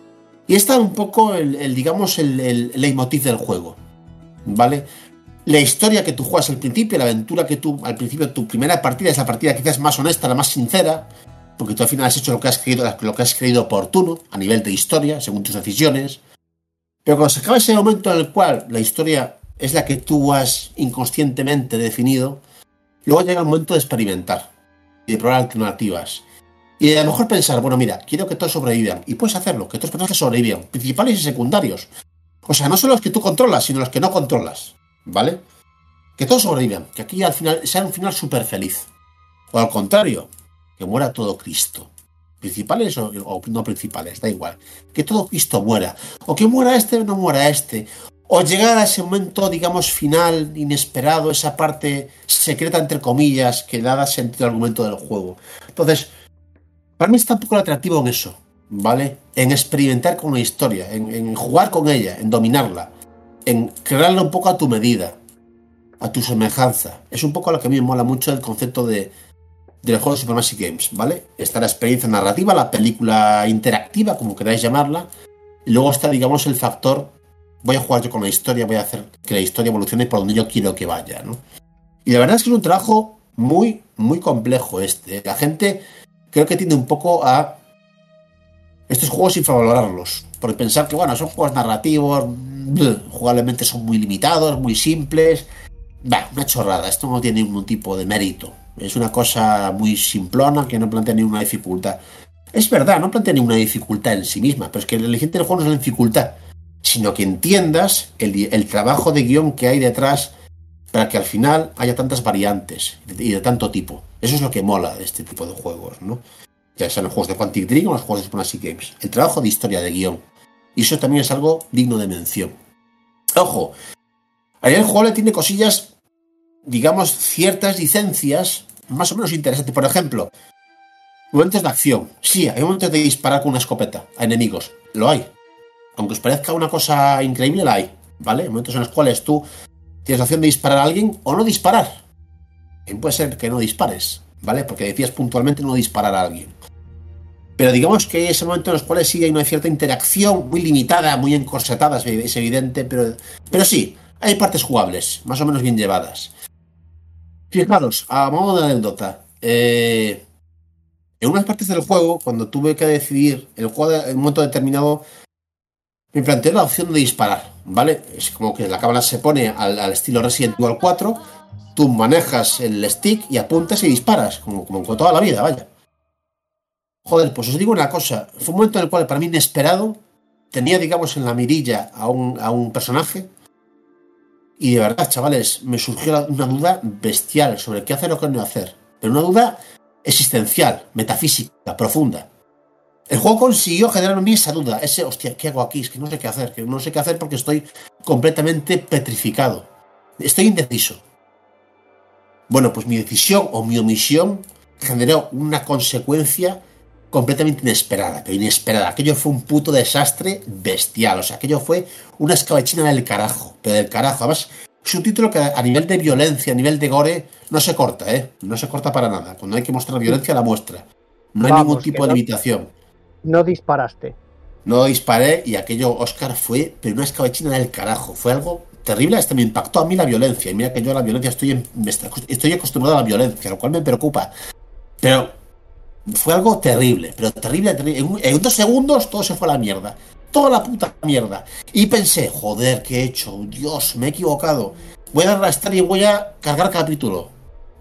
Y está un poco el, el digamos, el, el leitmotiv del juego, ¿vale? La historia que tú juegas al principio, la aventura que tú, al principio, tu primera partida es la partida quizás más honesta, la más sincera, porque tú al final has hecho lo que has creído, lo que has creído oportuno, a nivel de historia, según tus decisiones. Pero cuando se acaba ese momento en el cual la historia es la que tú has inconscientemente definido, luego llega el momento de experimentar y de probar alternativas. Y de a lo mejor pensar, bueno, mira, quiero que todos sobrevivan. Y puedes hacerlo, que todos los personajes sobrevivan, principales y secundarios. O sea, no solo los que tú controlas, sino los que no controlas, ¿vale? Que todos sobrevivan, que aquí al final sea un final súper feliz. O al contrario, que muera todo Cristo. Principales o, o no principales, da igual. Que todo Cristo muera. O que muera este o no muera este. O llegar a ese momento, digamos, final, inesperado, esa parte secreta, entre comillas, que da sentido al argumento del juego. Entonces, para mí está un poco atractivo en eso, ¿vale? En experimentar con la historia, en, en jugar con ella, en dominarla, en crearla un poco a tu medida, a tu semejanza. Es un poco lo que a mí me mola mucho el concepto de, de los juegos de Supermassive Games, ¿vale? Está la experiencia narrativa, la película interactiva, como queráis llamarla, y luego está, digamos, el factor, voy a jugar yo con la historia, voy a hacer que la historia evolucione por donde yo quiero que vaya, ¿no? Y la verdad es que es un trabajo muy, muy complejo este. La gente creo que tiende un poco a estos juegos infravalorarlos, por pensar que, bueno, son juegos narrativos, jugablemente son muy limitados, muy simples. Bah, una chorrada, esto no tiene ningún tipo de mérito. Es una cosa muy simplona que no plantea ninguna dificultad. Es verdad, no plantea ninguna dificultad en sí misma, pero es que el elegante del juego no es la dificultad, sino que entiendas el, el trabajo de guión que hay detrás para que al final haya tantas variantes y de tanto tipo. Eso es lo que mola de este tipo de juegos, ¿no? Ya sean los juegos de Quantic Dream o los juegos de Supermassive Games. El trabajo de historia, de guión. Y eso también es algo digno de mención. Ojo, a nivel jugable tiene cosillas, digamos, ciertas licencias más o menos interesantes. Por ejemplo, momentos de acción. Sí, hay momentos de disparar con una escopeta a enemigos. Lo hay. Aunque os parezca una cosa increíble, la hay, ¿vale? Momentos en los cuales tú tienes la opción de disparar a alguien o no disparar. Bien, puede ser que no dispares, ¿vale? Porque decías puntualmente no disparar a alguien. Pero digamos que hay ese momento en los cuales sí hay una cierta interacción muy limitada, muy encorsetada, es evidente, pero, pero sí, hay partes jugables, más o menos bien llevadas. Fijaros, a modo de anécdota, eh, en unas partes del juego, cuando tuve que decidir el juego en un momento determinado, me planteé la opción de disparar, ¿vale? Es como que la cámara se pone al, al estilo Resident Evil cuatro, tú manejas el stick y apuntas y disparas, como, como con toda la vida, vaya. Joder, pues os digo una cosa, fue un momento en el cual para mí inesperado, tenía, digamos, en la mirilla a un, a un personaje y de verdad, chavales, me surgió una duda bestial sobre qué hacer o qué no hacer, pero una duda existencial, metafísica, profunda. El juego consiguió generar en mí esa duda, ese, hostia, ¿qué hago aquí? Es que no sé qué hacer, que no sé qué hacer porque estoy completamente petrificado. Estoy indeciso. Bueno, pues mi decisión o mi omisión generó una consecuencia completamente inesperada, pero inesperada. Aquello fue un puto desastre bestial, o sea, aquello fue una escabechina del carajo, pero del carajo. Además, es un título que a nivel de violencia, a nivel de gore, no se corta, ¿eh? No se corta para nada. Cuando hay que mostrar violencia, la muestra. No hay Vamos, ningún tipo de no... limitación. No disparaste. No disparé y aquello, Oscar, fue pero una escabechina del carajo. Fue algo terrible, hasta me impactó a mí la violencia. Y mira que yo a la violencia estoy, en, estoy acostumbrado a la violencia, lo cual me preocupa. Pero fue algo terrible, pero terrible, terrible. En, en dos segundos todo se fue a la mierda. Toda la puta mierda. Y pensé, joder, ¿qué he hecho? Dios, me he equivocado. Voy a arrastrar y voy a cargar capítulo.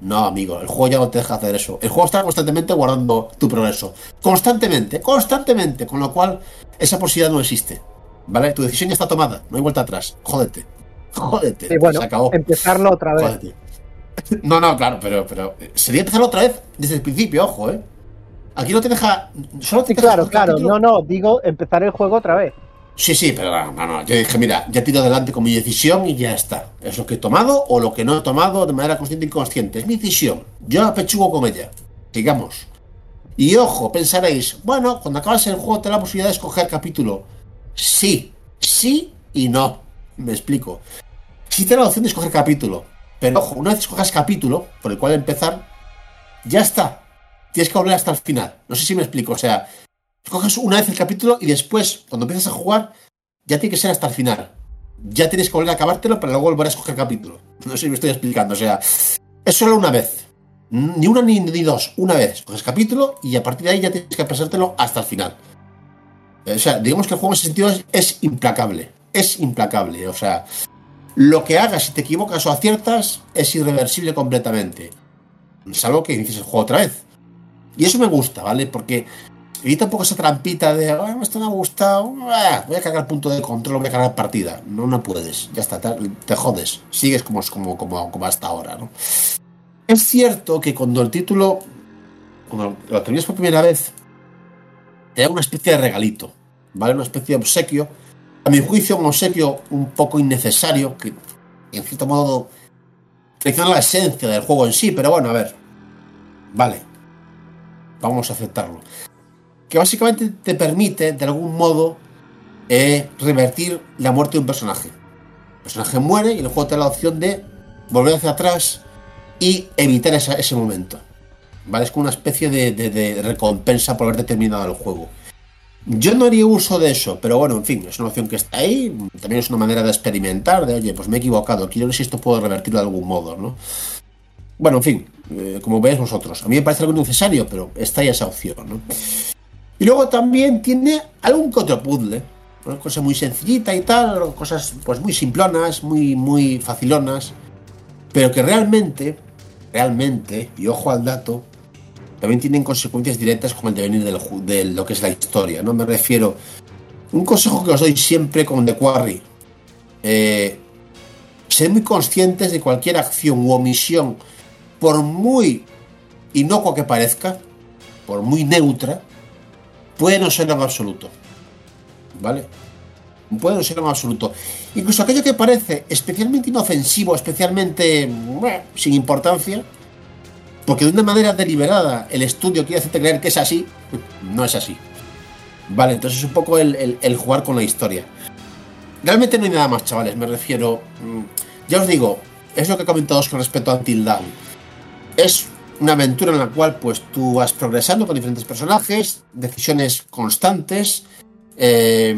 No, amigo, el juego ya no te deja hacer eso. El juego está constantemente guardando tu progreso. Constantemente, constantemente. Con lo cual, esa posibilidad no existe. ¿Vale? Tu decisión ya está tomada. No hay vuelta atrás. Jódete. Jódete. Y bueno, se acabó. empezarlo otra vez. Jódete. No, no, claro, pero, pero sería empezarlo otra vez desde el principio, ojo, ¿eh? Aquí no te deja... Solo te Sí, deja claro, un claro. capítulo. No, no, digo empezar el juego otra vez. Sí, sí, pero no, no, no. Yo dije, mira, ya tiro adelante con mi decisión y ya está. Es lo que he tomado o lo que no he tomado de manera consciente e inconsciente. Es mi decisión. Yo apechugo con ella. Sigamos. Y ojo, pensaréis, bueno, cuando acabas el juego te da la posibilidad de escoger capítulo. Sí, sí y no. Me explico. Sí te da la opción de escoger capítulo. Pero ojo, una vez escojas capítulo por el cual empezar, ya está. Tienes que volver hasta el final. No sé si me explico. O sea, escoges una vez el capítulo y después, cuando empiezas a jugar, ya tiene que ser hasta el final. Ya tienes que volver a acabártelo para luego volver a escoger capítulo. No sé si me estoy explicando. O sea, es solo una vez. Ni una ni, ni dos. Una vez escoges capítulo y a partir de ahí ya tienes que pasártelo hasta el final. O sea, digamos que el juego en ese sentido es, es implacable. Es implacable. O sea, lo que hagas, si te equivocas o aciertas, es irreversible completamente. Salvo que inicies el juego otra vez. Y eso me gusta, ¿vale? Porque evita un poco esa trampita de, oh, esto me ha gustado, voy a cargar punto de control, voy a cargar partida. No, no puedes, ya está, te, te jodes. Sigues como, como, como, como hasta ahora, ¿no? Es cierto que cuando el título, cuando lo terminas por primera vez, te da una especie de regalito, ¿vale? Una especie de obsequio. A mi juicio, un obsequio un poco innecesario, que en cierto modo traiciona la esencia del juego en sí, pero bueno, a ver. Vale. Vamos a aceptarlo. Que básicamente te permite, de algún modo, eh, revertir la muerte de un personaje. El personaje muere y el juego te da la opción de volver hacia atrás y evitar esa, ese momento. ¿Vale? Es como una especie de, de, de recompensa por haber terminado el juego. Yo no haría uso de eso, pero bueno, en fin, es una opción que está ahí. También es una manera de experimentar, de, oye, pues me he equivocado, quiero ver si esto puedo revertirlo de algún modo, ¿no? Bueno, en fin, eh, como veis vosotros, a mí me parece algo necesario, pero está ahí esa opción, ¿no? Y luego también tiene algún que otro puzzle, una cosa muy sencillita y tal, cosas pues muy simplonas, muy, muy facilonas, pero que realmente, realmente, y ojo al dato, también tienen consecuencias directas con el devenir del, de lo que es la historia, ¿no? Me refiero, un consejo que os doy siempre con The Quarry, eh, sed muy conscientes de cualquier acción u omisión, por muy inocua que parezca, por muy neutra, puede no ser en absoluto, ¿vale? Puede no ser en absoluto. Incluso aquello que parece especialmente inofensivo, especialmente bueno, sin importancia, porque de una manera deliberada el estudio quiere hacerte creer que es así, no es así. Vale, entonces es un poco el, el, el jugar con la historia. Realmente no hay nada más, chavales, me refiero... Ya os digo, es lo que he comentado con respecto a Until Dawn. Es una aventura en la cual pues tú vas progresando con diferentes personajes, decisiones constantes, eh,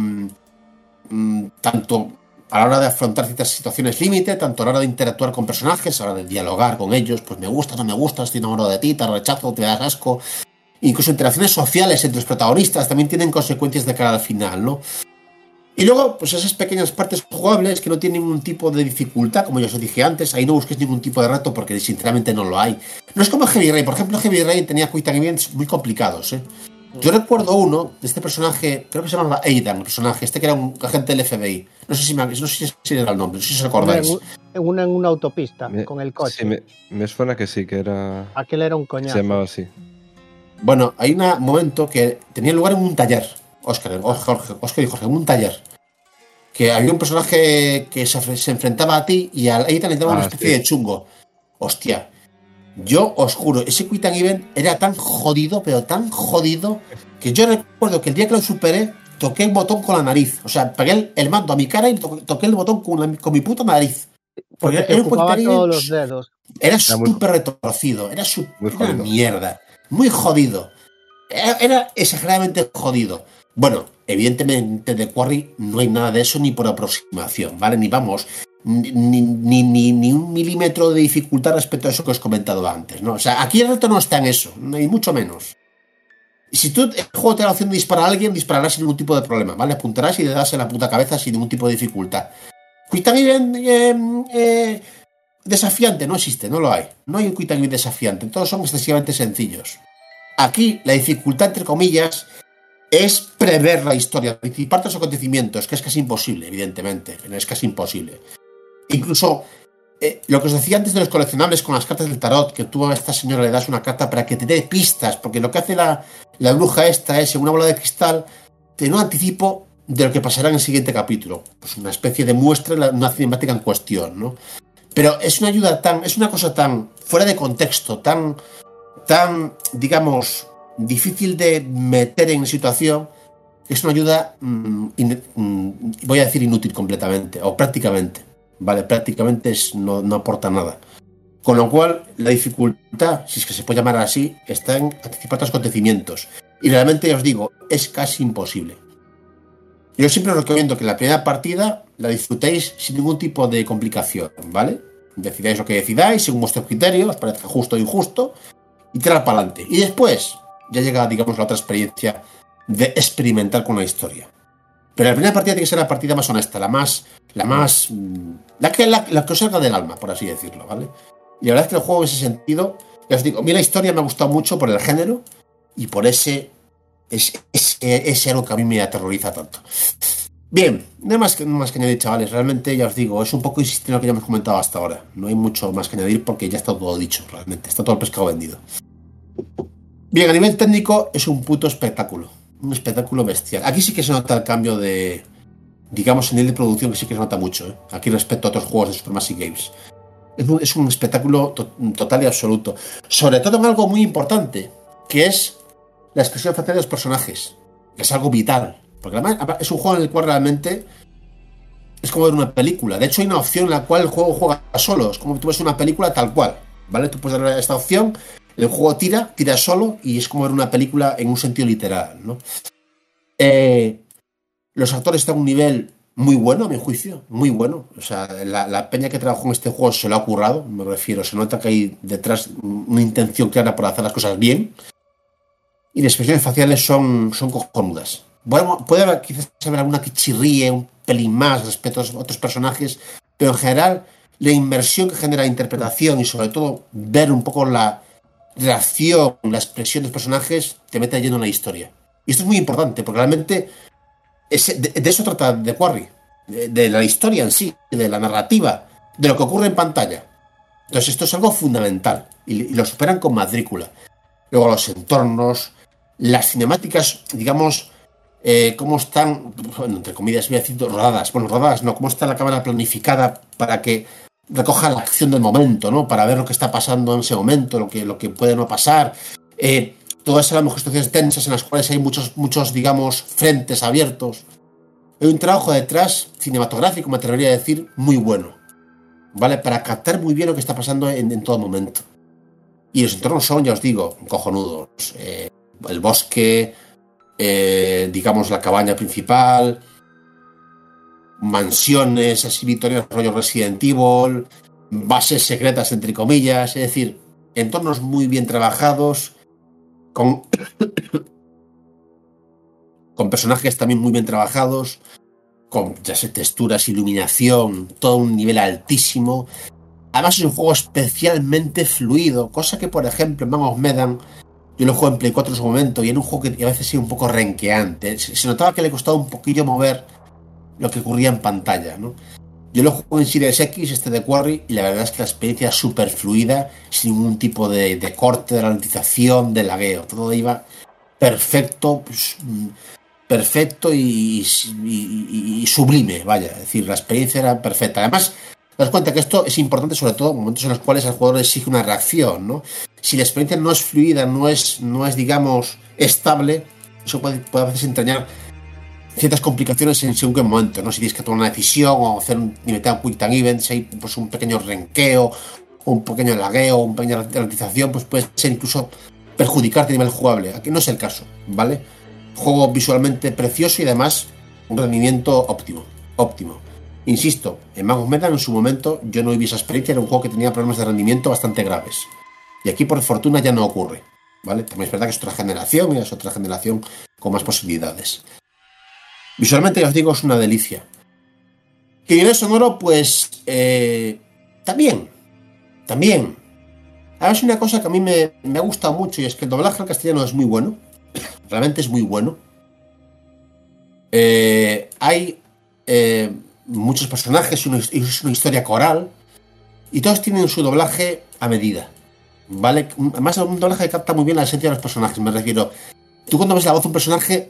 tanto a la hora de afrontar ciertas situaciones límite, tanto a la hora de interactuar con personajes, a la hora de dialogar con ellos, pues me gusta, no me gusta, estoy enamorado de ti, te rechazo, te das asco. Incluso interacciones sociales entre los protagonistas también tienen consecuencias de cara al final, ¿no? Y luego, pues esas pequeñas partes jugables que no tienen ningún tipo de dificultad, como ya os dije antes, ahí no busquéis ningún tipo de reto porque sinceramente no lo hay. No es como Heavy Rain, por ejemplo, Heavy Rain tenía quick time events muy complicados, ¿eh? Yo recuerdo uno de este personaje, creo que se llamaba Aidan, el personaje, este que era un agente del F B I. No sé si, me, no sé si era el nombre, no sé si os acordáis. Una en una autopista, me, con el coche. Sí, me, me suena que sí, que era... Aquel era un coñazo. Se llamaba así. Bueno, hay un momento que tenía lugar en un taller, Oscar, Jorge, Oscar y Jorge, en un taller. Que había un personaje que se, se enfrentaba a ti y a Aidan le daba ah, una especie sí. de chungo. Hostia. Yo os juro, ese Quick Time Event era tan jodido, pero tan jodido, que yo recuerdo que el día que lo superé, toqué el botón con la nariz. O sea, pegué el, el mando a mi cara y to, toqué el botón con, la, con mi puta nariz. Porque, Porque era ocupaba todos los dedos. Era súper retorcido, era, su, era una mierda. Muy jodido. Era, era exageradamente jodido. Bueno, evidentemente de Quarry no hay nada de eso ni por aproximación, ¿vale? Ni vamos... Ni, ni, ni, ni un milímetro de dificultad respecto a eso que os he comentado antes, ¿no? O sea, aquí el reto no está en eso, ni mucho menos. Y si tú el juego te da la opción de disparar a alguien, dispararás sin ningún tipo de problema, ¿vale? Apuntarás y le das en la puta cabeza sin ningún tipo de dificultad. Quick Time Event, eh, eh, desafiante no existe, no lo hay. No hay un quick time event desafiante, todos son excesivamente sencillos. Aquí la dificultad, entre comillas, es prever la historia, anticipar los acontecimientos, que es casi imposible, evidentemente, es casi imposible. Incluso eh, lo que os decía antes de los coleccionables con las cartas del tarot, que tú a esta señora le das una carta para que te dé pistas, porque lo que hace la, la bruja esta es, en una bola de cristal, te da un anticipo de lo que pasará en el siguiente capítulo. Pues una especie de muestra en la, una cinemática en cuestión, ¿no? Pero es una ayuda tan, es una cosa tan fuera de contexto, tan, tan, digamos, difícil de meter en situación, es una ayuda, mmm, in, mmm, voy a decir inútil completamente, o prácticamente, ¿vale? Prácticamente es, no, no aporta nada. Con lo cual, la dificultad, si es que se puede llamar así, está en anticipar los acontecimientos. Y realmente, ya os digo, es casi imposible. Yo siempre os recomiendo que la primera partida la disfrutéis sin ningún tipo de complicación, ¿vale? Decidáis lo que decidáis, según vuestro criterio, os parezca justo o injusto, y tirar para adelante. Y después ya llega, digamos, la otra experiencia de experimentar con la historia. Pero la primera partida tiene que ser la partida más honesta, la más, la más, la que, la, la que os salga del alma, por así decirlo, ¿vale? Y la verdad es que el juego en ese sentido, ya os digo, a mí la historia me ha gustado mucho por el género y por ese, ese, ese, ese algo que a mí me aterroriza tanto. Bien, nada más que, nada más que añadir, chavales, realmente ya os digo, es un poco insistir en lo que ya hemos comentado hasta ahora. No hay mucho más que añadir porque ya está todo dicho, realmente, está todo el pescado vendido. Bien, a nivel técnico es un puto espectáculo, un espectáculo bestial. Aquí sí que se nota el cambio de, digamos, en nivel de producción, que sí que se nota mucho, ¿eh? Aquí respecto a otros juegos de Supermassive Games. Es un, es un espectáculo to total y absoluto. Sobre todo en algo muy importante, que es la expresión facial de los personajes, que es algo vital. Porque además es un juego en el cual realmente es como ver una película. De hecho, hay una opción en la cual el juego juega solo. Es como que tú ves una película tal cual, ¿vale? Tú puedes darle esta opción, el juego tira, tira solo y es como ver una película en un sentido literal, ¿no? Eh, los actores están a un nivel muy bueno, a mi juicio, muy bueno. O sea, la, la peña que trabajó en este juego se lo ha currado, me refiero. Se nota que hay detrás una intención clara por hacer las cosas bien. Y las expresiones faciales son, son cojonudas. Bueno, puede haber quizás haber alguna que chirríe un pelín más respecto a otros personajes, pero en general la inmersión que genera la interpretación y sobre todo ver un poco la reacción, la expresión de los personajes te mete lleno en la historia. Y esto es muy importante porque realmente es, de, de eso trata The Quarry, de, de la historia en sí, de la narrativa, de lo que ocurre en pantalla. Entonces esto es algo fundamental y, y lo superan con matrícula. Luego los entornos, las cinemáticas, digamos, Eh, cómo están, bueno, entre comillas voy a decir rodadas, bueno, rodadas no, cómo está la cámara planificada para que recoja la acción del momento, ¿no? Para ver lo que está pasando en ese momento, lo que, lo que puede no pasar, eh, todas esas situaciones tensas en las cuales hay muchos, muchos, digamos, frentes abiertos. Hay un trabajo detrás cinematográfico, me atrevería a decir, muy bueno, ¿vale? Para captar muy bien lo que está pasando en, en todo momento. Y los entornos son, ya os digo, cojonudos. Eh, el bosque, Eh, digamos la cabaña principal, mansiones así victorianas, rollo Resident Evil, bases secretas entre comillas, es decir, entornos muy bien trabajados, con, con personajes también muy bien trabajados, con ya sé, texturas, iluminación, todo un nivel altísimo. Además es un juego especialmente fluido, cosa que por ejemplo en Man of Medan yo lo juego en Play cuatro en su momento y era un juego que a veces sí un poco renqueante. Se notaba que le costaba un poquillo mover lo que ocurría en pantalla, ¿no? Yo lo juego en Series X, este de Quarry, y la verdad es que la experiencia es súper fluida, sin ningún tipo de, de corte, de ralentización, de lagueo. Todo iba perfecto, pues, perfecto y, y, y, y sublime, vaya. Es decir, la experiencia era perfecta. Además, te das cuenta que esto es importante sobre todo en momentos en los cuales el jugador exige una reacción, ¿no? Si la experiencia no es fluida, no es, no es digamos, estable, eso puede, puede a veces entrañar ciertas complicaciones en según qué momento, ¿no? Si tienes que tomar una decisión o hacer un, meter un quick time event, si hay pues, un pequeño renqueo, un pequeño lagueo, una pequeña ralentización, pues puede ser incluso perjudicarte a nivel jugable. Aquí no es el caso, ¿vale? Juego visualmente precioso y además un rendimiento óptimo, óptimo. Insisto, en Man of Medan en su momento yo no viví esa experiencia, era un juego que tenía problemas de rendimiento bastante graves. Y aquí por fortuna ya no ocurre, ¿vale? También es verdad que es otra generación y es otra generación con más posibilidades. Visualmente, ya os digo, es una delicia. Que nivel sonoro, pues, eh, también, también. Ahora es una cosa que a mí me, me ha gustado mucho, y es que el doblaje al castellano es muy bueno. Realmente es muy bueno. Eh, hay eh, muchos personajes y una, es una historia coral, y todos tienen su doblaje a medida, ¿vale? Además, un doblaje que capta muy bien la esencia de los personajes. Me refiero, tú cuando ves la voz de un personaje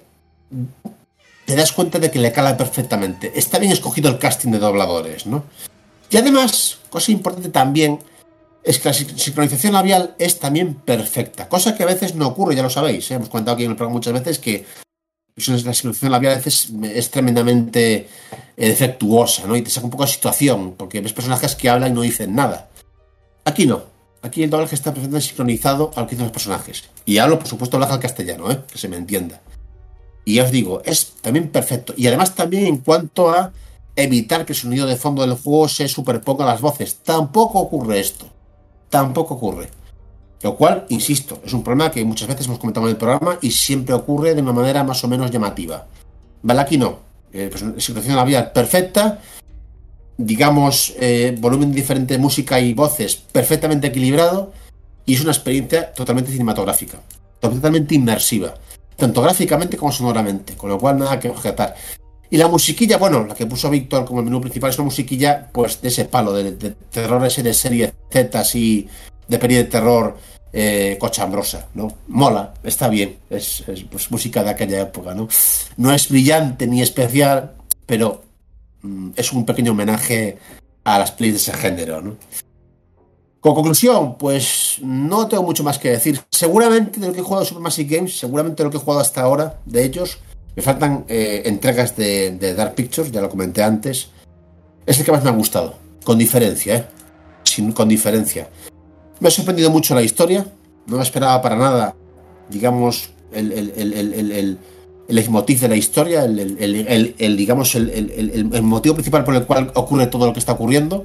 te das cuenta de que le cala perfectamente. Está bien escogido el casting de dobladores, ¿no? Y además, cosa importante también es que la sincronización labial es también perfecta, cosa que a veces no ocurre, ya lo sabéis, ¿eh? Hemos comentado aquí en el programa muchas veces que la sincronización labial a veces es tremendamente eh, defectuosa, ¿no? Y te saca un poco de situación, porque ves personajes que hablan y no dicen nada. Aquí no. Aquí el doblaje está perfectamente sincronizado al que dicen los personajes. Y hablo, por supuesto, doblaje al castellano, ¿eh? Que se me entienda. Y ya os digo, es también perfecto. Y además también en cuanto a evitar que el sonido de fondo del juego se superponga a las voces. Tampoco ocurre esto. Tampoco ocurre. Lo cual, insisto, es un problema que muchas veces hemos comentado en el programa y siempre ocurre de una manera más o menos llamativa. Vale, aquí no. Eh, pues, sincronización labial perfecta. Digamos, eh, volumen diferente de música y voces perfectamente equilibrado. Y es una experiencia totalmente cinematográfica. Totalmente inmersiva. Tanto gráficamente como sonoramente. Con lo cual, nada que objetar. Y la musiquilla, bueno, la que puso Víctor como el menú principal es una musiquilla, pues, de ese palo, de, de terror ese de serie Z, así, de peli de terror eh, cochambrosa, ¿no? Mola, está bien, es, es pues, música de aquella época, ¿no? No es brillante ni especial, pero mm, es un pequeño homenaje a las pelis de ese género, ¿no? Con conclusión, pues no tengo mucho más que decir. Seguramente de lo que he jugado de Supermassive Games, seguramente de lo que he jugado hasta ahora, de ellos, me faltan eh, entregas de, de Dark Pictures, ya lo comenté antes. Es el que más me ha gustado, con diferencia, ¿eh? Sin, con diferencia. Me ha sorprendido mucho la historia, no me esperaba para nada, digamos, el, el, el, el, el, el, el leitmotiv de la historia, el, el, el, el, el digamos, el, el, el, el motivo principal por el cual ocurre todo lo que está ocurriendo.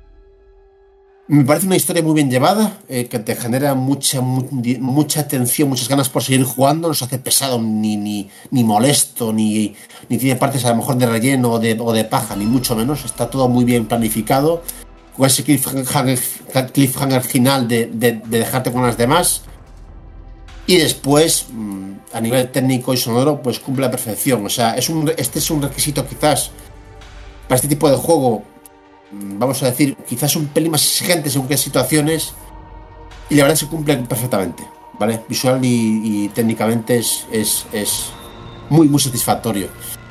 Me parece una historia muy bien llevada, eh, que te genera mucha, mu mucha tensión, muchas ganas por seguir jugando, no se hace pesado, ni, ni, ni molesto, ni, ni tiene partes a lo mejor de relleno o de, o de paja, ni mucho menos. Está todo muy bien planificado, con ese cliffhanger, cliffhanger final de, de, de dejarte con las demás. Y después, a nivel técnico y sonoro, pues cumple a perfección. O sea, es un, este es un requisito quizás para este tipo de juego, vamos a decir, quizás un pelín más exigente según qué situaciones, y la verdad se cumple perfectamente, ¿vale? Visual y, y técnicamente es, es, es muy muy satisfactorio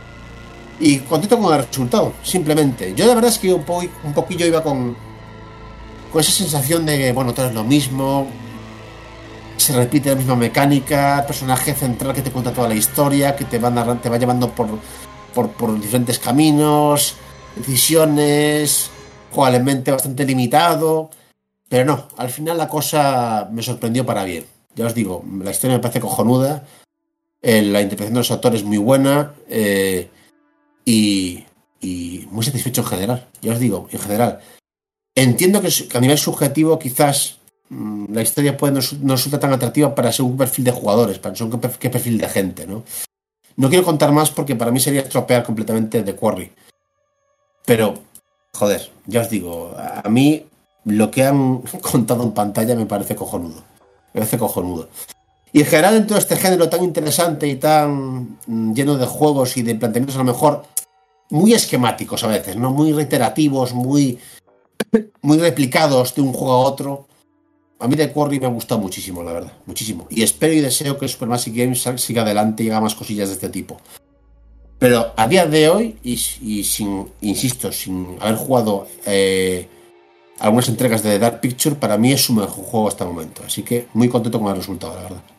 y contento con el resultado, simplemente. Yo la verdad es que un, po un poquillo iba con con esa sensación de que, bueno, todo es lo mismo, se repite la misma mecánica, personaje central que te cuenta toda la historia, que te, van te va llevando por, por, por diferentes caminos, decisiones, jugablemente bastante limitado, pero no, al final la cosa me sorprendió para bien. Ya os digo, la historia me parece cojonuda, eh, la interpretación de los actores muy buena, eh, y, y muy satisfecho en general. Ya os digo, en general. Entiendo que, que a nivel subjetivo quizás mmm, la historia puede no, no resulta tan atractiva para según qué perfil de jugadores, para según qué, qué perfil de gente, ¿no? No quiero contar más porque para mí sería estropear completamente The Quarry. Pero, joder, ya os digo, a mí lo que han contado en pantalla me parece cojonudo. Me parece cojonudo. Y en general, dentro de este género tan interesante y tan lleno de juegos y de planteamientos a lo mejor muy esquemáticos a veces, ¿no? Muy reiterativos, muy, muy replicados de un juego a otro. A mí The Quarry me ha gustado muchísimo, la verdad. Muchísimo. Y espero y deseo que Supermassive Games siga adelante y haga más cosillas de este tipo. Pero a día de hoy, y, y sin, insisto, sin haber jugado eh, algunas entregas de Dark Picture, para mí es su mejor juego hasta el momento. Así que muy contento con el resultado, la verdad.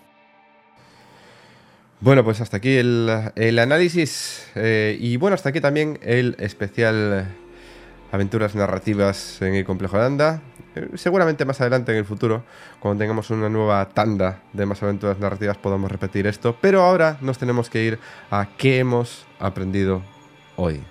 Bueno, pues hasta aquí el, el análisis. Eh, y bueno, hasta aquí también el especial Aventuras narrativas en el Complejo Landa. Eh, seguramente más adelante en el futuro, cuando tengamos una nueva tanda de más aventuras narrativas, podamos repetir esto. Pero ahora nos tenemos que ir a qué hemos aprendido hoy.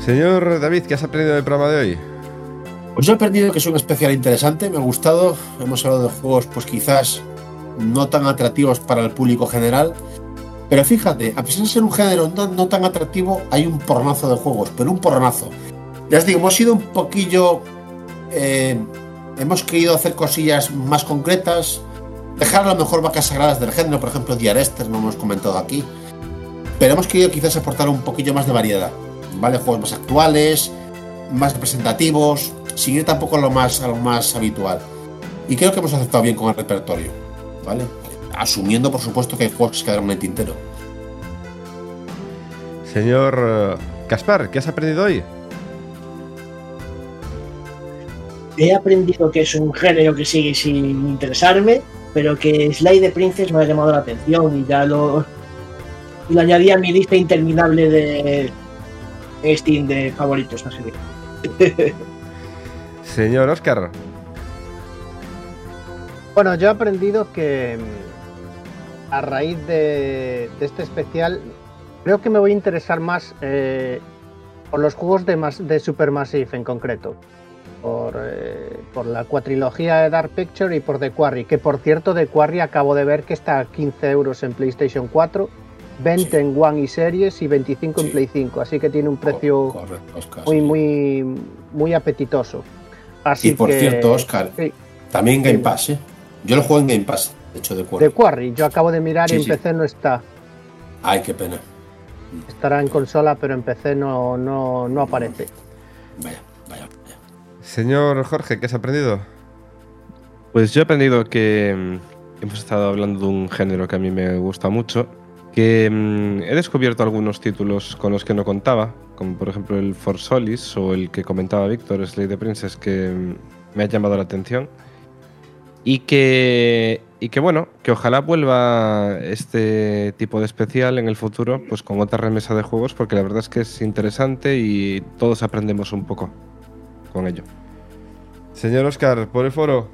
Señor David, ¿qué has aprendido del programa de hoy? Pues yo he aprendido que es un especial interesante, me ha gustado. Hemos hablado de juegos, pues quizás no tan atractivos para el público general. Pero fíjate, a pesar de ser un género no, no tan atractivo, hay un porronazo de juegos, pero un porronazo. Ya os digo, hemos sido un poquillo... Eh, hemos querido hacer cosillas más concretas, dejar a lo mejor vacas sagradas del género, por ejemplo, Dear Esther, no hemos comentado aquí. Pero hemos querido quizás aportar un poquillo más de variedad, ¿vale? Juegos más actuales, más representativos, sin ir tampoco a lo más, a lo más habitual. Y creo que hemos aceptado bien con el repertorio, ¿vale? Asumiendo, por supuesto, que hay juegos que se quedaron en el tintero. Señor Caspar, ¿qué has aprendido hoy? He aprendido que es un género que sigue sin interesarme, pero que Slay the Princess me ha llamado la atención y ya lo, lo añadí a mi lista interminable de Steam de favoritos. Así que. Señor Óscar. Bueno, yo he aprendido que a raíz de, de este especial creo que me voy a interesar más eh, por los juegos de, Mas, de Supermassive en concreto. Por, eh, por la cuatrilogía de Dark Picture y por The Quarry, que por cierto The Quarry acabo de ver que está a quince euros en PlayStation cuatro, veinte sí. en One y Series y veinticinco sí. en Play cinco, así que tiene un precio Correcto, Oscar, muy, sí. muy, muy apetitoso. Así y por que, cierto, Oscar, sí. también Game Pass, ¿eh? Yo lo juego en Game Pass, de hecho, The Quarry. The Quarry, yo acabo de mirar sí, y en sí. P C no está. Ay, qué pena. Estará en consola, pero en P C no, no, no aparece. Vaya, vaya. Señor Jorge, ¿qué has aprendido? Pues yo he aprendido que mm, hemos estado hablando de un género que a mí me gusta mucho, que mm, he descubierto algunos títulos con los que no contaba, como por ejemplo el For Solis o el que comentaba Víctor, Slay the Princess, que mm, me ha llamado la atención. Y que, y que bueno, que ojalá vuelva este tipo de especial en el futuro, pues con otra remesa de juegos, porque la verdad es que es interesante y todos aprendemos un poco con ello. Señor Óscar, por el foro.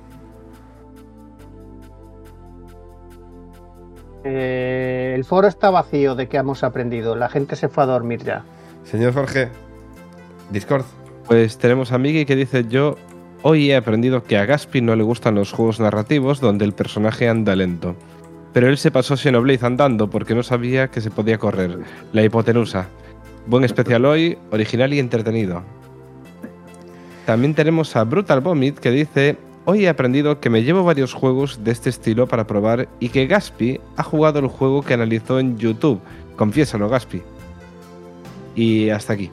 Eh, el foro está vacío de que hemos aprendido. La gente se fue a dormir ya. Señor Jorge, Discord. Pues tenemos a Miggy que dice: yo hoy he aprendido que a Gaspi no le gustan los juegos narrativos donde el personaje anda lento. Pero él se pasó Xenoblade andando porque no sabía que se podía correr. La hipotenusa. Buen especial hoy, original y entretenido. También tenemos a Brutal Vomit que dice: hoy he aprendido que me llevo varios juegos de este estilo para probar y que Gaspi ha jugado el juego que analizó en YouTube. Confiésalo, Gaspi. Y hasta aquí.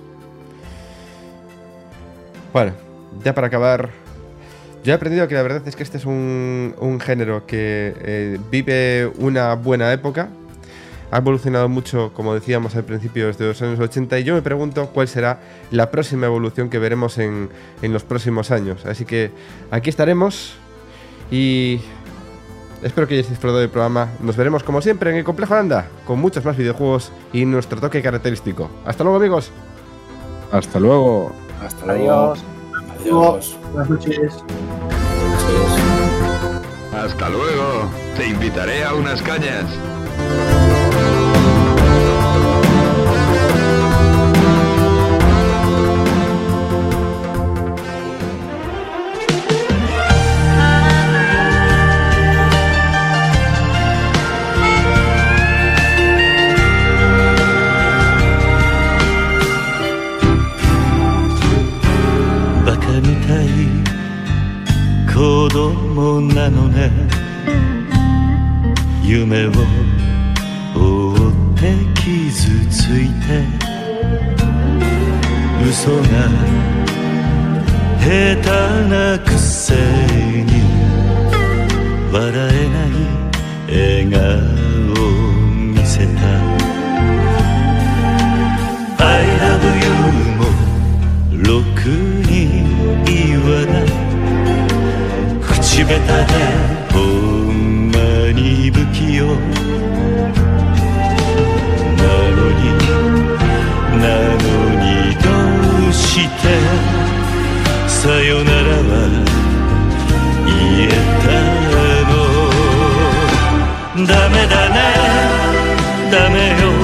Bueno, ya para acabar, yo he aprendido que la verdad es que este es un, un género que eh, vive una buena época. Ha evolucionado mucho, como decíamos al principio, desde los años ochenta, y yo me pregunto cuál será la próxima evolución que veremos en, en los próximos años. Así que aquí estaremos y espero que hayáis disfrutado del programa. Nos veremos como siempre en el Complejo Landa, con muchos más videojuegos y nuestro toque característico. Hasta luego, amigos. Hasta luego. Hasta luego. Adiós. Adiós. Buenas noches. Hasta luego. Te invitaré a unas cañas. Dame, dame, dame